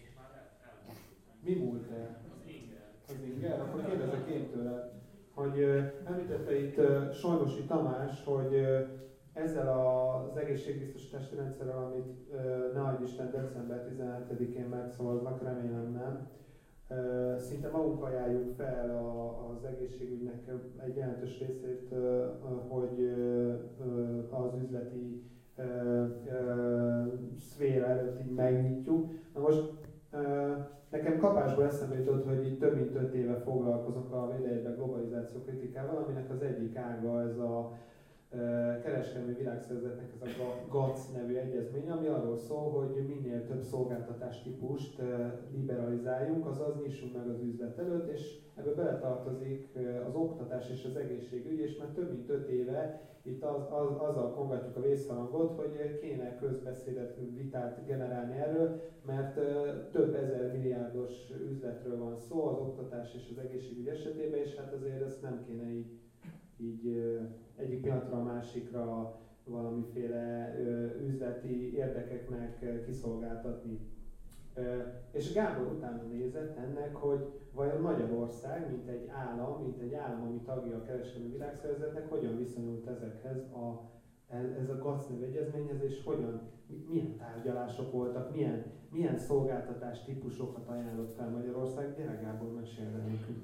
Mi múlt el? Az inger. Az inger? Akkor kérdezek én tőle, hogy uh, említette itt uh, Solymosi Tamás, hogy uh, ezzel az egészségbiztosítási rendszerrel, amit uh, ne adj Isten december tizenhetedikén megszavaznak, remélem nem, uh, szinte magunk ajánljuk fel a, az egészségügynek egy jelentős részét, uh, hogy uh, uh, az üzleti uh, uh, szféra előtt így megnyitjuk. Na most uh, nekem kapásból eszembe jutott, hogy itt több mint öt éve foglalkozok a védelemben globalizáció kritikával, aminek az egyik ága ez a kereskedelmi világszervezetnek ez a GATS nevű egyezmény, ami arról szól, hogy minél több szolgáltatástípust liberalizáljunk, azaz nyissunk meg az üzlet előtt, és ebbe beletartozik az oktatás és az egészségügy, és már több mint öt éve itt az, az, azzal kongatjuk a vészharangot, hogy kéne közbeszédet, vitát generálni erről, mert több ezer milliárdos üzletről van szó az oktatás és az egészségügy esetében, és hát azért ezt nem kéne így, így egyik pillanatra a másikra valamiféle üzleti érdekeknek kiszolgáltatni. És Gábor utána nézett ennek, hogy vajon Magyarország, mint egy állam, mint egy állam, ami tagja a kereskedelmi világszervezetnek, hogyan viszonyult ezekhez a, ez a GATS nevű egyezményhez, és hogyan, milyen tárgyalások voltak, milyen, milyen szolgáltatás típusokat ajánlott fel Magyarország. Gyere Gábor, mesélj nekünk.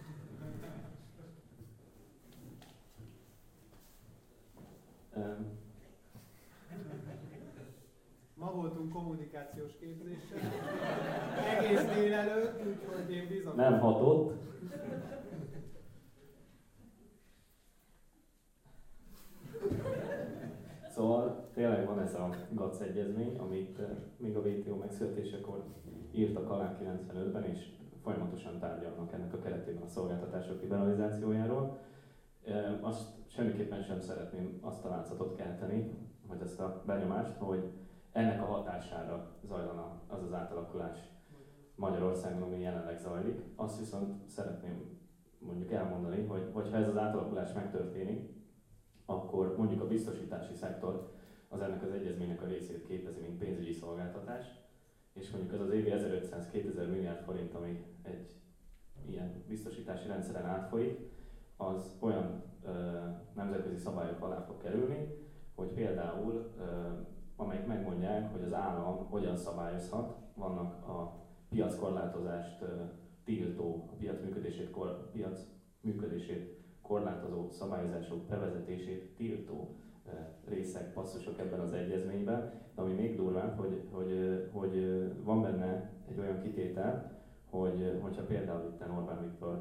Ma voltunk kommunikációs képzésen, egész délelőtt, úgyhogy én bizony. Nem hatott. Szóval tényleg van ez a GATS egyezmény, amit még a vé té o megszületésekor írtak alá kilencvenötben, és folyamatosan tárgyalnak ennek a keretében a szolgáltatások liberalizációjáról. Azt semmiképpen sem szeretném azt a látszatot kelteni, vagy azt a benyomást, hogy ennek a hatására zajlana az az átalakulás Magyarországon, ami jelenleg zajlik. Azt viszont szeretném mondjuk elmondani, hogy hogyha ez az átalakulás megtörténik, akkor mondjuk a biztosítási szektor az ennek az egyezménynek a részét képezi, mint pénzügyi szolgáltatás, és mondjuk az az évi ezerötszáz-kétezer milliárd forint, ami egy ilyen biztosítási rendszeren átfolyik, az olyan ö, nemzetközi szabályok alá fog kerülni, hogy például, ö, amelyek megmondják, hogy az állam hogyan szabályozhat, vannak a piackorlátozást ö, tiltó, a piac működését, kor, piac működését korlátozó szabályozások bevezetését tiltó ö, részek, passzusok ebben az egyezményben, de ami még durvább, hogy, hogy, hogy van benne egy olyan kitétel, hogy hogyha például itt Orbán Viktor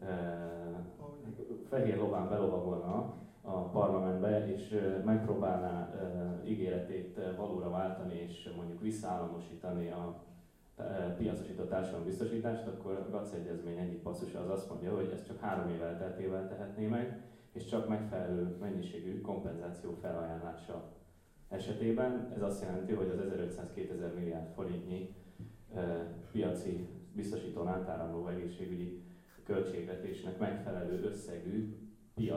fehér lován belovagolna a parlamentbe, és megpróbálná ígéretét valóra váltani, és mondjuk visszaállamosítani a piacosított társadalombiztosítást, akkor a GATS egyezmény egyik passzusa az azt mondja, hogy ezt csak három év elteltével tehetné meg, és csak megfelelő mennyiségű kompenzáció felajánlása esetében. Ez azt jelenti, hogy az ezerötszáz-kétezer milliárd forintnyi piaci biztosítón átáramló egészségügyi költségvetésnek megfelelő összegű piac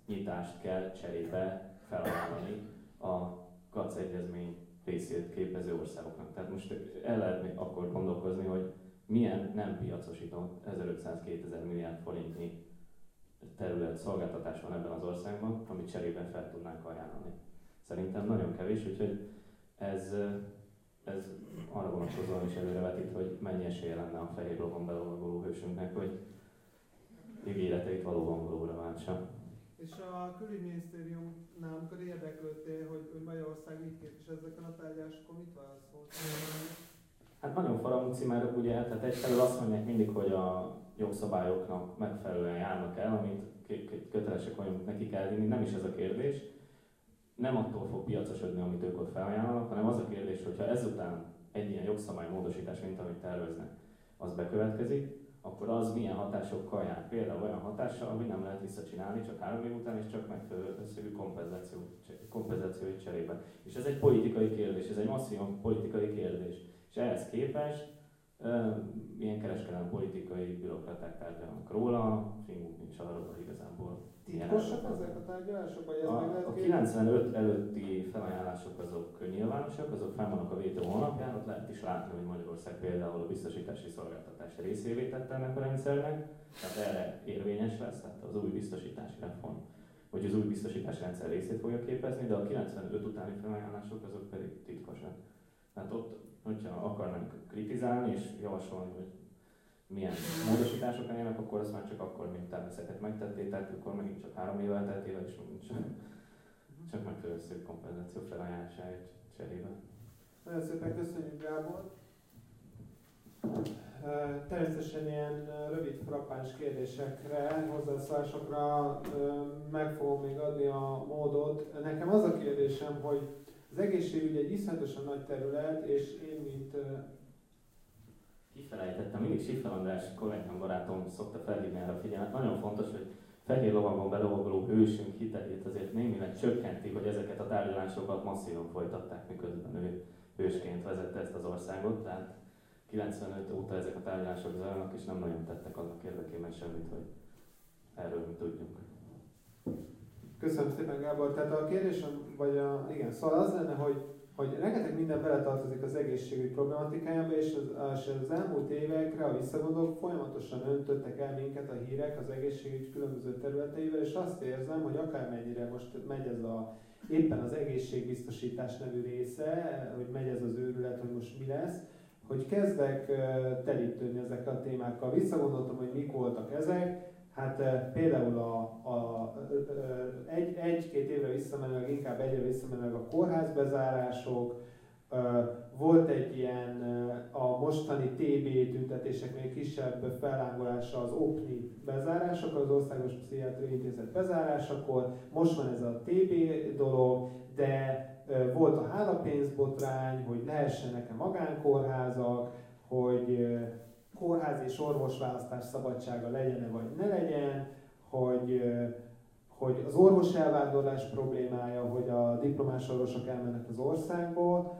nyitást kell cserébe felajánlani a GATS egyezmény részét képező országoknak. Tehát most el lehet még akkor gondolkozni, hogy milyen nem piacosított ezerötszáz-kétezer milliárd forintnyi terület szolgáltatás van ebben az országban, amit cserébe fel tudnánk ajánlani. Szerintem nagyon kevés, úgyhogy ez, ez arra vonatkozóan is előrevetít, hogy mennyi esélye lenne a fehér lovon belovagoló hősünknek, hogy ígéreteit valóban valóra váltsa. És a külügyminisztériumnál, amikor érdeklődtél, hogy, hogy Magyarország mit képvisel ezeken a tárgyalásokon, mit válaszolt? Hát nagyon faramúci már ugye, tehát egyfelől azt mondják mindig, hogy a jogszabályoknak megfelelően járnak el, amit kötelesek vagyunk nekik elvinni, nem is ez a kérdés. Nem attól fog piacosodni, amit ők ott felajánlanak, hanem az a kérdés, hogyha ezután egy ilyen jogszabálymódosítás, mint amit terveznek, az bekövetkezik, akkor az milyen hatásokkal jár. Például olyan hatással, hogy nem lehet visszacsinálni csak három év után, és csak megfelelő összegű kompenzáció, kompenzációi cserébe. És ez egy politikai kérdés, ez egy masszívan politikai kérdés. És ehhez képest uh, ilyen kereskedelmi politikai bürokraták tárgyalnak róla, fingunk nincs arról, hogy igazából titkosak ezek a tárgyalások, vagy ez a, meg lehet a kilencvenöt előtti felajánlások azok nyilvánosak, azok fenn vannak a vé té o honlapján, ott lehet is látni, hogy Magyarország például a biztosítási szolgáltatás részévé tette ennek a rendszernek, tehát erre érvényes lesz, tehát az új biztosítási reform, vagy az új biztosítási rendszer részét fogja képezni, de a kilencvenöt utáni felajánlások azok pedig titkosak. Tehát ott, hogyha akarnánk kritizálni és javasolni, hogy milyen módosítások legyenek, akkor azt már csak akkor, mint természeteket megtették, tehát akkor megint csak három év elteltével is csak, csak megfelelő szép kompenzáció felajánlásáért cserébe. Nagyon szépen köszönjük, Gábor! Természetesen ilyen rövid, frappáns kérdésekre, hozzászólásokra meg fogom még adni a módot. Nekem az a kérdésem, hogy az egészségügy egy iszonyatosan nagy terület, és én, mint... Kifelejtettem, mindig Siffer András kollégám barátom szokta felhívni erre a figyelmet. Nagyon fontos, hogy fehér lovagon belovagoló hősünk hitelét azért némileg csökkenti, hogy ezeket a tárgyalásokat masszívan folytatták, miközben ő hősként vezette ezt az országot. Tehát kilencvenöt óta ezek a tárgyalások zajlanak, és nem nagyon tettek annak érdekében semmit, hogy erről mi tudjunk. Köszönöm szépen, Gábor. Tehát a kérdésem, vagy a, igen, szóval az lenne, hogy, hogy rengeteg minden beletartozik az egészségügy problematikájába, és az, és az elmúlt évekre, ha visszagondolok, folyamatosan öntöttek el minket a hírek az egészségügy különböző területeivel, és azt érzem, hogy akármennyire most megy ez a, éppen az egészségbiztosítás nevű része, hogy megy ez az őrület, hogy most mi lesz, hogy kezdek telítődni ezekkel a témákkal. Visszagondoltam, hogy mik voltak ezek. Hát például a, a, a, egy, egy-két évre visszamenőleg, inkább egyre visszamenőleg a kórházbezárások, volt egy ilyen a mostani té bé tüntetéseknél kisebb fellángolása az o pé en i bezárások, az Országos Pszichiátriai Intézet bezárásakor, most van ez a té bé dolog, de volt a hálapénzbotrány, hogy lehessenek-e magánkórházak, hogy kórház és orvosválasztás szabadsága legyen-e vagy ne legyen, hogy, hogy az orvos elvándorlás problémája, hogy a diplomás orvosok elmennek az országból,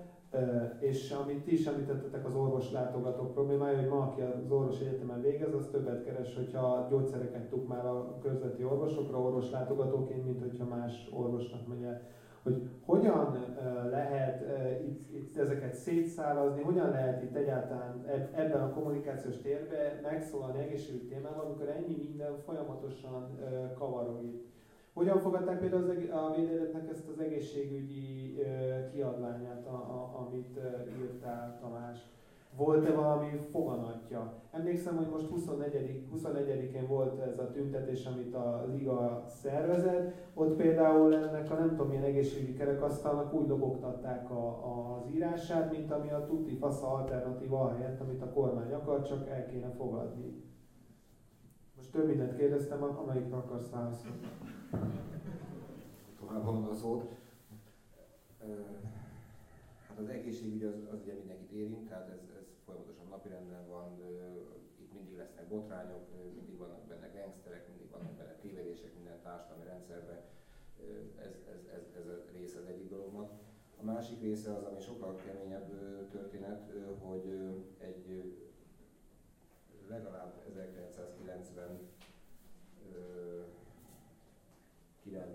és amit ti is említettetek, az orvoslátogatók problémája, hogy ma, aki az orvos egyetemen végez, az többet keres, hogyha gyógyszereket tukmál a körzeti orvosokra orvoslátogatóként, mint hogyha más orvosnak megy el. Hogy hogyan lehet itt, itt ezeket szétszálazni, hogyan lehet itt egyáltalán ebben a kommunikációs térben megszólalni egészségügyi témával, amikor ennyi minden folyamatosan kavarog itt. Hogyan fogadták például az, a Védéletnek ezt az egészségügyi kiadványát, a, a, amit írtál, Tamás? Volt-e valami foganatja? Emlékszem, hogy most huszonegyedikén volt ez a tüntetés, amit a Liga szervezett. Ott például ennek a nem tudom milyen egészségügyi kerekasztalnak úgy lobogtatták a, a, az írását, mint ami a tuti fasza alternatíva helyett, amit a kormány akar, csak el kéne fogadni. Most több mindent kérdeztem, amelyikre akarsz válaszolni. Tovább mondom a szót. Hát az egészségügy az, az ugye mindenkit érint, tehát ez, ez folyamatosan napirenden van, itt mindig lesznek botrányok, mindig vannak benne gangsterek, mindig vannak benne tévedések minden társadalmi rendszerben. Ez, ez, ez, ez a része az egyik dolognak. A másik része az, ami sokkal keményebb történet, hogy egy legalább ezerkilencszázkilencvenkilenc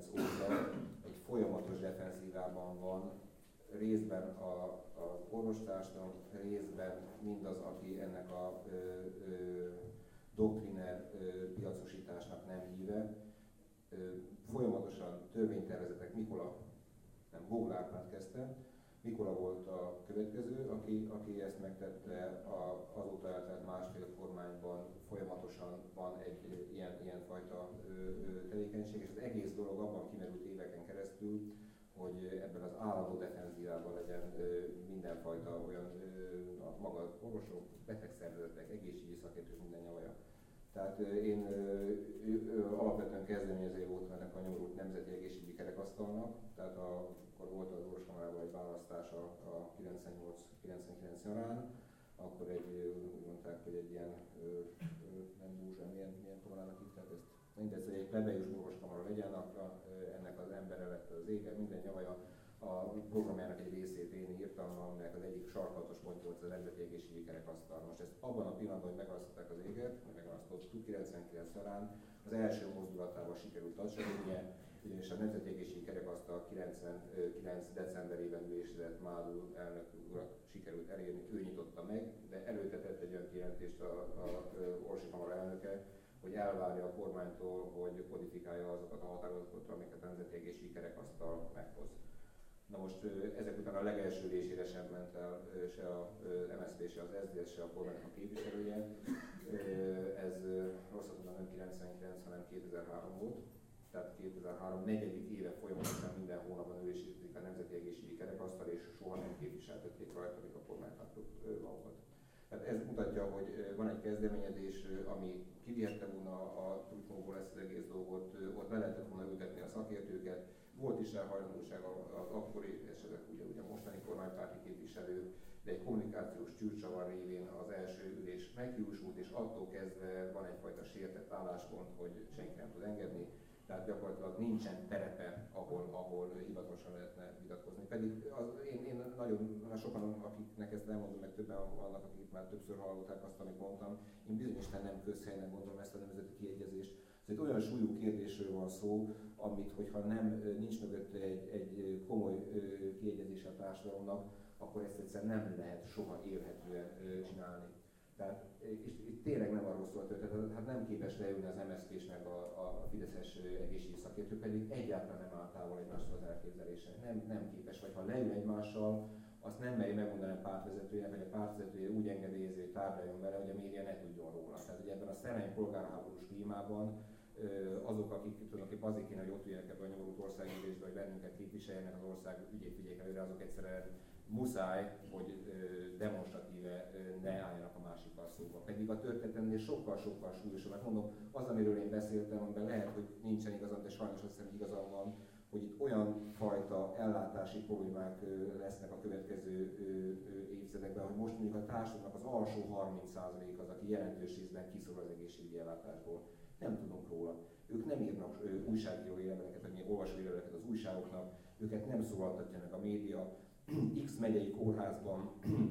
birtokában van, részben a, az orvostársadalom, részben mindaz, aki ennek a ö, ö, doktriner ö, piacosításnak nem híve. Ö, folyamatosan törvénytervezetek, Mikola, nem, Gógl Árpád kezdte, Mikola volt a következő, aki, aki ezt megtette, a, azóta eltelt másfél kormányban folyamatosan van egy ilyen, ilyen fajta ö, ö, tevékenység, és az egész dolog abban kimerült éveken keresztül, hogy ebben az állandó defenzívában legyen ö, mindenfajta olyan ö, a maga orvosok, betegszervezetek, egészségügyi szakértők, minden nyavaja. Tehát ö, én ö, ö, alapvetően kezdeményezője voltam ennek a nyomorult nemzeti egészségügyi kerekasztalnak, tehát a, akkor volt az orvoskamarában egy választás a, a kilencvennyolc kilencvenkilenc nyarán, akkor egy, úgy mondták, hogy egy ilyen, ö, ö, nem búzsa, milyen, milyen kamarának hívták ezt, mindegy, hogy egy plebejus orvoskamara legyen, akkor ennek az embere lett az ége, minden nyavaja, a programjának egy részét én írtam, aminek az egyik sarkalatos pontja volt az nemzeti egészségügyi kerekasztal. Most ezt abban a pillanatban, hogy megválasztották az éget, megválasztottuk kilencvenkilenc során, az első mozdulatával sikerült adselőnie, ugyanis a nemzeti egészségügyi kerekasztal kilencvenkilenc decemberében ülésezett Mádl elnök urat sikerült elérni, ő nyitotta meg, de előtte tett egy olyan kijelentést a, a, a Orvosi Kamara elnöke, hogy elvárja a kormánytól, hogy kodifikálja azokat a határozatokat, amiket a Nemzeti Egészségügyi Kerekasztal meghoz. Na most ezek után a legelső ülésére sem ment el se a em es zé pé, se az es zé dé es, se a kormánynak a képviselője. Ez rosszat mondom, nem kilencvenkilenc, hanem kétezer-három volt. Tehát kétezer-három negyedik éve folyamatosan minden hónapban ülésítik a Nemzeti Egészségügyi Kerekasztal, és soha nem képviseltették rajta, amik a kormánypártok vannak. Tehát ez mutatja, hogy van egy kezdeményezés, ami kivihette volna a trutymóból ezt az egész dolgot, ott be lehetett volna ültetni a szakértőket, volt is elhajlandóság az akkori, esetleg ugye, ugye mostani kormánypárti képviselő, de egy kommunikációs csűrcsavar révén az első ülés meghiúsult, és attól kezdve van egyfajta sértett álláspont, hogy senki nem tud engedni, tehát gyakorlatilag nincsen terepe, ahol, ahol hivatalosan lehetne vitatkozni. Pedig az, én, én nagyon, sokan, akiknek ezt elmondom, meg többen vannak, akik már többször hallották azt, amit mondtam, én bizonyosan nem közhelynek gondolom ezt a nemzeti kiegyezést. Ez egy olyan súlyú kérdésről van szó, amit, hogyha nem nincs mögötte egy, egy komoly kiegyezés a társadalomnak, akkor ezt egyszerűen nem lehet soha élhetően csinálni. Tehát és itt tényleg nem arról szól a történet, hát nem képes leülni az em es zé pés meg a, a fideszes egészségügyi szakértő, pedig egyáltalán nem áll távol egymástól az elképzelése. Nem, nem képes, vagy ha leül egymással, azt nem meri megmondani a pártvezetőjének, hogy a pártvezetője úgy engedélyezi, hogy tárgyaljon vele, hogy a média ne tudjon róla. Tehát ugye ebben a szerény polgárháborús klímában azok, akik tulajdonképpen azért kéne, hogy ott üljenek ebben a nyomorult országgyűlésben, hogy bennünket képviseljenek, az ország ügyét vigyék előre, azok egyszerűen muszáj, hogy demonstratíve ne álljanak a másikkal szóba. Pedig a történetemnél sokkal-sokkal súlyosabb. Mert mondom, az, amiről én beszéltem, amiben lehet, hogy nincsen igazam, de sajnos azt hiszem, hogy igazam van, hogy itt olyan fajta ellátási problémák lesznek a következő évtizedekben, hogy most mondjuk a társadalomnak az alsó harminc százalék az, aki jelentős részben kiszorul az egészségügyi ellátásból. Nem tudunk róla. Ők nem írnak újságírói leveleket, vagy még olvasói leveleket az újságoknak, őket nem szólaltatja meg a média. X megyei kórházban,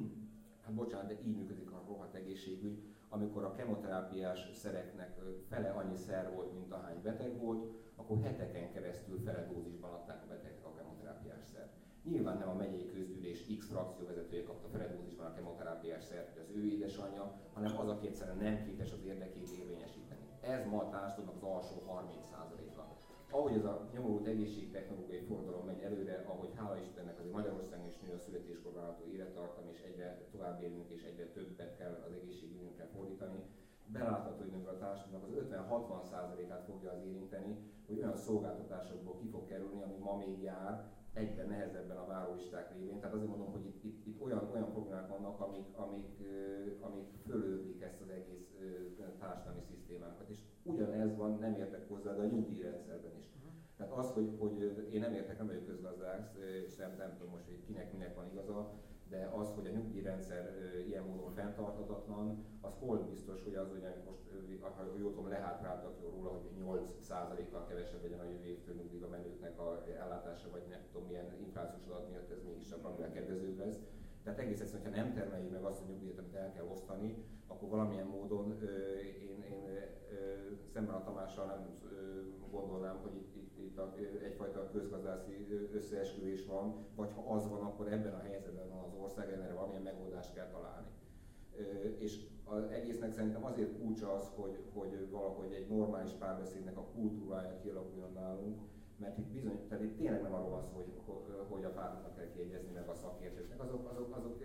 hát bocsánat, de így működik a rohadt egészségügy, amikor a kemoterápiás szereknek fele annyi szer volt, mint ahány beteg volt, akkor heteken keresztül fele dózisban adták a betegnek a kemoterápiás szert. Nyilván nem a megyei közgyűlés X frakcióvezetője kapta fele dózisban a kemoterápiás szert, az ő édesanyja, hanem az, aki egyszerűen nem képes az érdekét érvényesíteni. Ez ma a társadalomnak az alsó harminc százaléka. Ahogy ez a nyomorult egészségtechnológiai forradalom megy előre, ahogy hála Istennek azért Magyarországon is nő a születéskor várható élettartam, és egyre tovább élünk, és egyre többet kell az egészségügyünkre fordítani, belátható, hogy a társadalomnak az ötven-hatvan százalékát fogja az érinteni, hogy olyan szolgáltatásokból ki fog kerülni, ami ma még jár, egyre nehezebben a várólisták révén. Tehát azért mondom, hogy itt, itt, itt olyan, olyan problémák vannak, amik, amik, amik fölölik ezt az egész társadalmi szisztémánkat. És ugyanez van, nem értek hozzá, de a nyugdíjrendszerben is. Tehát az, hogy, hogy én nem értek, nem vagyok közgazdász, és nem, nem tudom most, hogy kinek minek van igaza, de az, hogy a nyugdíjrendszer ilyen módon fenntarthatatlan, az hol biztos, hogy az, hogy most, ha jól tudom, lehátráltak róla, hogy nyolc százalékkal kevesebb legyen a jövő évtől nyugdíjba menőknek a ellátása, vagy nem tudom milyen inflációs adat miatt ez mégiscsak valamivel kedvezőbb lesz. Tehát egész egyszerűen, hogyha nem termeljük meg azt a nyugdíjat, amit el kell osztani, akkor valamilyen módon ö, én, én ö, szemben a Tamással nem ö, gondolnám, hogy itt, itt, itt a, egyfajta közgazdászi összeesküvés van, vagy ha az van, akkor ebben a helyzetben van az ország, erre valamilyen megoldást kell találni. Ö, és az egésznek szerintem azért kulcsa az, hogy, hogy valahogy egy normális párbeszédnek a kultúrája kialakuljon nálunk, mert itt bizony, tehát itt tényleg nem arról van szó, hogy, hogy a pártoknak kell kiegyezni meg a szakértőknek. Azok, azok, azok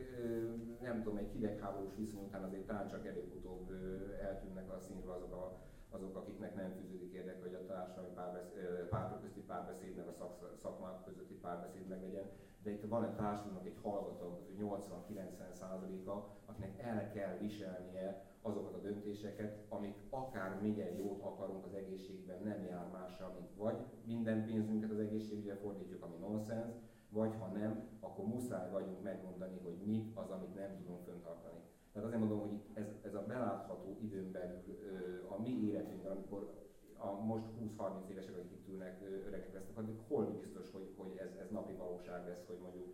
nem tudom, egy hidegháborús viszony után azért talán csak előbb-utóbb eltűnnek a színről azok, a, azok, akiknek nem fűződik érdeke, hogy a társadalmi párbeszéd, pártok közti párbeszéd, meg a szak, szakmák közötti párbeszéd meglegyen. De itt van egy társadalomnak egy hallgató, nyolcvan-kilencven százaléka, akinek el kell viselnie azokat a döntéseket, amik akár milyen jót akarunk az egészségben, nem jár mással, mint vagy minden pénzünket az egészségügyre fordítjuk, ami nonsens, vagy ha nem, akkor muszáj vagyunk megmondani, hogy mi az, amit nem tudunk fenntartani. Tehát azért mondom, hogy ez, ez a belátható időn belül a mi életünkben, amikor a most húsz-harminc évesek, akik itt ülnek, öregek lesznek, addig hol biztos, hogy, hogy ez, ez napi valóság lesz, hogy mondjuk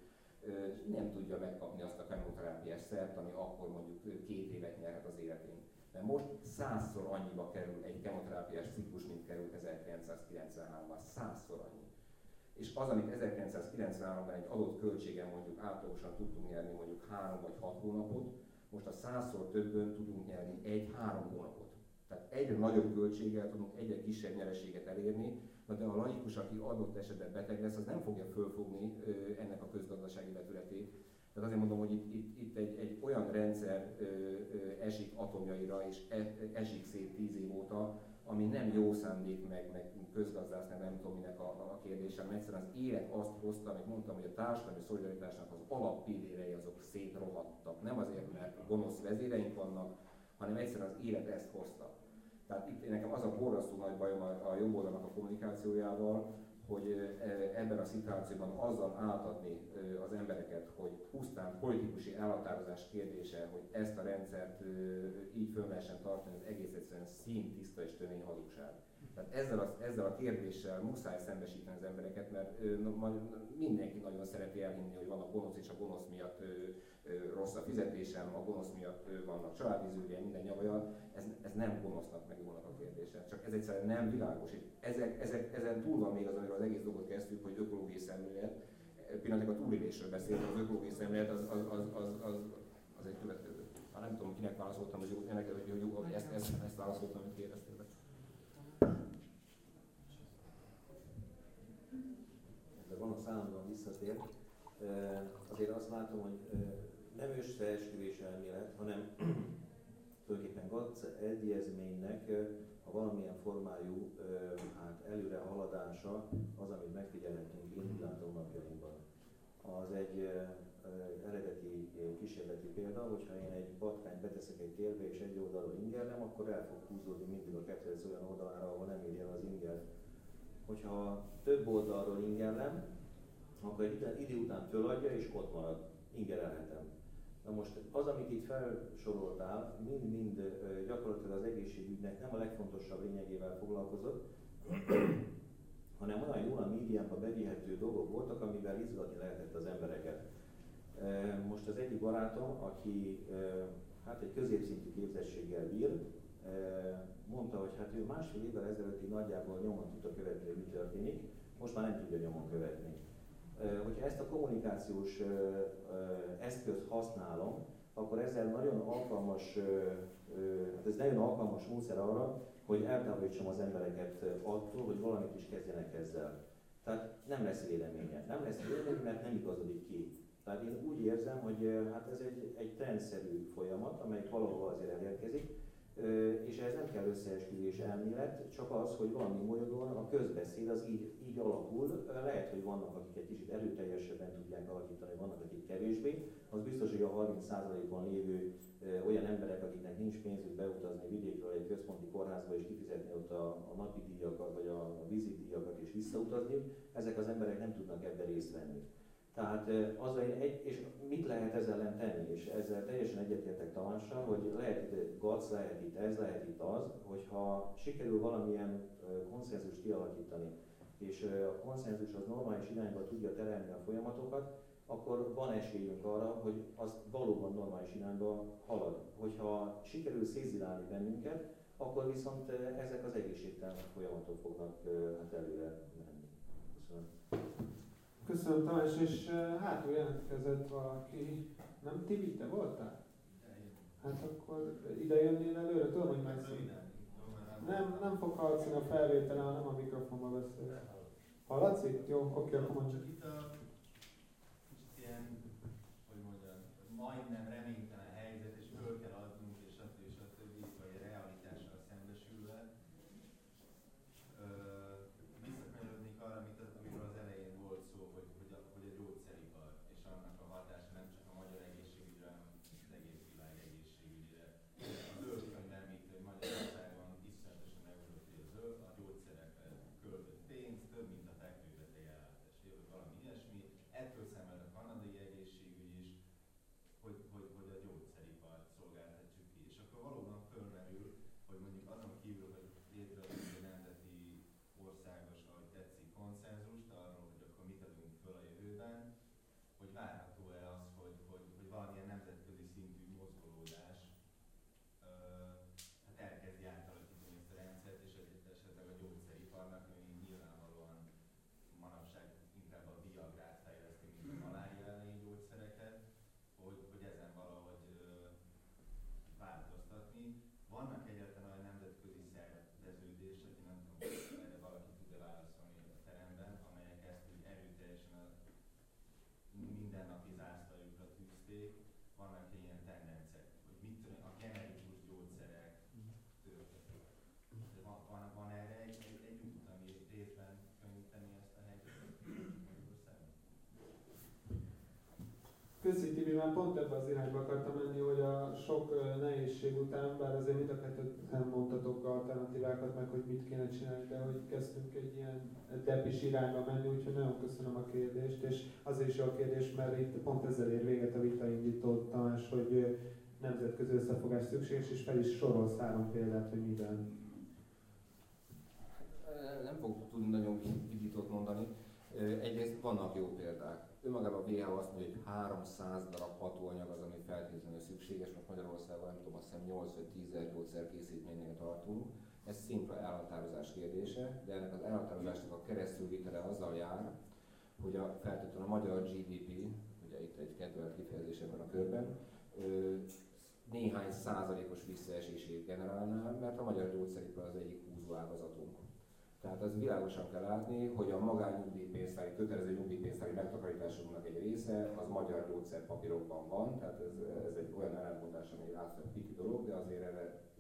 nem tudja megkapni azt a kemoterápiás szert, ami akkor mondjuk két évet nyerhet az életén. Mert most százszor annyiba kerül egy kemoterápiás ciklus, mint került ezerkilencszázkilencvenháromban. Százszor annyi. És az, amit ezerkilencszázkilencvenháromban egy adott költségen mondjuk átlagosan tudtunk nyerni mondjuk három vagy hat hónapot, most a százszor többön tudunk nyerni egy-három hónapot. Tehát egyre nagyobb költséggel tudunk egyre kisebb nyereséget elérni, de a laikus, aki adott esetben beteg lesz, az nem fogja fölfogni ö, ennek a közgazdasági vetületét. Tehát azért mondom, hogy itt, itt, itt egy, egy olyan rendszer ö, ö, esik atomjaira, és e, esik szét tíz év óta, ami nem jó szándék, meg, meg közgazdász, meg nem tudom minek a, a kérdése, hanem egyszerűen az élet azt hozta, amit mondtam, hogy a társadalmi szolidaritásnak az alappillérei azok szétrohadtak. Nem azért, mert gonosz vezéreink vannak, hanem egyszerűen az élet ezt hozta. Tehát itt nekem az a borzasztó nagy bajom a, a jobb oldalnak a kommunikációjával, hogy ebben a szituációban azzal átadni az embereket, hogy pusztán politikusi elhatározás kérdése, hogy ezt a rendszert így föl lehessen tartani, az egész egyszerűen színtiszta és tömény hazugság. Tehát ezzel a, ezzel a kérdéssel muszáj szembesíteni az embereket, mert mindenki nagyon szereti elhinni, hogy van a gonosz, és a gonosz miatt rossz a fizetésem, a gonosz miatt vannak családizőgye, minden nyavaja. Ez, ez nem gonosznak meg jónak a kérdése, csak ez egyszerűen nem világos. Ezek, ezek, ezen túl van még az, amiről az egész dolgot kezdtük, hogy ökológiai szemlélet. Pillanatnyilag a túlélésről beszéltem, az ökológiai szemlélet az, az, az, az, az, az egy következő. Már nem tudom, kinek válaszoltam, hogy, hogy, hogy, hogy, hogy ezt, ezt, ezt válaszoltam, amit kérdeztél. Ez a gonosz állandóan visszatér. Azért azt látom, hogy nem összeesküvés elmélet, hanem tulajdonképpen Gatz egyezménynek a valamilyen formájú hát előre haladása az, amit megfigyelhetünk indulátó napjainkban. Az egy eredeti kísérleti példa, hogyha én egy patkányt beteszek egy térbe és egy oldalról ingerlem, akkor el fog húzódni mindig a ketrec olyan oldalára, ahol nem ér el az inger. Hogyha több oldalról ingerlem, akkor egy idő után föladja és ott marad, ingerelhetem. Na most az, amit itt felsoroltál, mind-mind gyakorlatilag az egészségügynek nem a legfontosabb lényegével foglalkozott, hanem olyan jól a médiában bevihető dolgok voltak, amivel izgatni lehetett az embereket. Most az egyik barátom, aki hát egy középszintű képzettséggel bír, mondta, hogy hát ő másfél évvel ezelőttig nagyjából nyomon tudta követni, hogy mi történik, most már nem tudja nyomon követni. Hogyha ezt a kommunikációs eszközt használom, akkor ezzel nagyon alkalmas, hát ez nagyon alkalmas módszer arra, hogy eltávolítsam az embereket attól, hogy valamit is kezdjenek ezzel. Tehát nem lesz véleménye. Nem lesz véleménye, mert nem igazodik ki. Tehát én úgy érzem, hogy hát ez egy, egy trendszerű folyamat, amely valahol azért elérkezik, és ehhez nem kell összeesküvés elmélet, csak az, hogy valami módon a közbeszéd az így, így alakul. Lehet, hogy vannak, akik egy kicsit erőteljesebben tudják alakítani, vannak, akik kevésbé. Az biztos, hogy a harminc százalékban lévő olyan emberek, akiknek nincs pénzük beutazni vidékről egy központi kórházba és kifizetni ott a, a napi díjakat, vagy a vizitdíjakat és visszautazni, ezek az emberek nem tudnak ebben részt venni. Tehát az egy, és mit lehet ezzel ellen tenni, és ezzel teljesen egyetértek Tamással, hogy lehet itt Gatz, lehet itt ez, lehet itt az, hogyha sikerül valamilyen konszenzust kialakítani, és a konszenzus az normális irányba tudja terelni a folyamatokat, akkor van esélyünk arra, hogy az valóban normális irányba halad. Hogyha sikerül szétzilálni bennünket, akkor viszont ezek az egészségtelen folyamatok fognak hát előre menni. Köszönöm. Köszönöm, Tamás, és hátul jelentkezett valaki. Nem, Tibi, te voltál? Hát akkor ide jönnél előre, tudom, hogy megszólítani. Nem, nem fog hallatszni a felvételen, hanem a mikrofonba beszél. Hallatszik? Jó, oké, akkor mondjuk. Csak itt a kicsit ilyen, hogy mondjam, majdnem reménytelen helyzet, és föl kell adnunk, és stb. és stb. Vagy a realitással szembesülve. Visszakanyarodnék arra, amit az, amiről az elején volt szó, hogy, hogy, a, hogy a gyógyszeripar és annak a hatása nem csak a magyar egészségügyre, hanem az egész világ egészségügyre. A zöld könyv említ, hogy Magyarországon iszonyatosan megugrott, hogy a zöld, a gyógyszerekre költött pénz több, mint a fekvőbeteg ellátás, vagy valami ilyesmi. Ettől szenved a kanadai egészségügy is, hogy, hogy, hogy a gyógyszeripart szolgáltatjuk ki. És akkor valóban fölmerül, hogy mondjuk azon kívül, hogy létrehozni egy nemzeti országos, ahogy tetszik, konszenzust arról, hogy akkor mit adunk föl a jövőben, hogy várható-e az, hogy, hogy, hogy valamilyen nemzetközi szintű mozgolódás ö, hát elkezdi átalakítani ezt a rendszert, és esetleg a gyógyszeriparnak, ami nyilvánvalóan manapság inkább a Viagrát fejleszti, mint a malária elleni gyógyszereket, hogy, hogy ezen valahogy ö, változtatni. Vannak egyáltalán olyan nemzetközi szerveződések, én nem tudom, hogy erre valaki tud-e válaszolni a teremben, amelyek ezt úgy erőteljesen a mindennapi zászlajukra tűzték. Vannak ilyen tendenciák, hogy mit tudom, a generikus gyógyszerek történik. Van, van, van erre egy, egy, egy út, ami részben könnyíteni ezt a helyzetet Magyarországon? Köszi, Tibi, már pont ebbe az irányba akartam menni, hogy a sok uh, nehézség után, bár azért mind a kettőt mondtatok alternatívákat, meg hogy mit kéne csinálni, de hogy kezdtünk egy ilyen depis irányba menni, úgyhogy nagyon köszönöm a kérdést, és azért is jó a kérdés, mert itt pont ezzel ér véget a vitaindító, Tamás, hogy uh, nemzetközi összefogás szükséges, és fel is sorolsz három példát, hogy miben. Nem fogok tudni nagyon vidítót mondani. Egyrészt vannak jó példák. Önmagában a vé há o azt mondja, hogy háromszáz darab hatóanyag az, ami feltétlenül szükséges. Most Magyarországon nem tudom, azt hiszem nyolc vagy tíz gyógyszerkészítménynél tartunk. Ez szimpla elhatározás kérdése, de ennek az elhatározásnak a keresztülvitele azzal jár, hogy a, feltétlenül a magyar gé dé pé, ugye itt egy kedvelt kifejezés ebben a körben, néhány százalékos visszaesését generálná, mert a magyar gyógyszeripar az egyik húzó ágazatunk. Tehát az világosan kell látni, hogy a magánnyugdíjpénztári, kötelező nyugdíjpénztári megtakarításunknak egy része az magyar gyógyszerpapírokban van, tehát ez, ez egy olyan ellentmondás, ami látszólag piki dolog, de azért erre